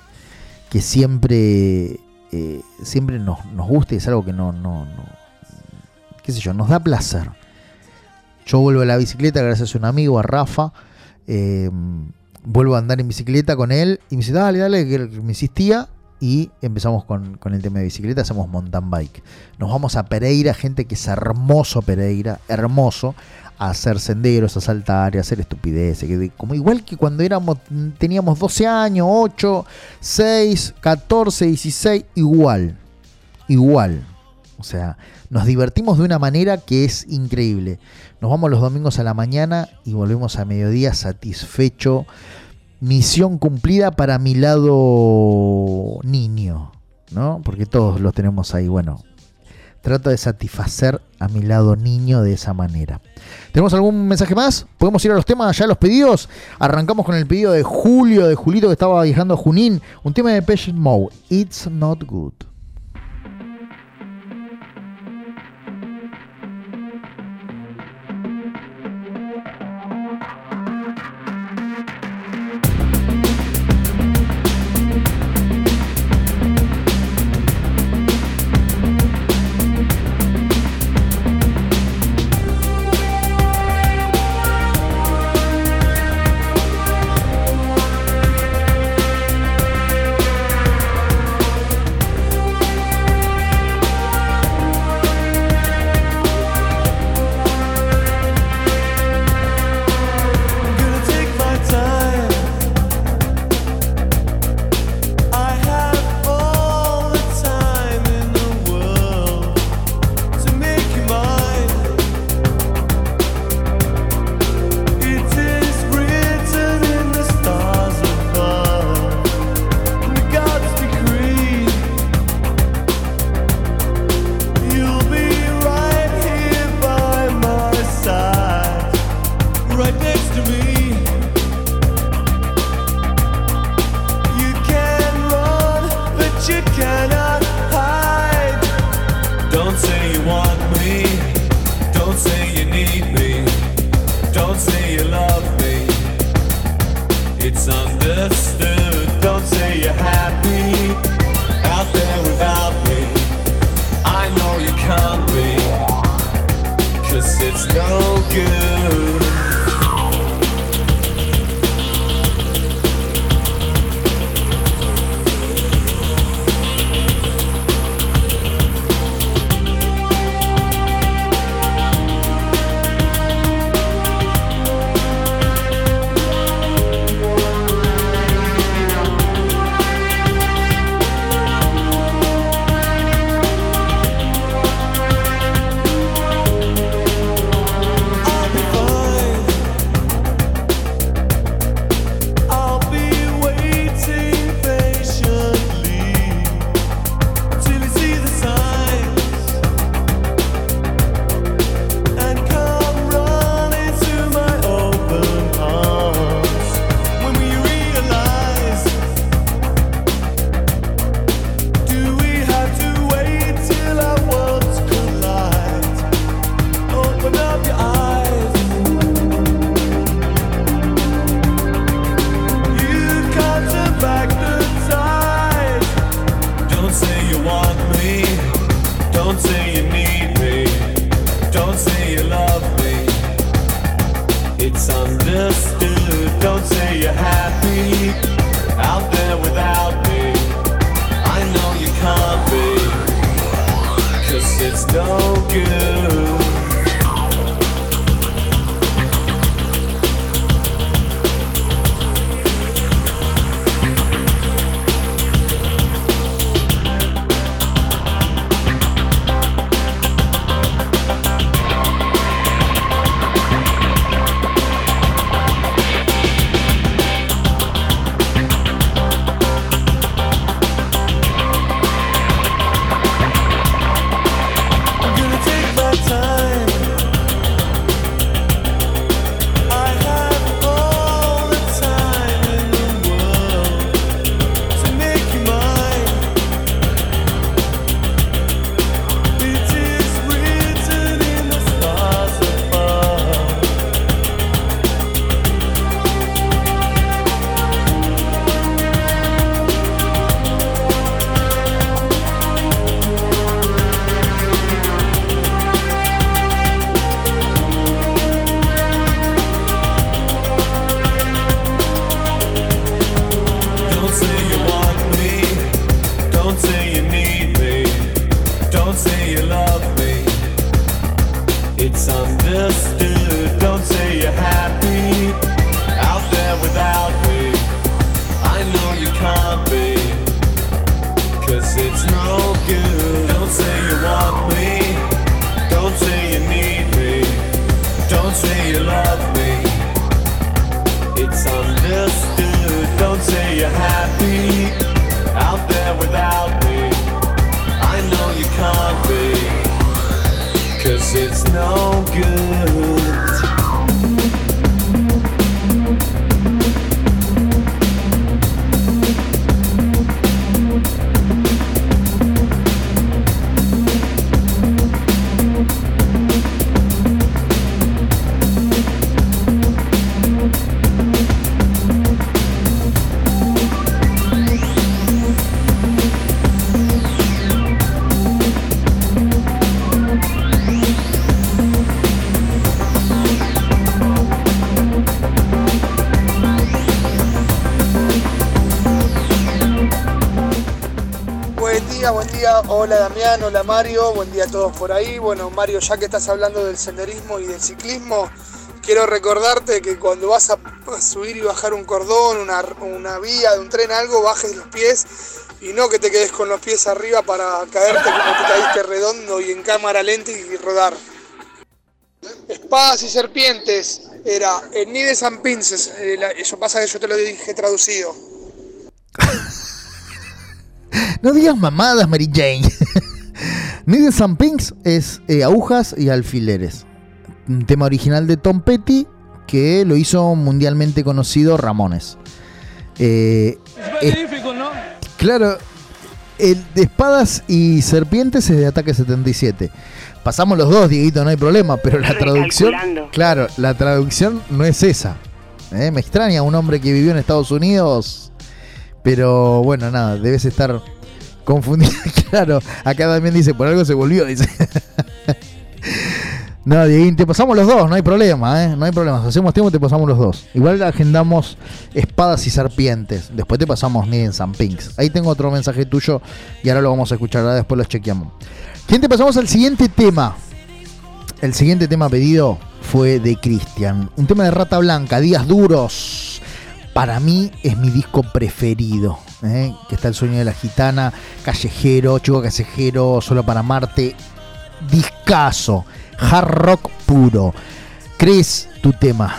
Speaker 2: siempre nos gusta, y es algo que no qué sé yo, nos da placer. Yo vuelvo a la bicicleta gracias a un amigo, a Rafa. Vuelvo a andar en bicicleta con él y me dice, dale, que me insistía, y empezamos con el tema de bicicleta. Hacemos mountain bike, nos vamos a Pereira, gente que es hermoso Pereira, hermoso, a hacer senderos, a saltar y a hacer estupideces, como igual que cuando teníamos 12 años, 8, 6, 14, 16, igual, o sea, nos divertimos de una manera que es increíble. Nos vamos los domingos a la mañana y volvemos a mediodía satisfecho. Misión cumplida para mi lado niño, ¿no? Porque todos lo tenemos ahí. Bueno, trato de satisfacer a mi lado niño de esa manera. ¿Tenemos algún mensaje más? ¿Podemos ir a los temas, ya los pedidos? Arrancamos con el pedido de Julito, que estaba viajando a Junín. Un tema de Depeche Mode, It's Not Good.
Speaker 5: say you need me, don't say you love me. It's understood, don't say you're happy out there without me. I know you can't be, 'cause it's no good.
Speaker 17: Hola Damián, hola Mario, buen día a todos por ahí. Bueno Mario, ya que estás hablando del senderismo y del ciclismo, quiero recordarte que cuando vas a subir y bajar un cordón, una vía de un tren, algo, bajes los pies y no que te quedes con los pies arriba para caerte como te caíste redondo y en cámara lenta y rodar. Espadas y serpientes era Knives and Pincers, eso pasa que yo te lo dije traducido.
Speaker 2: No digas mamadas, Mary Jane. Needles and Pins es agujas y alfileres. Un tema original de Tom Petty que lo hizo mundialmente conocido Ramones.
Speaker 5: Es magnífico, ¿no?
Speaker 2: Claro, el de espadas y serpientes es de Ataque 77. Pasamos los dos, Dieguito, no hay problema, pero la traducción... Claro, la traducción no es esa. Me extraña un hombre que vivió en Estados Unidos, pero bueno, nada, debes estar... confundido, claro. Acá también dice, por algo se volvió, dice. No, Dieguín, te pasamos los dos, no hay problema, no hay problema. Si hacemos tiempo, te pasamos los dos. Igual agendamos espadas y serpientes. Después te pasamos Needles and Pinks. Ahí tengo otro mensaje tuyo y ahora lo vamos a escuchar, ahora después los chequeamos. ¿Quién te pasamos al siguiente tema? El siguiente tema pedido fue de Cristian. Un tema de Rata Blanca, Días Duros. Para mí es mi disco preferido. Que está El Sueño de la Gitana, Callejero, Chico Callejero, Solo para Marte. Discazo, hard rock puro. Chris, tu tema.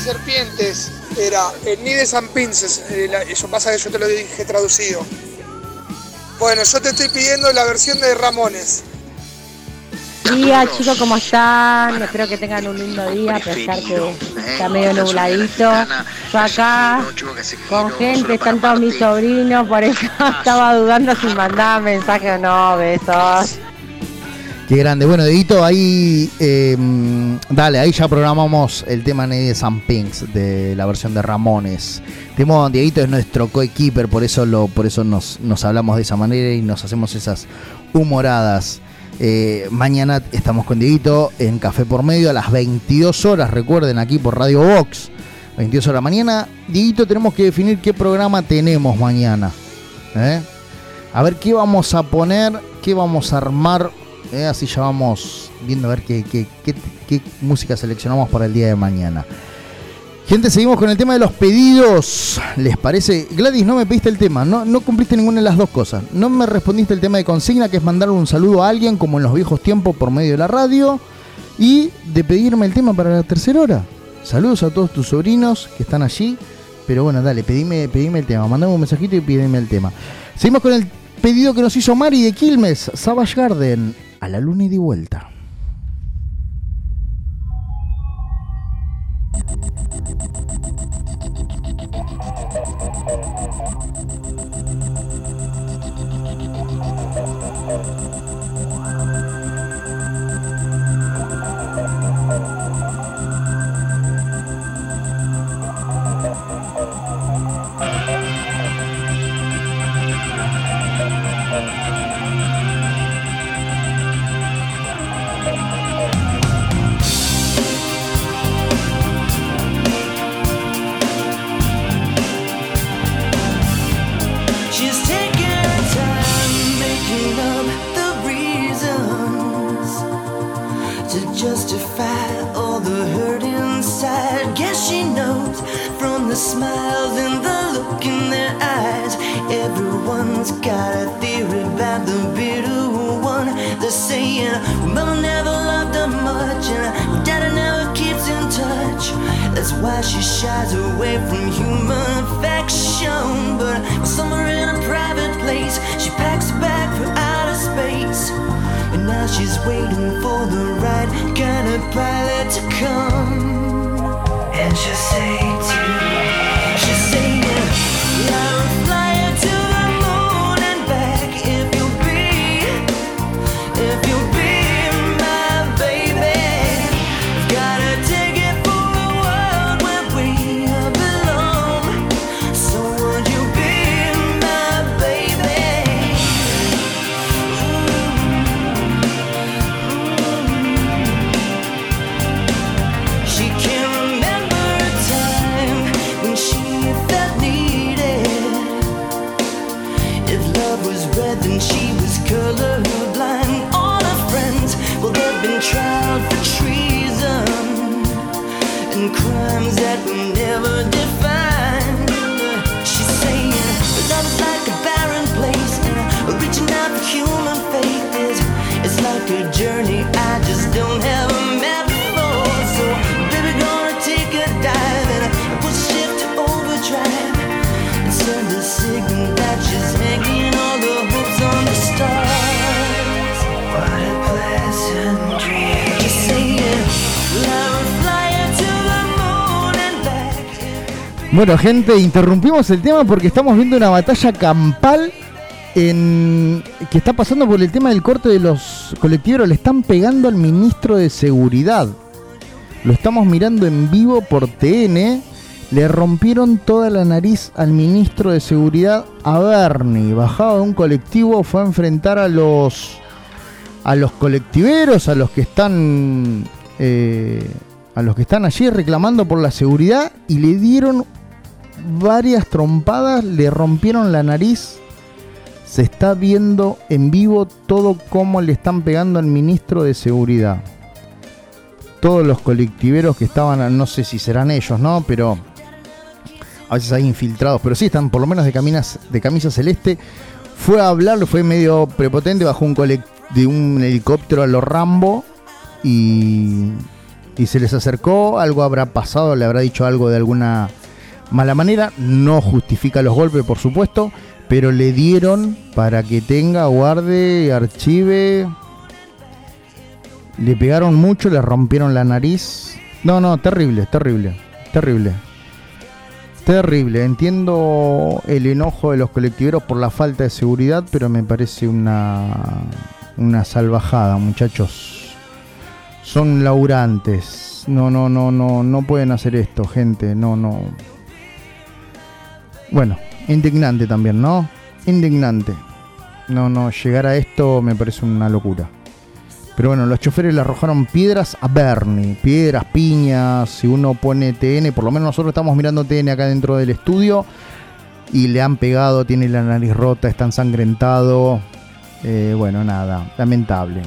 Speaker 17: serpientes era el Needles and Pins, eso pasa que yo te lo dije traducido. Bueno, yo te estoy pidiendo la versión de Ramones.
Speaker 14: Día, chicos, ¿cómo están? Espero que tengan un lindo día, a pesar que está medio nubladito. Yo acá, con gente, están todos mis sobrinos, por eso estaba dudando si mandaba mensaje o no. Besos.
Speaker 2: Qué grande. Bueno, Dieguito, ahí dale, ahí ya programamos el tema Needles and Pins de la versión de Ramones. Dieguito es nuestro coequiper, por eso nos hablamos de esa manera y nos hacemos esas humoradas. Mañana estamos con Dieguito en Café por Medio a las 22 horas, recuerden, aquí por Radio Box, 22 horas mañana. Dieguito, tenemos que definir qué programa tenemos mañana, a ver qué vamos a poner, qué vamos a armar, así ya vamos viendo a ver qué música seleccionamos para el día de mañana. Gente, seguimos con el tema de los pedidos. ¿Les parece? Gladys, no me pediste el tema, no cumpliste ninguna de las dos cosas. No me respondiste el tema de consigna, que es mandar un saludo a alguien, como en los viejos tiempos, por medio de la radio. Y de pedirme el tema para la tercera hora. Saludos a todos tus sobrinos que están allí. Pero bueno, dale, pedime el tema. Mandame un mensajito y pídeme el tema. Seguimos con el pedido que nos hizo Mari de Quilmes, Savage Garden, A la luna y de vuelta.
Speaker 4: Smiles and the look in their eyes. Everyone's got a theory about the bitter one. They're saying Mama never loved her much and Daddy never keeps in touch. That's why she shies away from human affection. But somewhere in a private place, she packs a bag for outer space. And now she's waiting for the right kind of pilot to come. And she'll say to trial for treason and crimes that were never defined. She's saying love is like a barren place and reaching out for human faith is like a journey I just don't have a map for. So baby, gonna take a dive and put shift to overdrive and send a signal that she's hanging all the hopes on the stars. What a pleasant dream.
Speaker 2: Bueno, gente, interrumpimos el tema porque estamos viendo una batalla campal que está pasando por el tema del corte de los colectiveros. Le están pegando al ministro de Seguridad. Lo estamos mirando en vivo por TN. Le rompieron toda la nariz al ministro de Seguridad, a Bernie. Bajado de un colectivo, fue a enfrentar a los colectiveros, a los que están allí reclamando por la seguridad, y le dieron varias trompadas, le rompieron la nariz. Se está viendo en vivo todo cómo le están pegando al ministro de Seguridad. Todos los colectiveros que estaban, no sé si serán ellos, ¿no? Pero a veces hay infiltrados, pero sí están por lo menos de camisa celeste. Fue a hablar, fue medio prepotente, bajó de un helicóptero a lo Rambo y y se les acercó, algo habrá pasado, le habrá dicho algo de alguna mala manera, no justifica los golpes, por supuesto, pero le dieron para que tenga, guarde, archive. Le pegaron mucho, le rompieron la nariz. No, terrible. Entiendo el enojo de los colectiveros por la falta de seguridad, pero me parece una salvajada, muchachos. Son laburantes. No pueden hacer esto, gente. No. Bueno, indignante también, ¿no? Indignante. No, llegar a esto me parece una locura. Pero bueno, los choferes le arrojaron piedras a Bernie, piedras, piñas. Si uno pone TN, por lo menos nosotros estamos mirando TN acá dentro del estudio, y le han pegado, tiene la nariz rota, está ensangrentado. Bueno, nada, lamentable.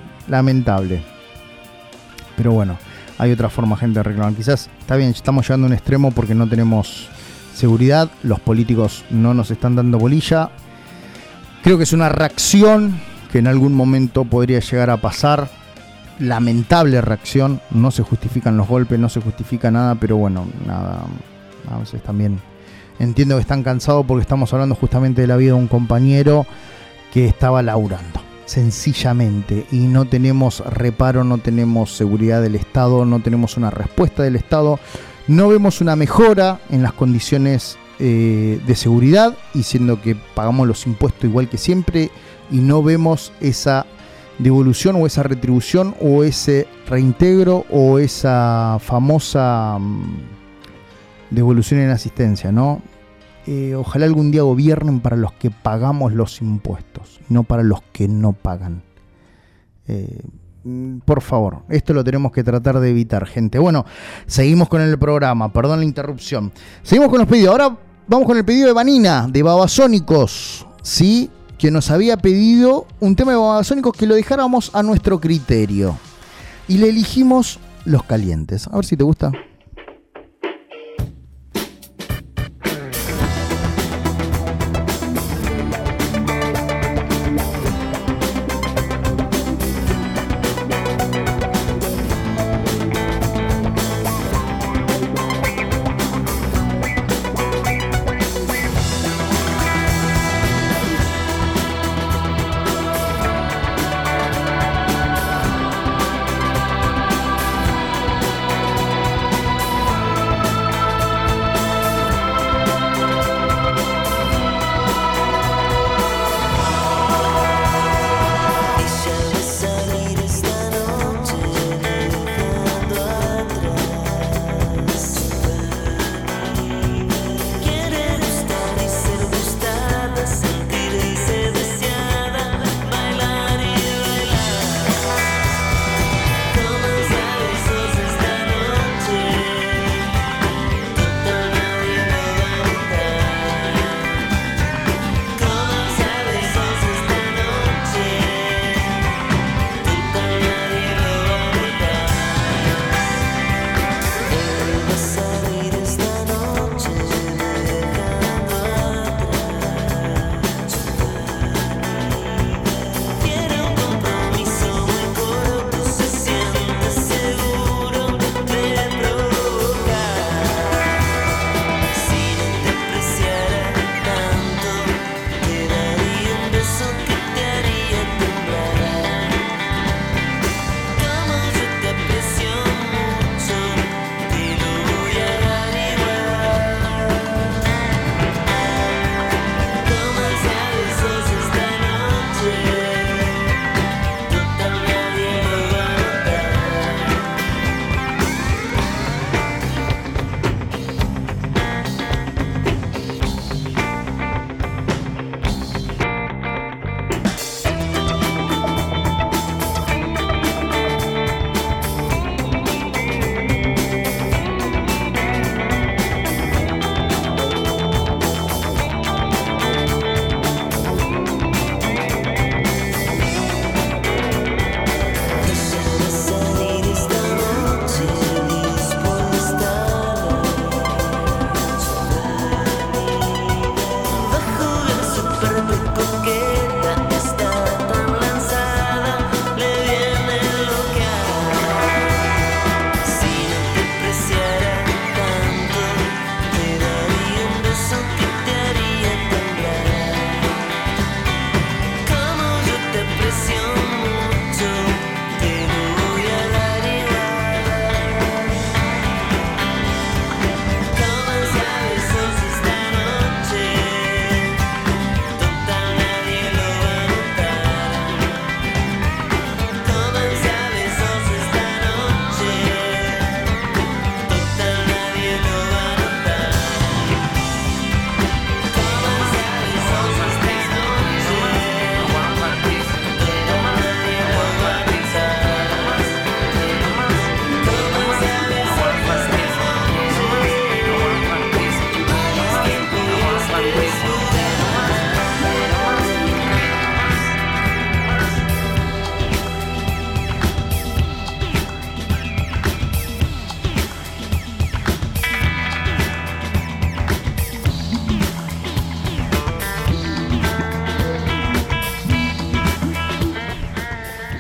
Speaker 2: Pero bueno, hay otra forma, gente, de reclamar. Quizás, está bien, estamos llegando a un extremo porque no tenemos seguridad, los políticos no nos están dando bolilla. Creo que es una reacción que en algún momento podría llegar a pasar, lamentable reacción, no se justifican los golpes, no se justifica nada, pero bueno, nada, a veces también entiendo que están cansados porque estamos hablando justamente de la vida de un compañero que estaba laburando, sencillamente, y no tenemos reparo, no tenemos seguridad del Estado, no tenemos una respuesta del Estado, no vemos una mejora en las condiciones de seguridad, y siendo que pagamos los impuestos igual que siempre, y no vemos esa devolución o esa retribución o ese reintegro o esa famosa devolución en asistencia, ¿no? Ojalá algún día gobiernen para los que pagamos los impuestos, no para los que no pagan. Por favor, esto lo tenemos que tratar de evitar, gente. Bueno, seguimos con el programa, perdón la interrupción. Seguimos con los pedidos. Ahora vamos con el pedido de Vanina, de Babasónicos, ¿sí? Que nos había pedido un tema de Babasónicos que lo dejáramos a nuestro criterio. Y le elegimos Los Calientes. A ver si te gusta.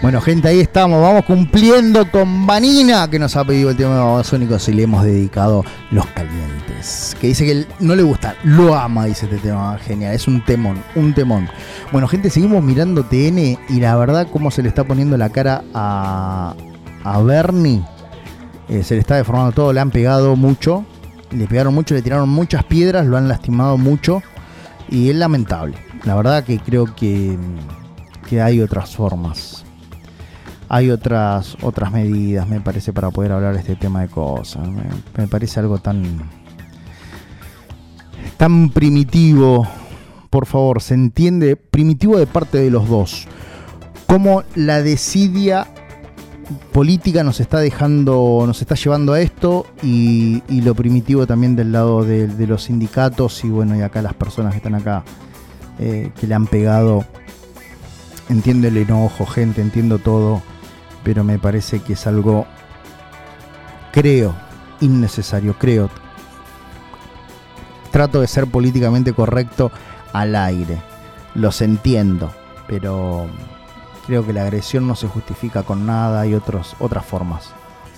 Speaker 2: Bueno, gente, ahí estamos. Vamos cumpliendo con Vanina, que nos ha pedido el tema de Babasónicos y le hemos dedicado Los Calientes. Que dice que no le gusta, lo ama, dice este tema. Genial, es un temón, un temón. Bueno, gente, seguimos mirando TN y la verdad, cómo se le está poniendo la cara a Bernie. Se le está deformando todo, le han pegado mucho. Le pegaron mucho, le tiraron muchas piedras, lo han lastimado mucho. Y es lamentable. La verdad que creo que hay otras formas. Hay otras medidas, me parece, para poder hablar de este tema de cosas. Me parece algo tan primitivo. Por favor, se entiende, primitivo de parte de los dos. Cómo la desidia política nos está llevando a esto, y lo primitivo también del lado de los sindicatos y bueno, y acá las personas que están acá, que le han pegado. Entiendo el enojo, gente, entiendo todo, pero me parece que es algo, creo, innecesario, trato de ser políticamente correcto al aire, los entiendo, pero creo que la agresión no se justifica con nada. Hay otras formas,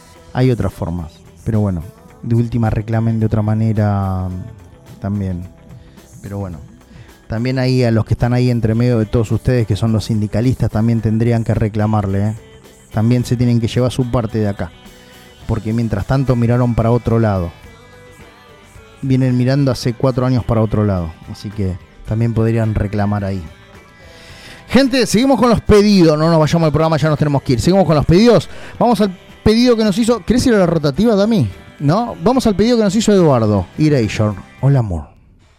Speaker 2: pero bueno, de última reclamen de otra manera también, pero bueno, también ahí a los que están ahí entre medio de todos ustedes, que son los sindicalistas, también tendrían que reclamarle, también se tienen que llevar su parte de acá, porque mientras tanto miraron para otro lado, vienen mirando hace 4 años para otro lado, así que también podrían reclamar ahí. Gente, seguimos con los pedidos, no nos vayamos al programa, ya nos tenemos que ir, seguimos con los pedidos. Vamos al pedido que nos hizo, ¿querés ir a la rotativa, Dami? ¿No? Vamos al pedido que nos hizo Eduardo Erasure. Hola, amor.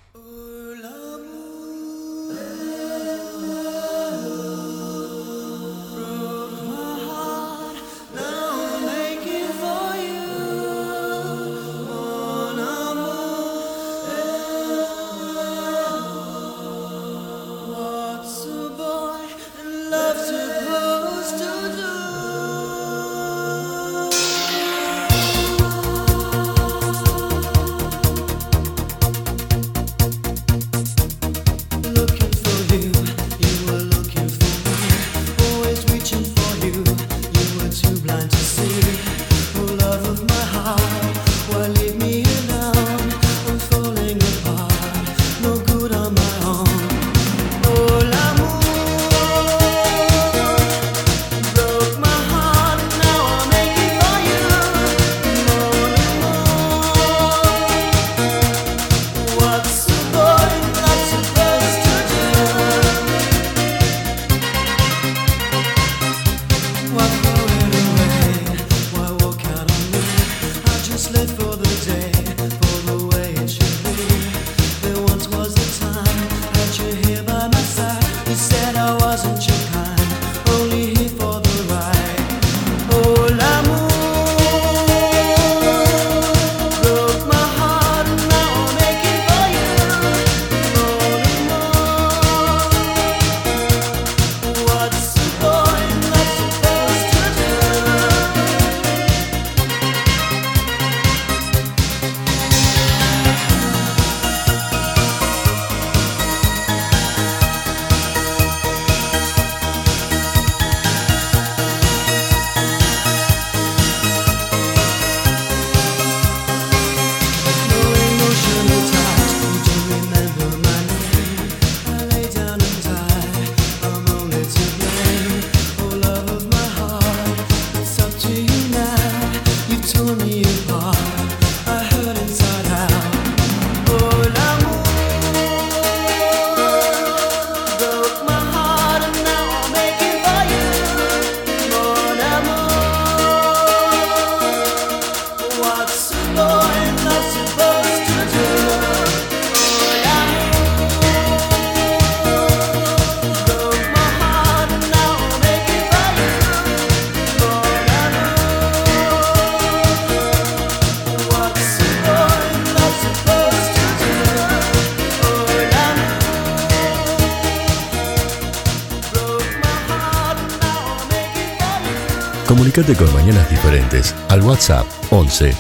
Speaker 1: Comunicate con Mañanas Diferentes al WhatsApp 11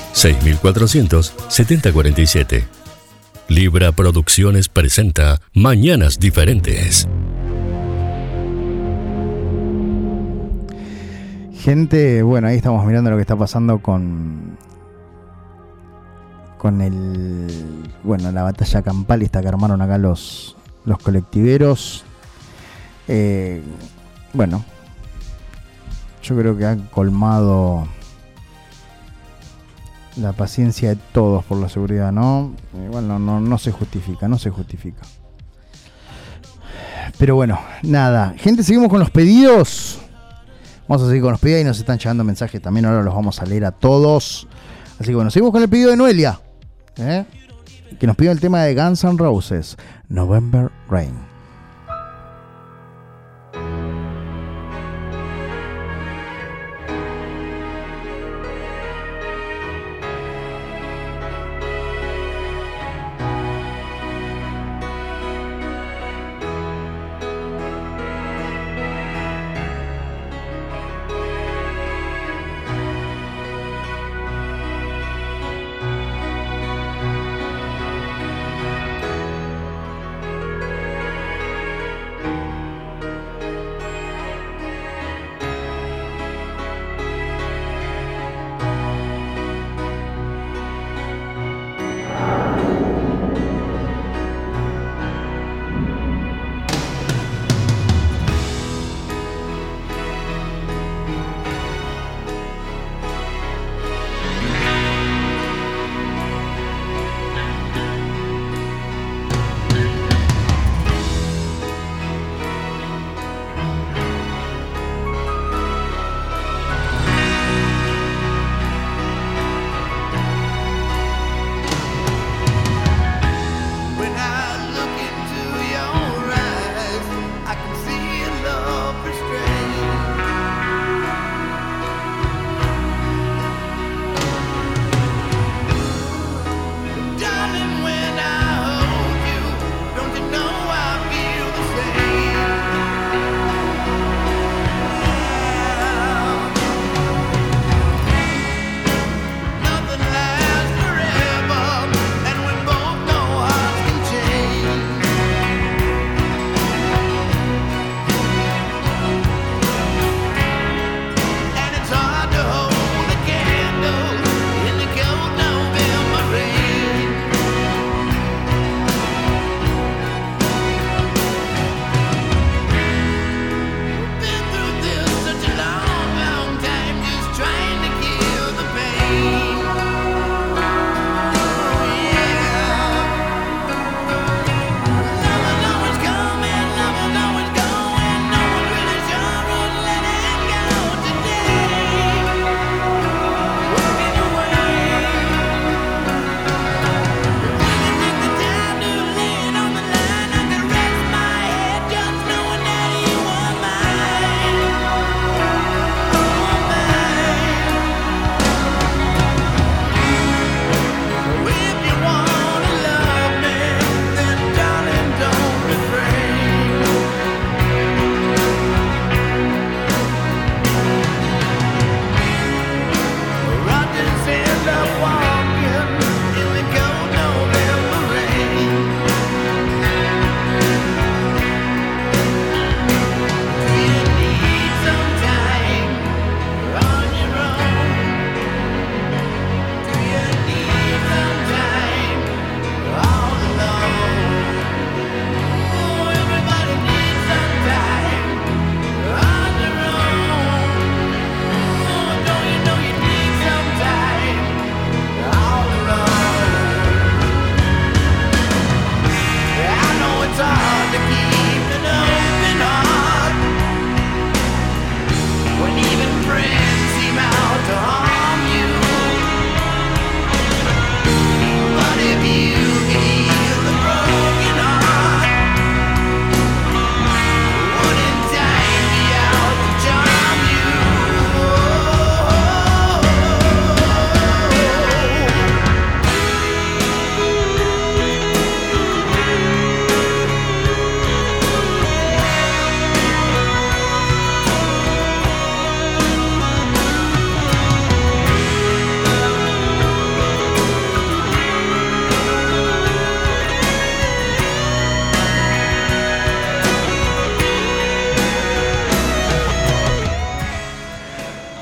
Speaker 1: 6400 7047. Libra Producciones presenta Mañanas Diferentes.
Speaker 2: Gente, bueno, ahí estamos mirando lo que está pasando con la batalla campal esta que armaron acá los colectiveros. Bueno, yo creo que han colmado la paciencia de todos por la seguridad, ¿no? Igual no se justifica, Pero bueno, nada. Gente, seguimos con los pedidos. Vamos a seguir con los pedidos y nos están llegando mensajes también. Ahora los vamos a leer a todos. Así que bueno, seguimos con el pedido de Noelia, que nos pidió el tema de Guns N' Roses, November Rain.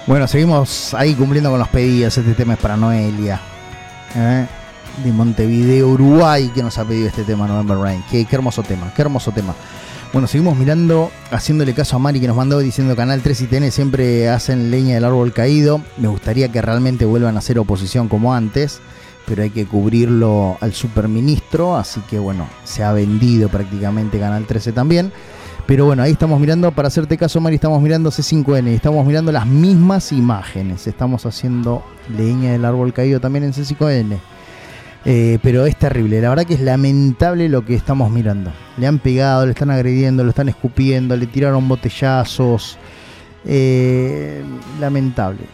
Speaker 2: Bueno, seguimos ahí cumpliendo con los pedidos. Este tema es para Noelia, de Montevideo, Uruguay, que nos ha pedido este tema, November Rain. Qué hermoso tema, qué hermoso tema. Bueno, seguimos mirando, haciéndole caso a Mari, que nos mandó diciendo Canal 3 y TN siempre hacen leña del árbol caído. Me gustaría que realmente vuelvan a hacer oposición como antes, pero hay que cubrirlo al superministro, así que bueno, se ha vendido prácticamente Canal 13 también. Pero bueno, ahí estamos mirando, para hacerte caso, Mari, estamos mirando C5N, estamos mirando las mismas imágenes, estamos haciendo leña del árbol caído también en C5N. Pero es terrible, la verdad que es lamentable lo que estamos mirando. Le han pegado, le están agrediendo, lo están escupiendo, le tiraron botellazos. Lamentable.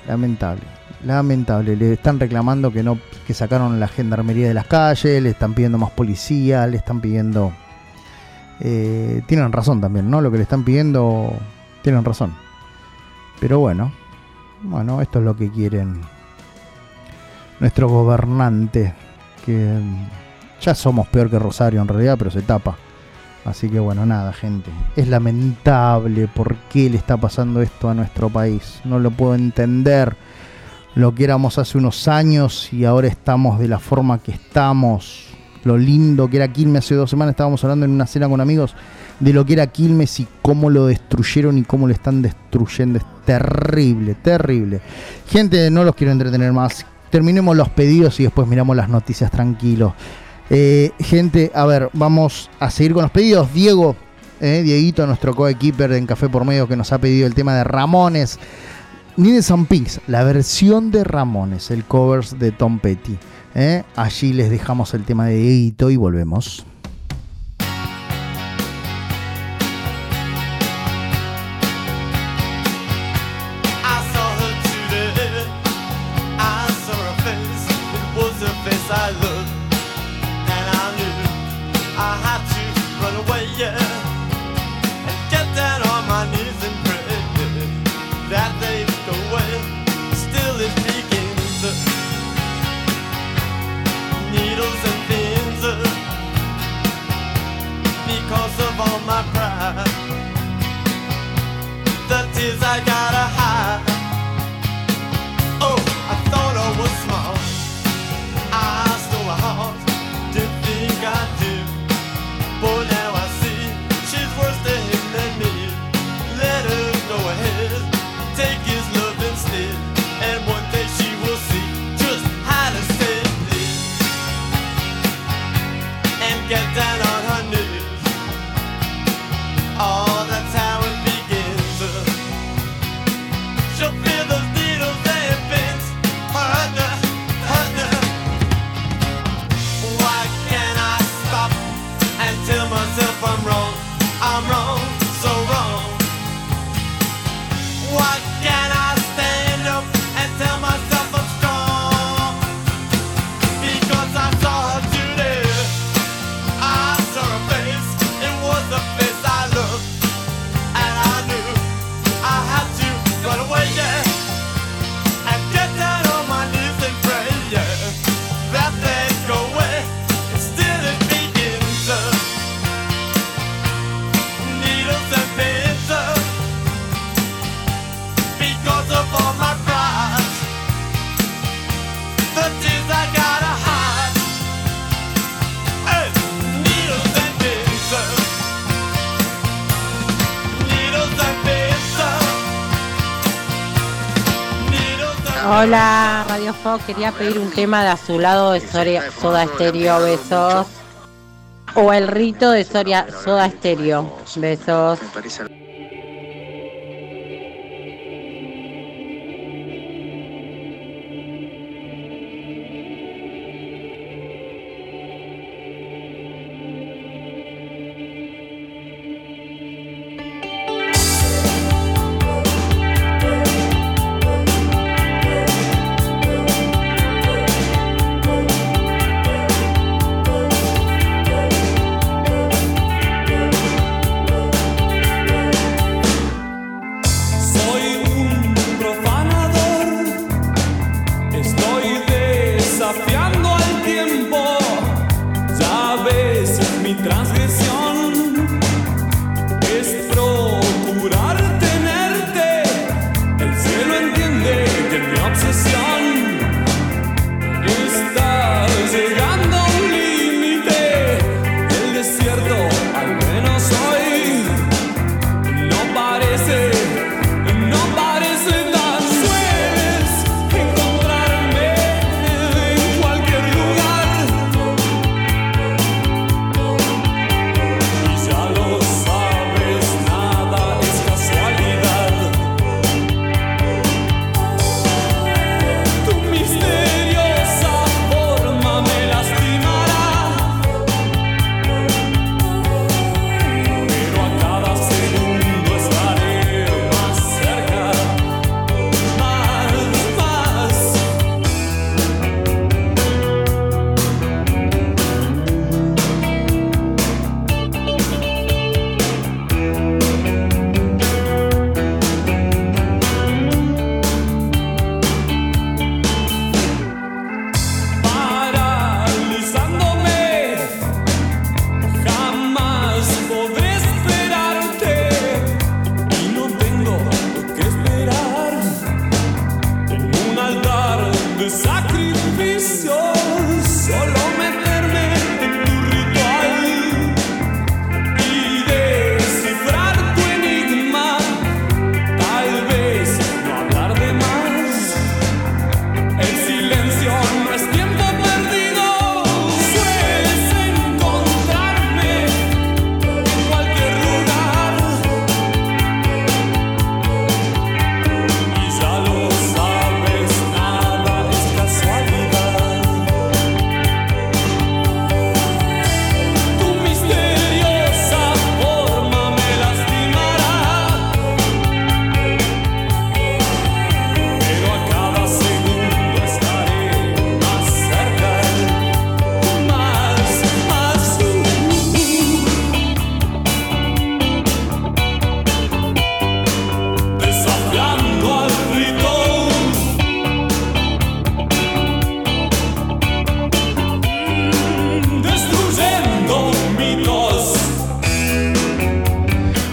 Speaker 2: Le están reclamando que sacaron la gendarmería de las calles, le están pidiendo más policía, le están pidiendo... tienen razón también, ¿no? Lo que le están pidiendo, tienen razón. Pero bueno, esto es lo que quieren nuestros gobernantes, que ya somos peor que Rosario en realidad, pero se tapa. Así que bueno, nada, gente. Es lamentable por qué le está pasando esto a nuestro país. No lo puedo entender. Lo que éramos hace unos años y ahora estamos de la forma que estamos. Lo lindo que era Quilmes. Hace 2 semanas estábamos hablando en una cena con amigos de lo que era Quilmes y cómo lo destruyeron y cómo lo están destruyendo. Es terrible, terrible. Gente, no los quiero entretener más. Terminemos los pedidos y después miramos las noticias tranquilos. Gente, a ver, vamos a seguir con los pedidos. Dieguito, nuestro coequiper en Café por Medio, que nos ha pedido el tema de Ramones. Needles and Pinks, la versión de Ramones, el covers de Tom Petty. Allí les dejamos el tema de Dieguito y volvemos.
Speaker 3: I gotta hide. Oh, I thought I was smart. I stole her heart. Didn't think I did. But now I see she's worse to him than me. Let her go ahead. Take his love instead. And one day she will see just how to save this. And get down on her knees. Oh, that's how it begins. She'll feel those needles and pins hurt her. Why can't I stop and tell myself I'm wrong? I'm wrong, so wrong. Why can't I stand up and tell myself I'm strong? Because I saw her today. I saw her face. It was the face I loved. And I knew I had to run away, yeah, and get down on my knees and pray, yeah, that they'd go away, and still it begins, needles and pins, because of all my pride, the tears I gotta hide, hey, needles and pins, needles and pins.
Speaker 14: Hola, Radio Fox, quería pedir un tema de Azulado de Soda Stereo, besos. O El Rito de Soda Stereo, besos.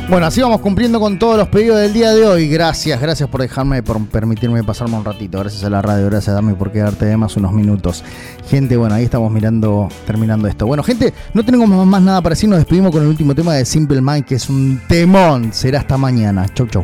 Speaker 2: Bueno, así vamos cumpliendo con todos los pedidos del día de hoy. Gracias por dejarme, por permitirme pasarme un ratito. Gracias a la radio, gracias Dami por quedarte de más unos minutos. Gente, bueno, ahí estamos terminando esto. Bueno, gente, no tenemos más nada para decir. Nos despedimos con el último tema de Simple Mind, que es un temón. Será hasta mañana. Chau, chau.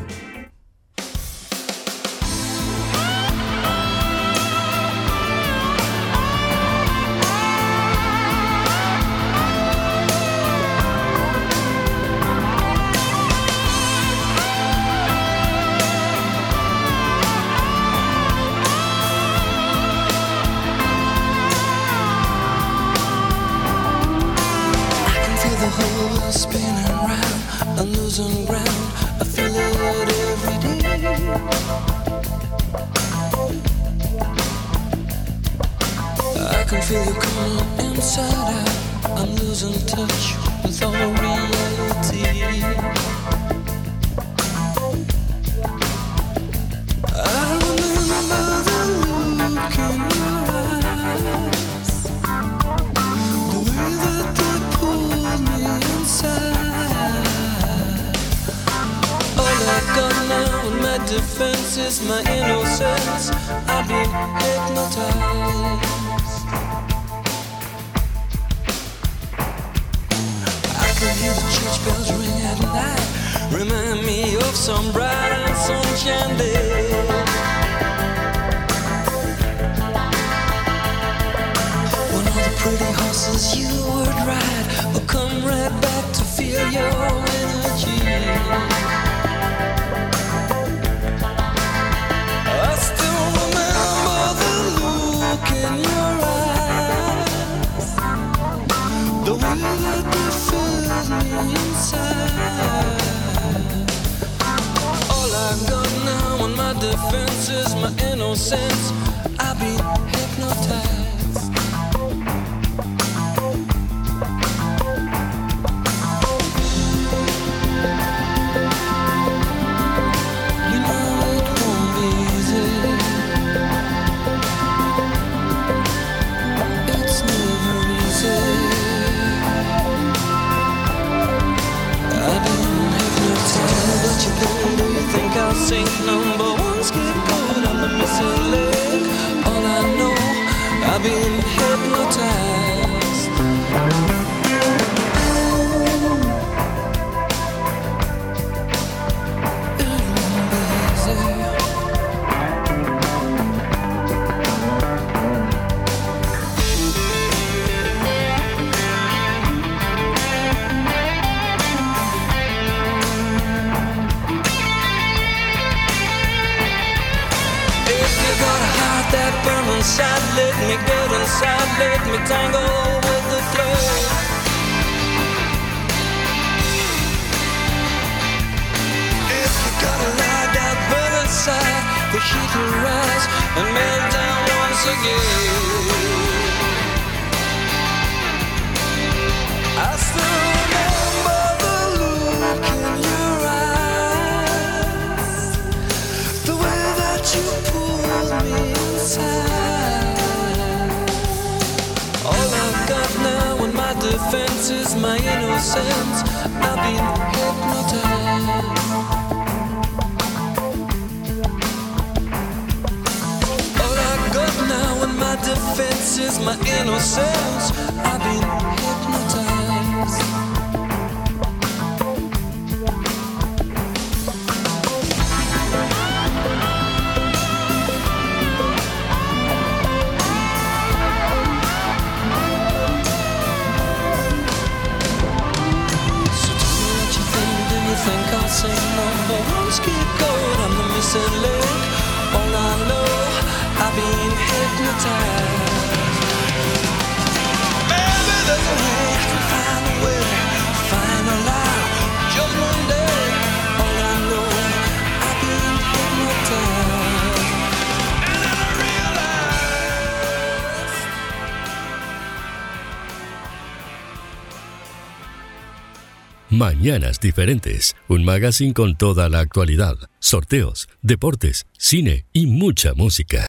Speaker 1: Mañanas Diferentes, un magazine con toda la actualidad, sorteos, deportes, cine y mucha música.